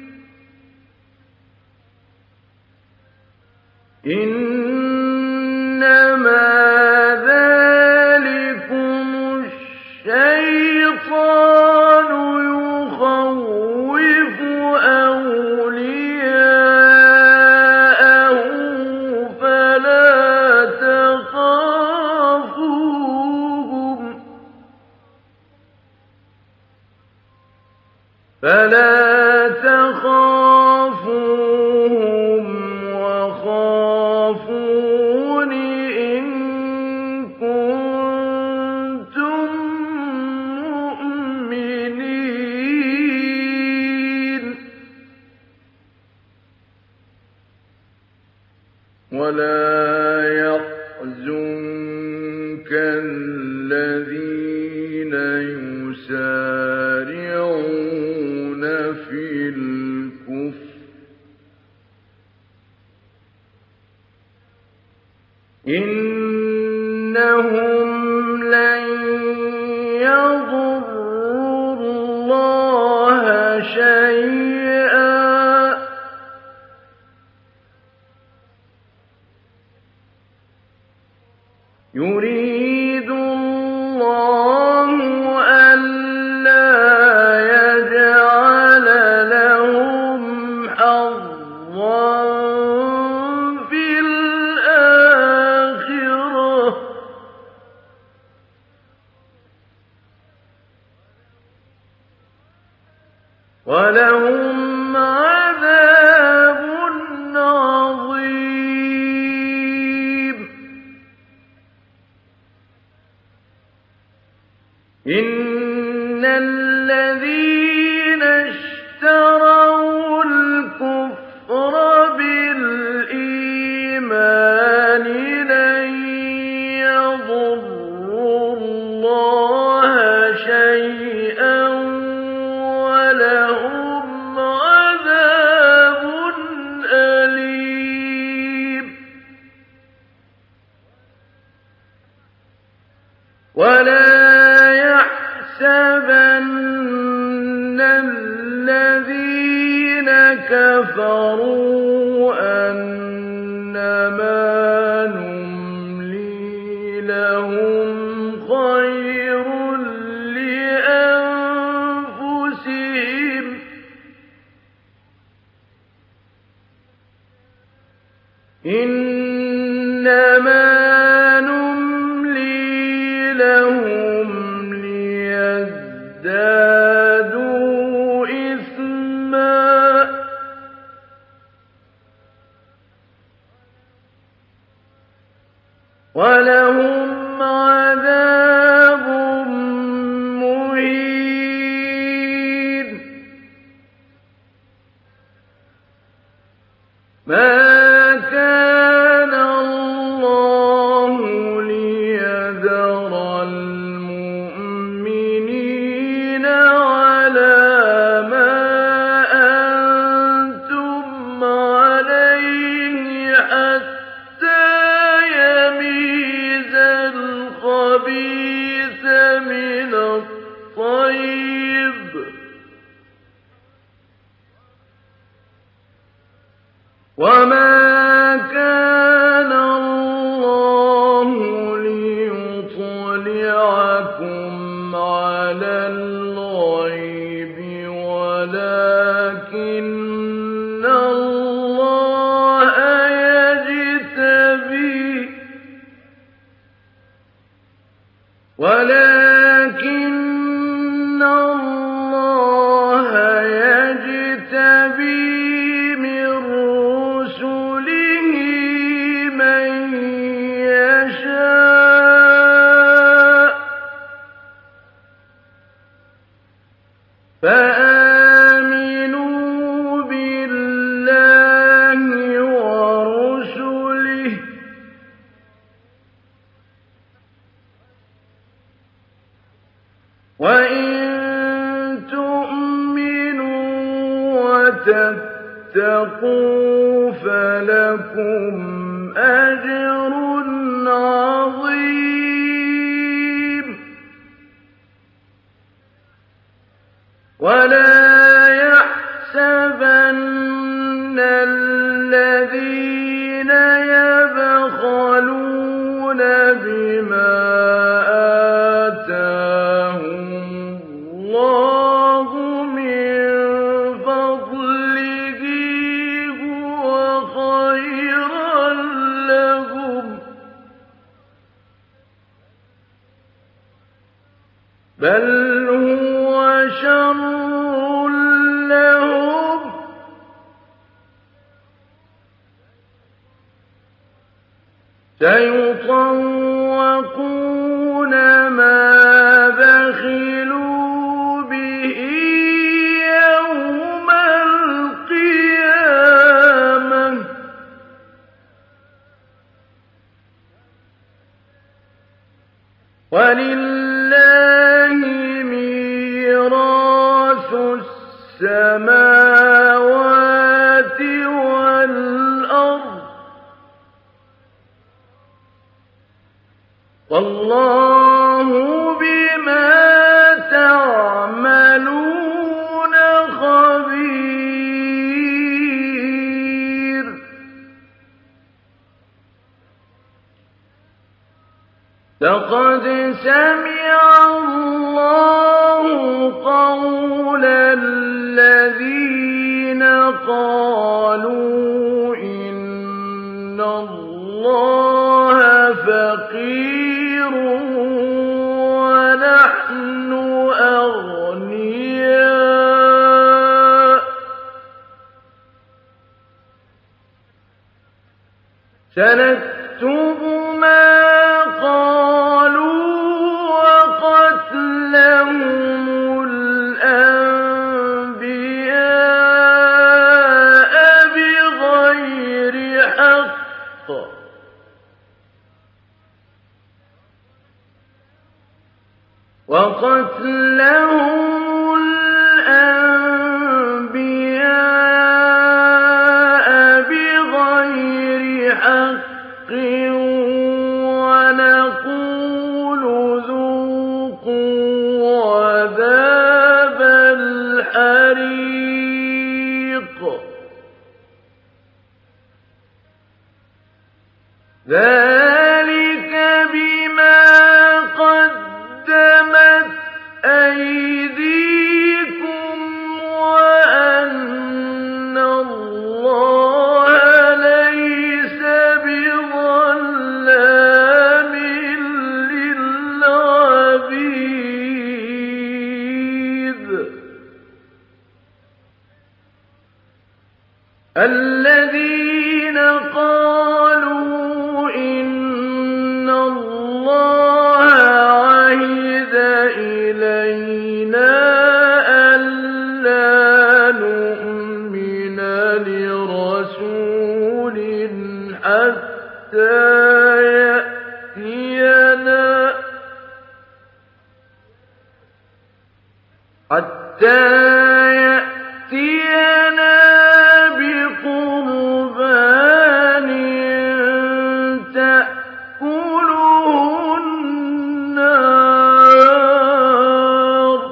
Speaker 1: إنما ذلكم الشيطان يخوف أولياءه فلا تخافوهم وخافون إن كنتم مؤمنين ولا يحزنك الذين يسارعون في الكفر إنهم لن يضروا الله شيئا يريد الله ألا يجعل لهم حظا في الآخرة ولهم عذاب عظيم إن الذين اشتروا الكفر بالإيمان لن يضروا الله شيئا ولهم عذاب أليم ولا يحسبن الذين كفروا أنما نملي لهم خير لأنفسهم إنما نملي لهم ليزدادوا إثما ولهم عذاب مهين ما كان الله ليذر المؤمنين على ما أنتم عليه حتى يميز الخبيث من الطيب وما كان الله ليطلعكم على الغيب ولكن الله يجتبي من رسله من يشاء فآمنوا بالله ورسله وإن تؤمنوا وتتقوا فلكم أجر عظيم ولا يحسبن الذين يبخلون بما آتاهم الله من فضله هو خيرا لهم بل هو شر سيطوقون ما بخلوا به يوم القيامة ولله ميراث السماوات والأرض والله بما تعملون خبير لقد سمع الله قول الذين قالوا إن الله فقير ونحن أغنياء سنكتب ما قالوا وقتلهم الأنبياء بغير حق ونقول ذوقوا عذاب الحريق ذلك بما قدمت أيديكم وأن الله ليس بظلام للعبيد الذين قالوا إن الله عهد إلينا ألا نؤمن لرسول حتى يأتينا بقربان تأكله النار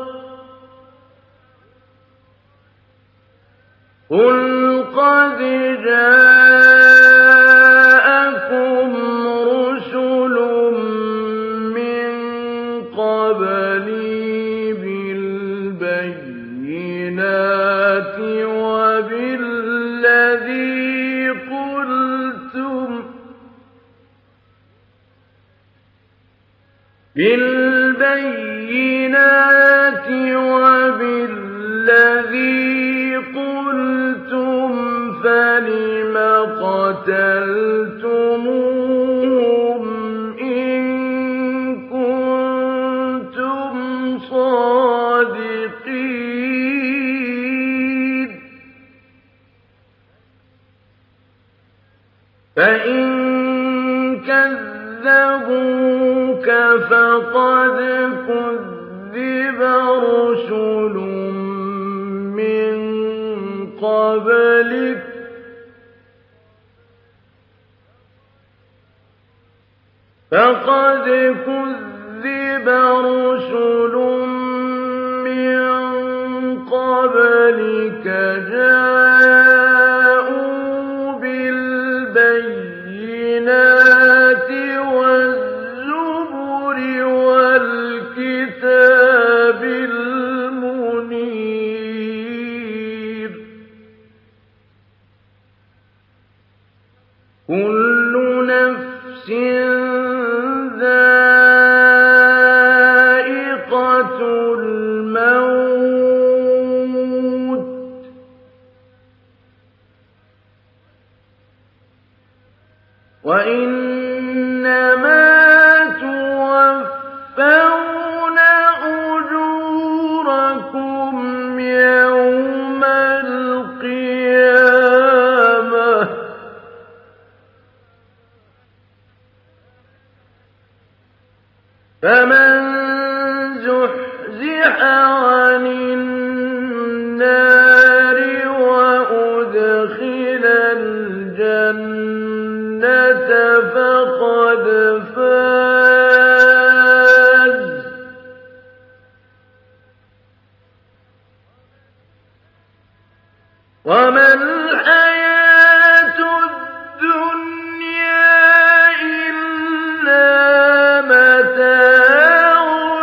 Speaker 1: قل قد جاءكم رسل من قبلي بالبينات وبالذي قلتم فلم قتلتموهم إن كنتم صادقين فإن كذبوك فقد كذب رسل من قبلك جاءوا بالبينات والزبر والكتاب المنير كل نفس ذائقة الموت وإن النَّارِ وَأُدْخِلَ الْجَنَّةَ فَقَدْ فَازَ. وَمَا الْحَيَاةُ الدُّنْيَا إِلَّا مَتَاعُ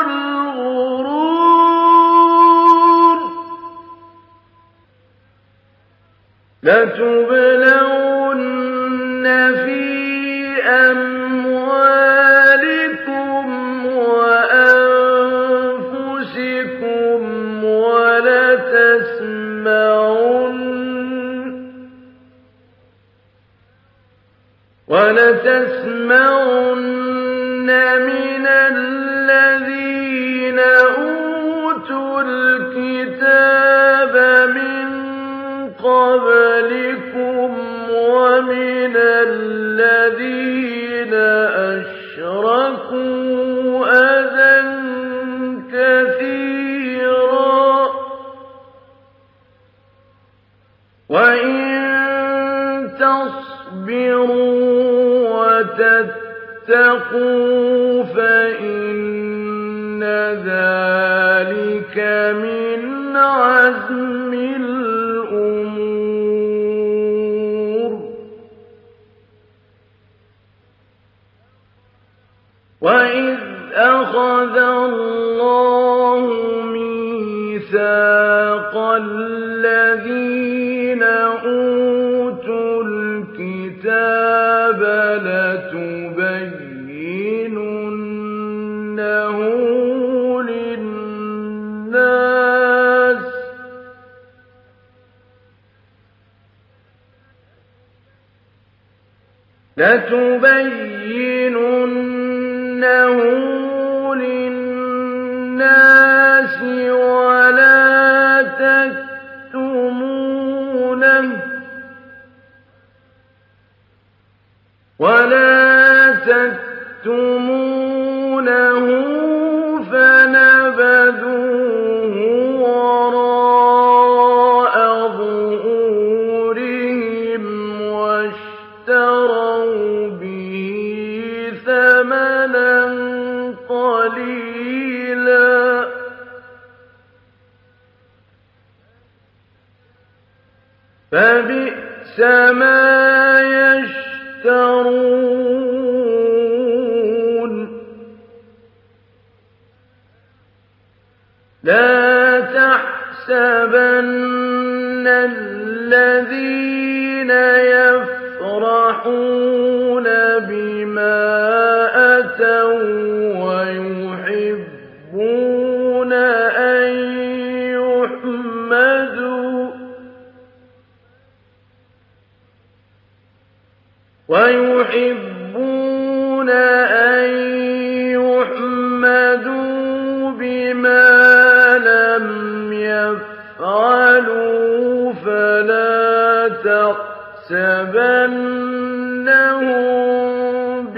Speaker 1: الْغُرُورِ. لَتُبْلَوُنَّ فِي أَمْوَالِكُمْ وَأَنفُسِكُمْ وَلَتَسْمَعُنَّ مِنَ الَّذِينَ أُوتُوا الْكِتَابَ مِن قَبْلِكُمْ وَمِنَ الَّذِينَ أَشْرَكُوا أَذًى كَثِيرًا ۚ وَإِن تَصْبِرُوا وَتَتَّقُوا فَإِنَّ ذَلِكَ مِنْ عَزْمِ الْأُمُورِ. وَإِذْ أَخَذَ اللَّهُ مِيثَاقَ الَّذِينَ أُوتُوا الْكِتَابَ لَتُبَيِّنُنَّهُ لِلنَّاسِ وَلَا تَكْتُمُونَهُ فَنَبَذُوهُ وَرَاءَ ظُهُورِهِمْ وَاشْتَرَوْا بِهِ ثَمَنًا قَلِيلًا ۖ فَبِئْسَ مَا يَشْتَرُونَ. لَا تَحْسَبَنَّ الَّذِينَ يَفْرَحُونَ بِمَا أَتَوا وَّيُحِبُّونَ أَن يُحْمَدُوا بِمَا لَمْ يَفْعَلُوا فَلَا تَحْسَبَنَّهُم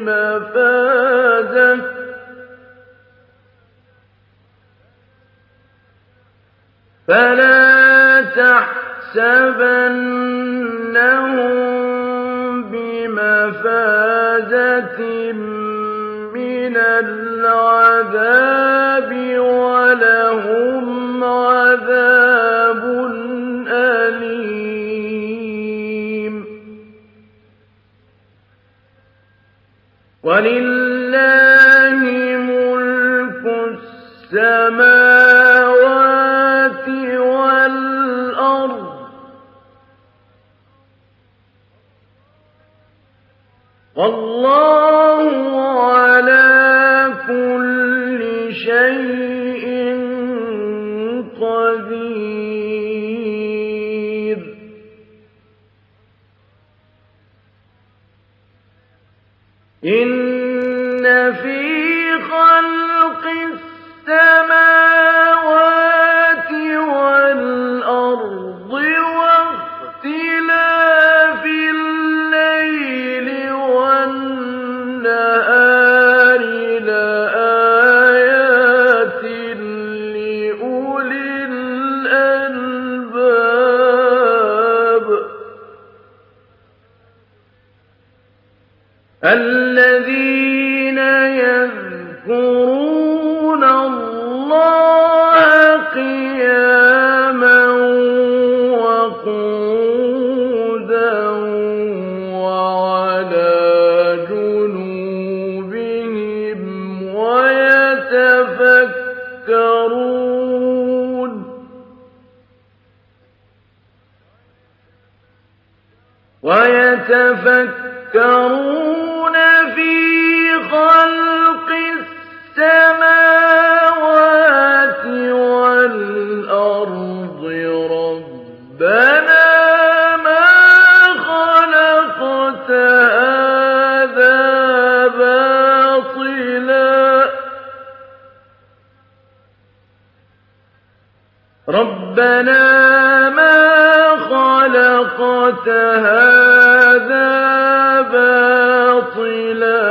Speaker 1: بِمَفَازَةٍ مِّنَ الْعَذَابِ وَلَهُمْ عَذَابٌ أَلِيمٌ. وَلِلَّهِ مُلْكُ السَّمَاوَاتِ وَالْأَرْضِ ۚ وَاللَّهُ عَلَىٰ كُلِّ شَيْءٍ قَدِيرٌ. إِنَّ فِي خَلْقِ السَّمَاوَاتِ وَالْأَرْضِ وَاخْتِلَافِ اللَّيْلِ وَالنَّهَارِ لَآيَاتٍ لِّأُولِي الْأَلْبَابِ. الذين يذكرون الله قياما وقعودا وعلى جنوبهم ويتفكرون في خلق السماوات والأرض ربنا ما خلقت هذا باطلا ربنا ما خلقت هذا باطلا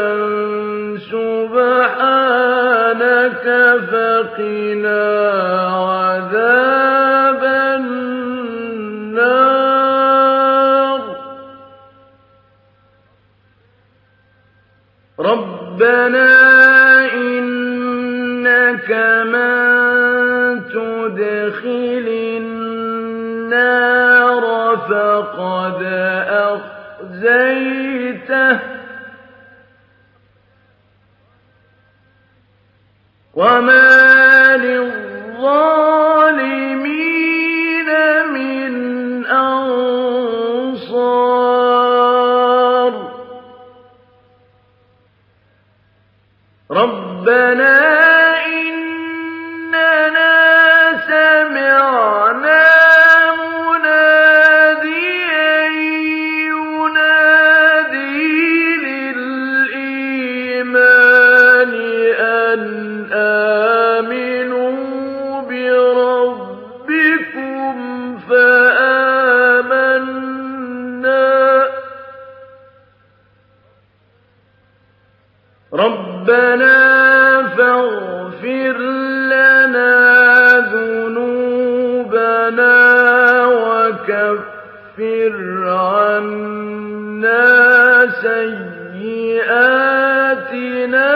Speaker 1: سبحانك فقنا عذاب النار ربنا إنك من تدخل النار فقد أخزيته وما للظالمين من أنصار ربنا إننا سمعنا مناديا ينادي للإيمان أن آمنوا بربكم فآمنا ربنا فاغفر لنا ذنوبنا وكفر عنا سيئاتنا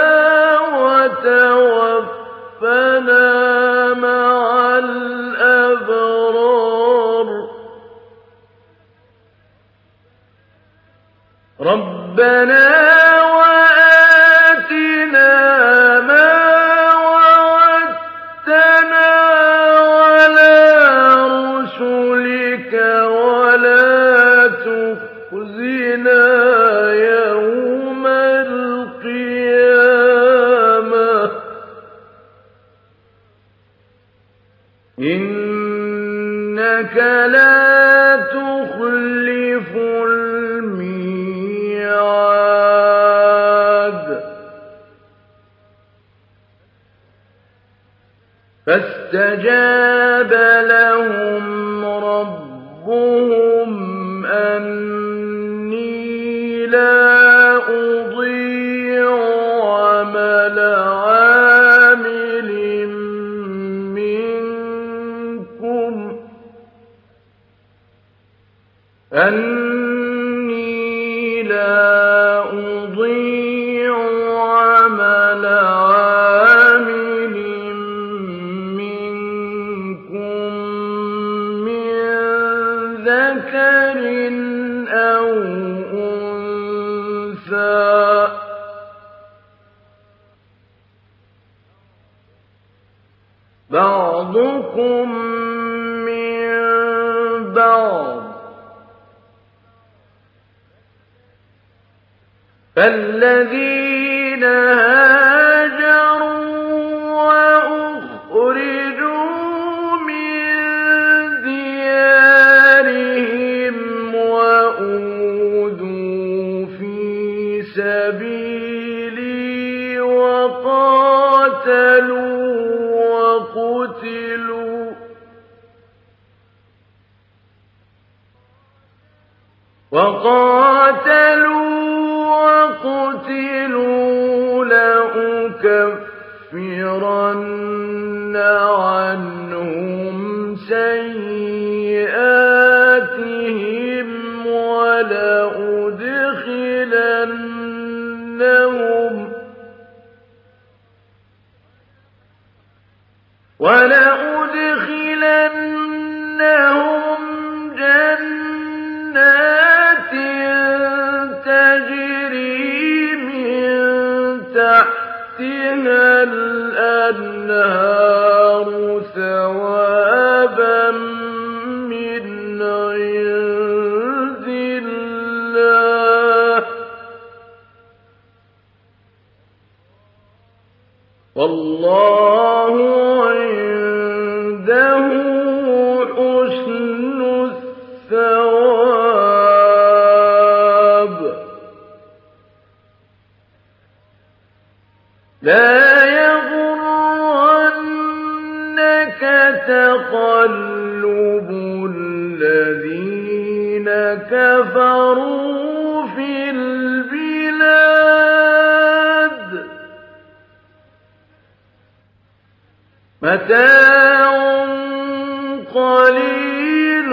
Speaker 1: وتوفنا مع الأبرار ربنا وآتنا ما وعدتنا على رسلك ولا تخزنا يوم القيامة إنك لا تخلف الميعاد فاستجاب لهم ربهم أني لا أضيع عمل عامل منكم أني لا أضيع عمل عامل منكم من ذكر أو أنثى بعضكم من بعض فالذين هاجروا وأخرجوا من ديارهم وأوذوا في سبيلي وقتلوا لأكفرن عنهم سيئاتهم ولأدخلنهم تحتها الأنهار ثوابا من عند الله والله عنده حسن الثواب لا يغرنك تقلب الذين كفروا في البلاد متاع قليل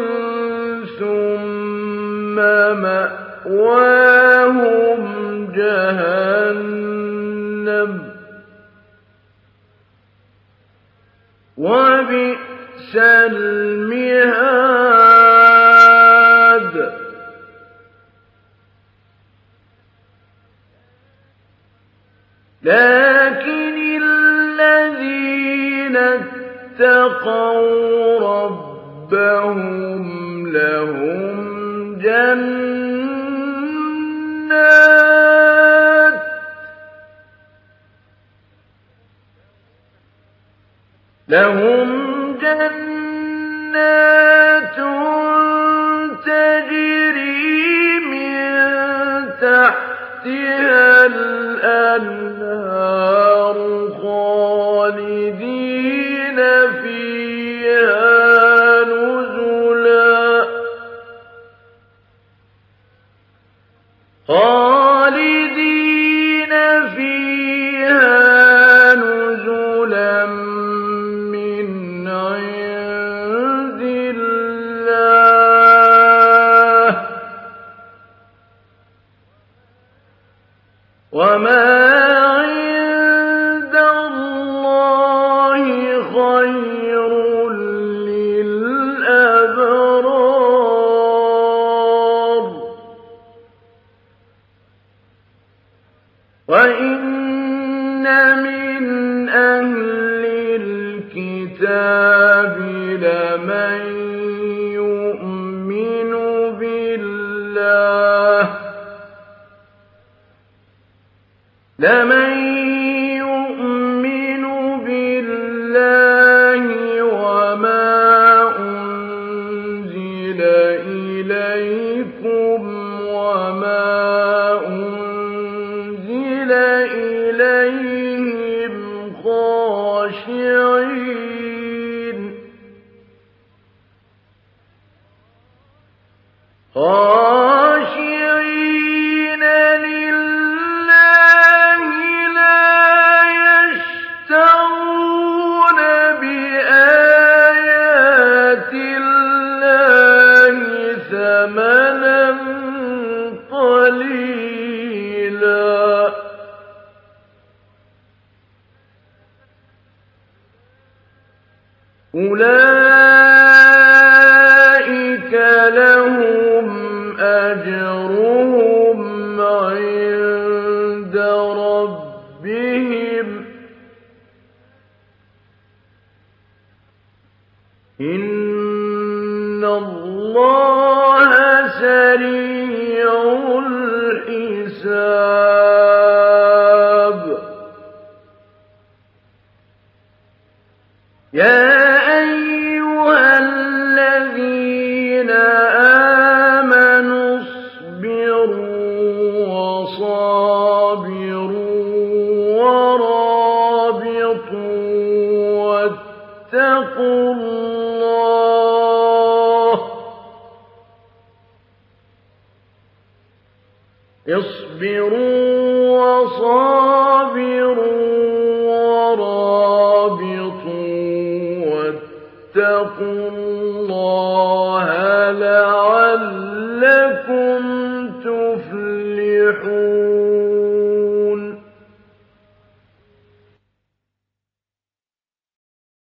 Speaker 1: ثم مأواهم جهنم وبئس المهاد لكن الذين اتقوا ربهم لهم جنات تجري من تحتها الأنهار خالدين فيها نزلا من عند الله وما عند الله خير للأبرار وإن من أهل الكتاب لمن يؤمن بالله وما أنزل إليكم وما أنزل إليهم خاشعين لله لا يشترون بآيات الله ثمنا قليلا أولئك لهم أجرهم عند ربهم إن الله سريع الحساب يا أيها الذين آمنوا اصبروا وصابروا ورابطوا واتقوا الله اصبروا وصابروا ورابطوا واتقوا الله لعلكم تفلحون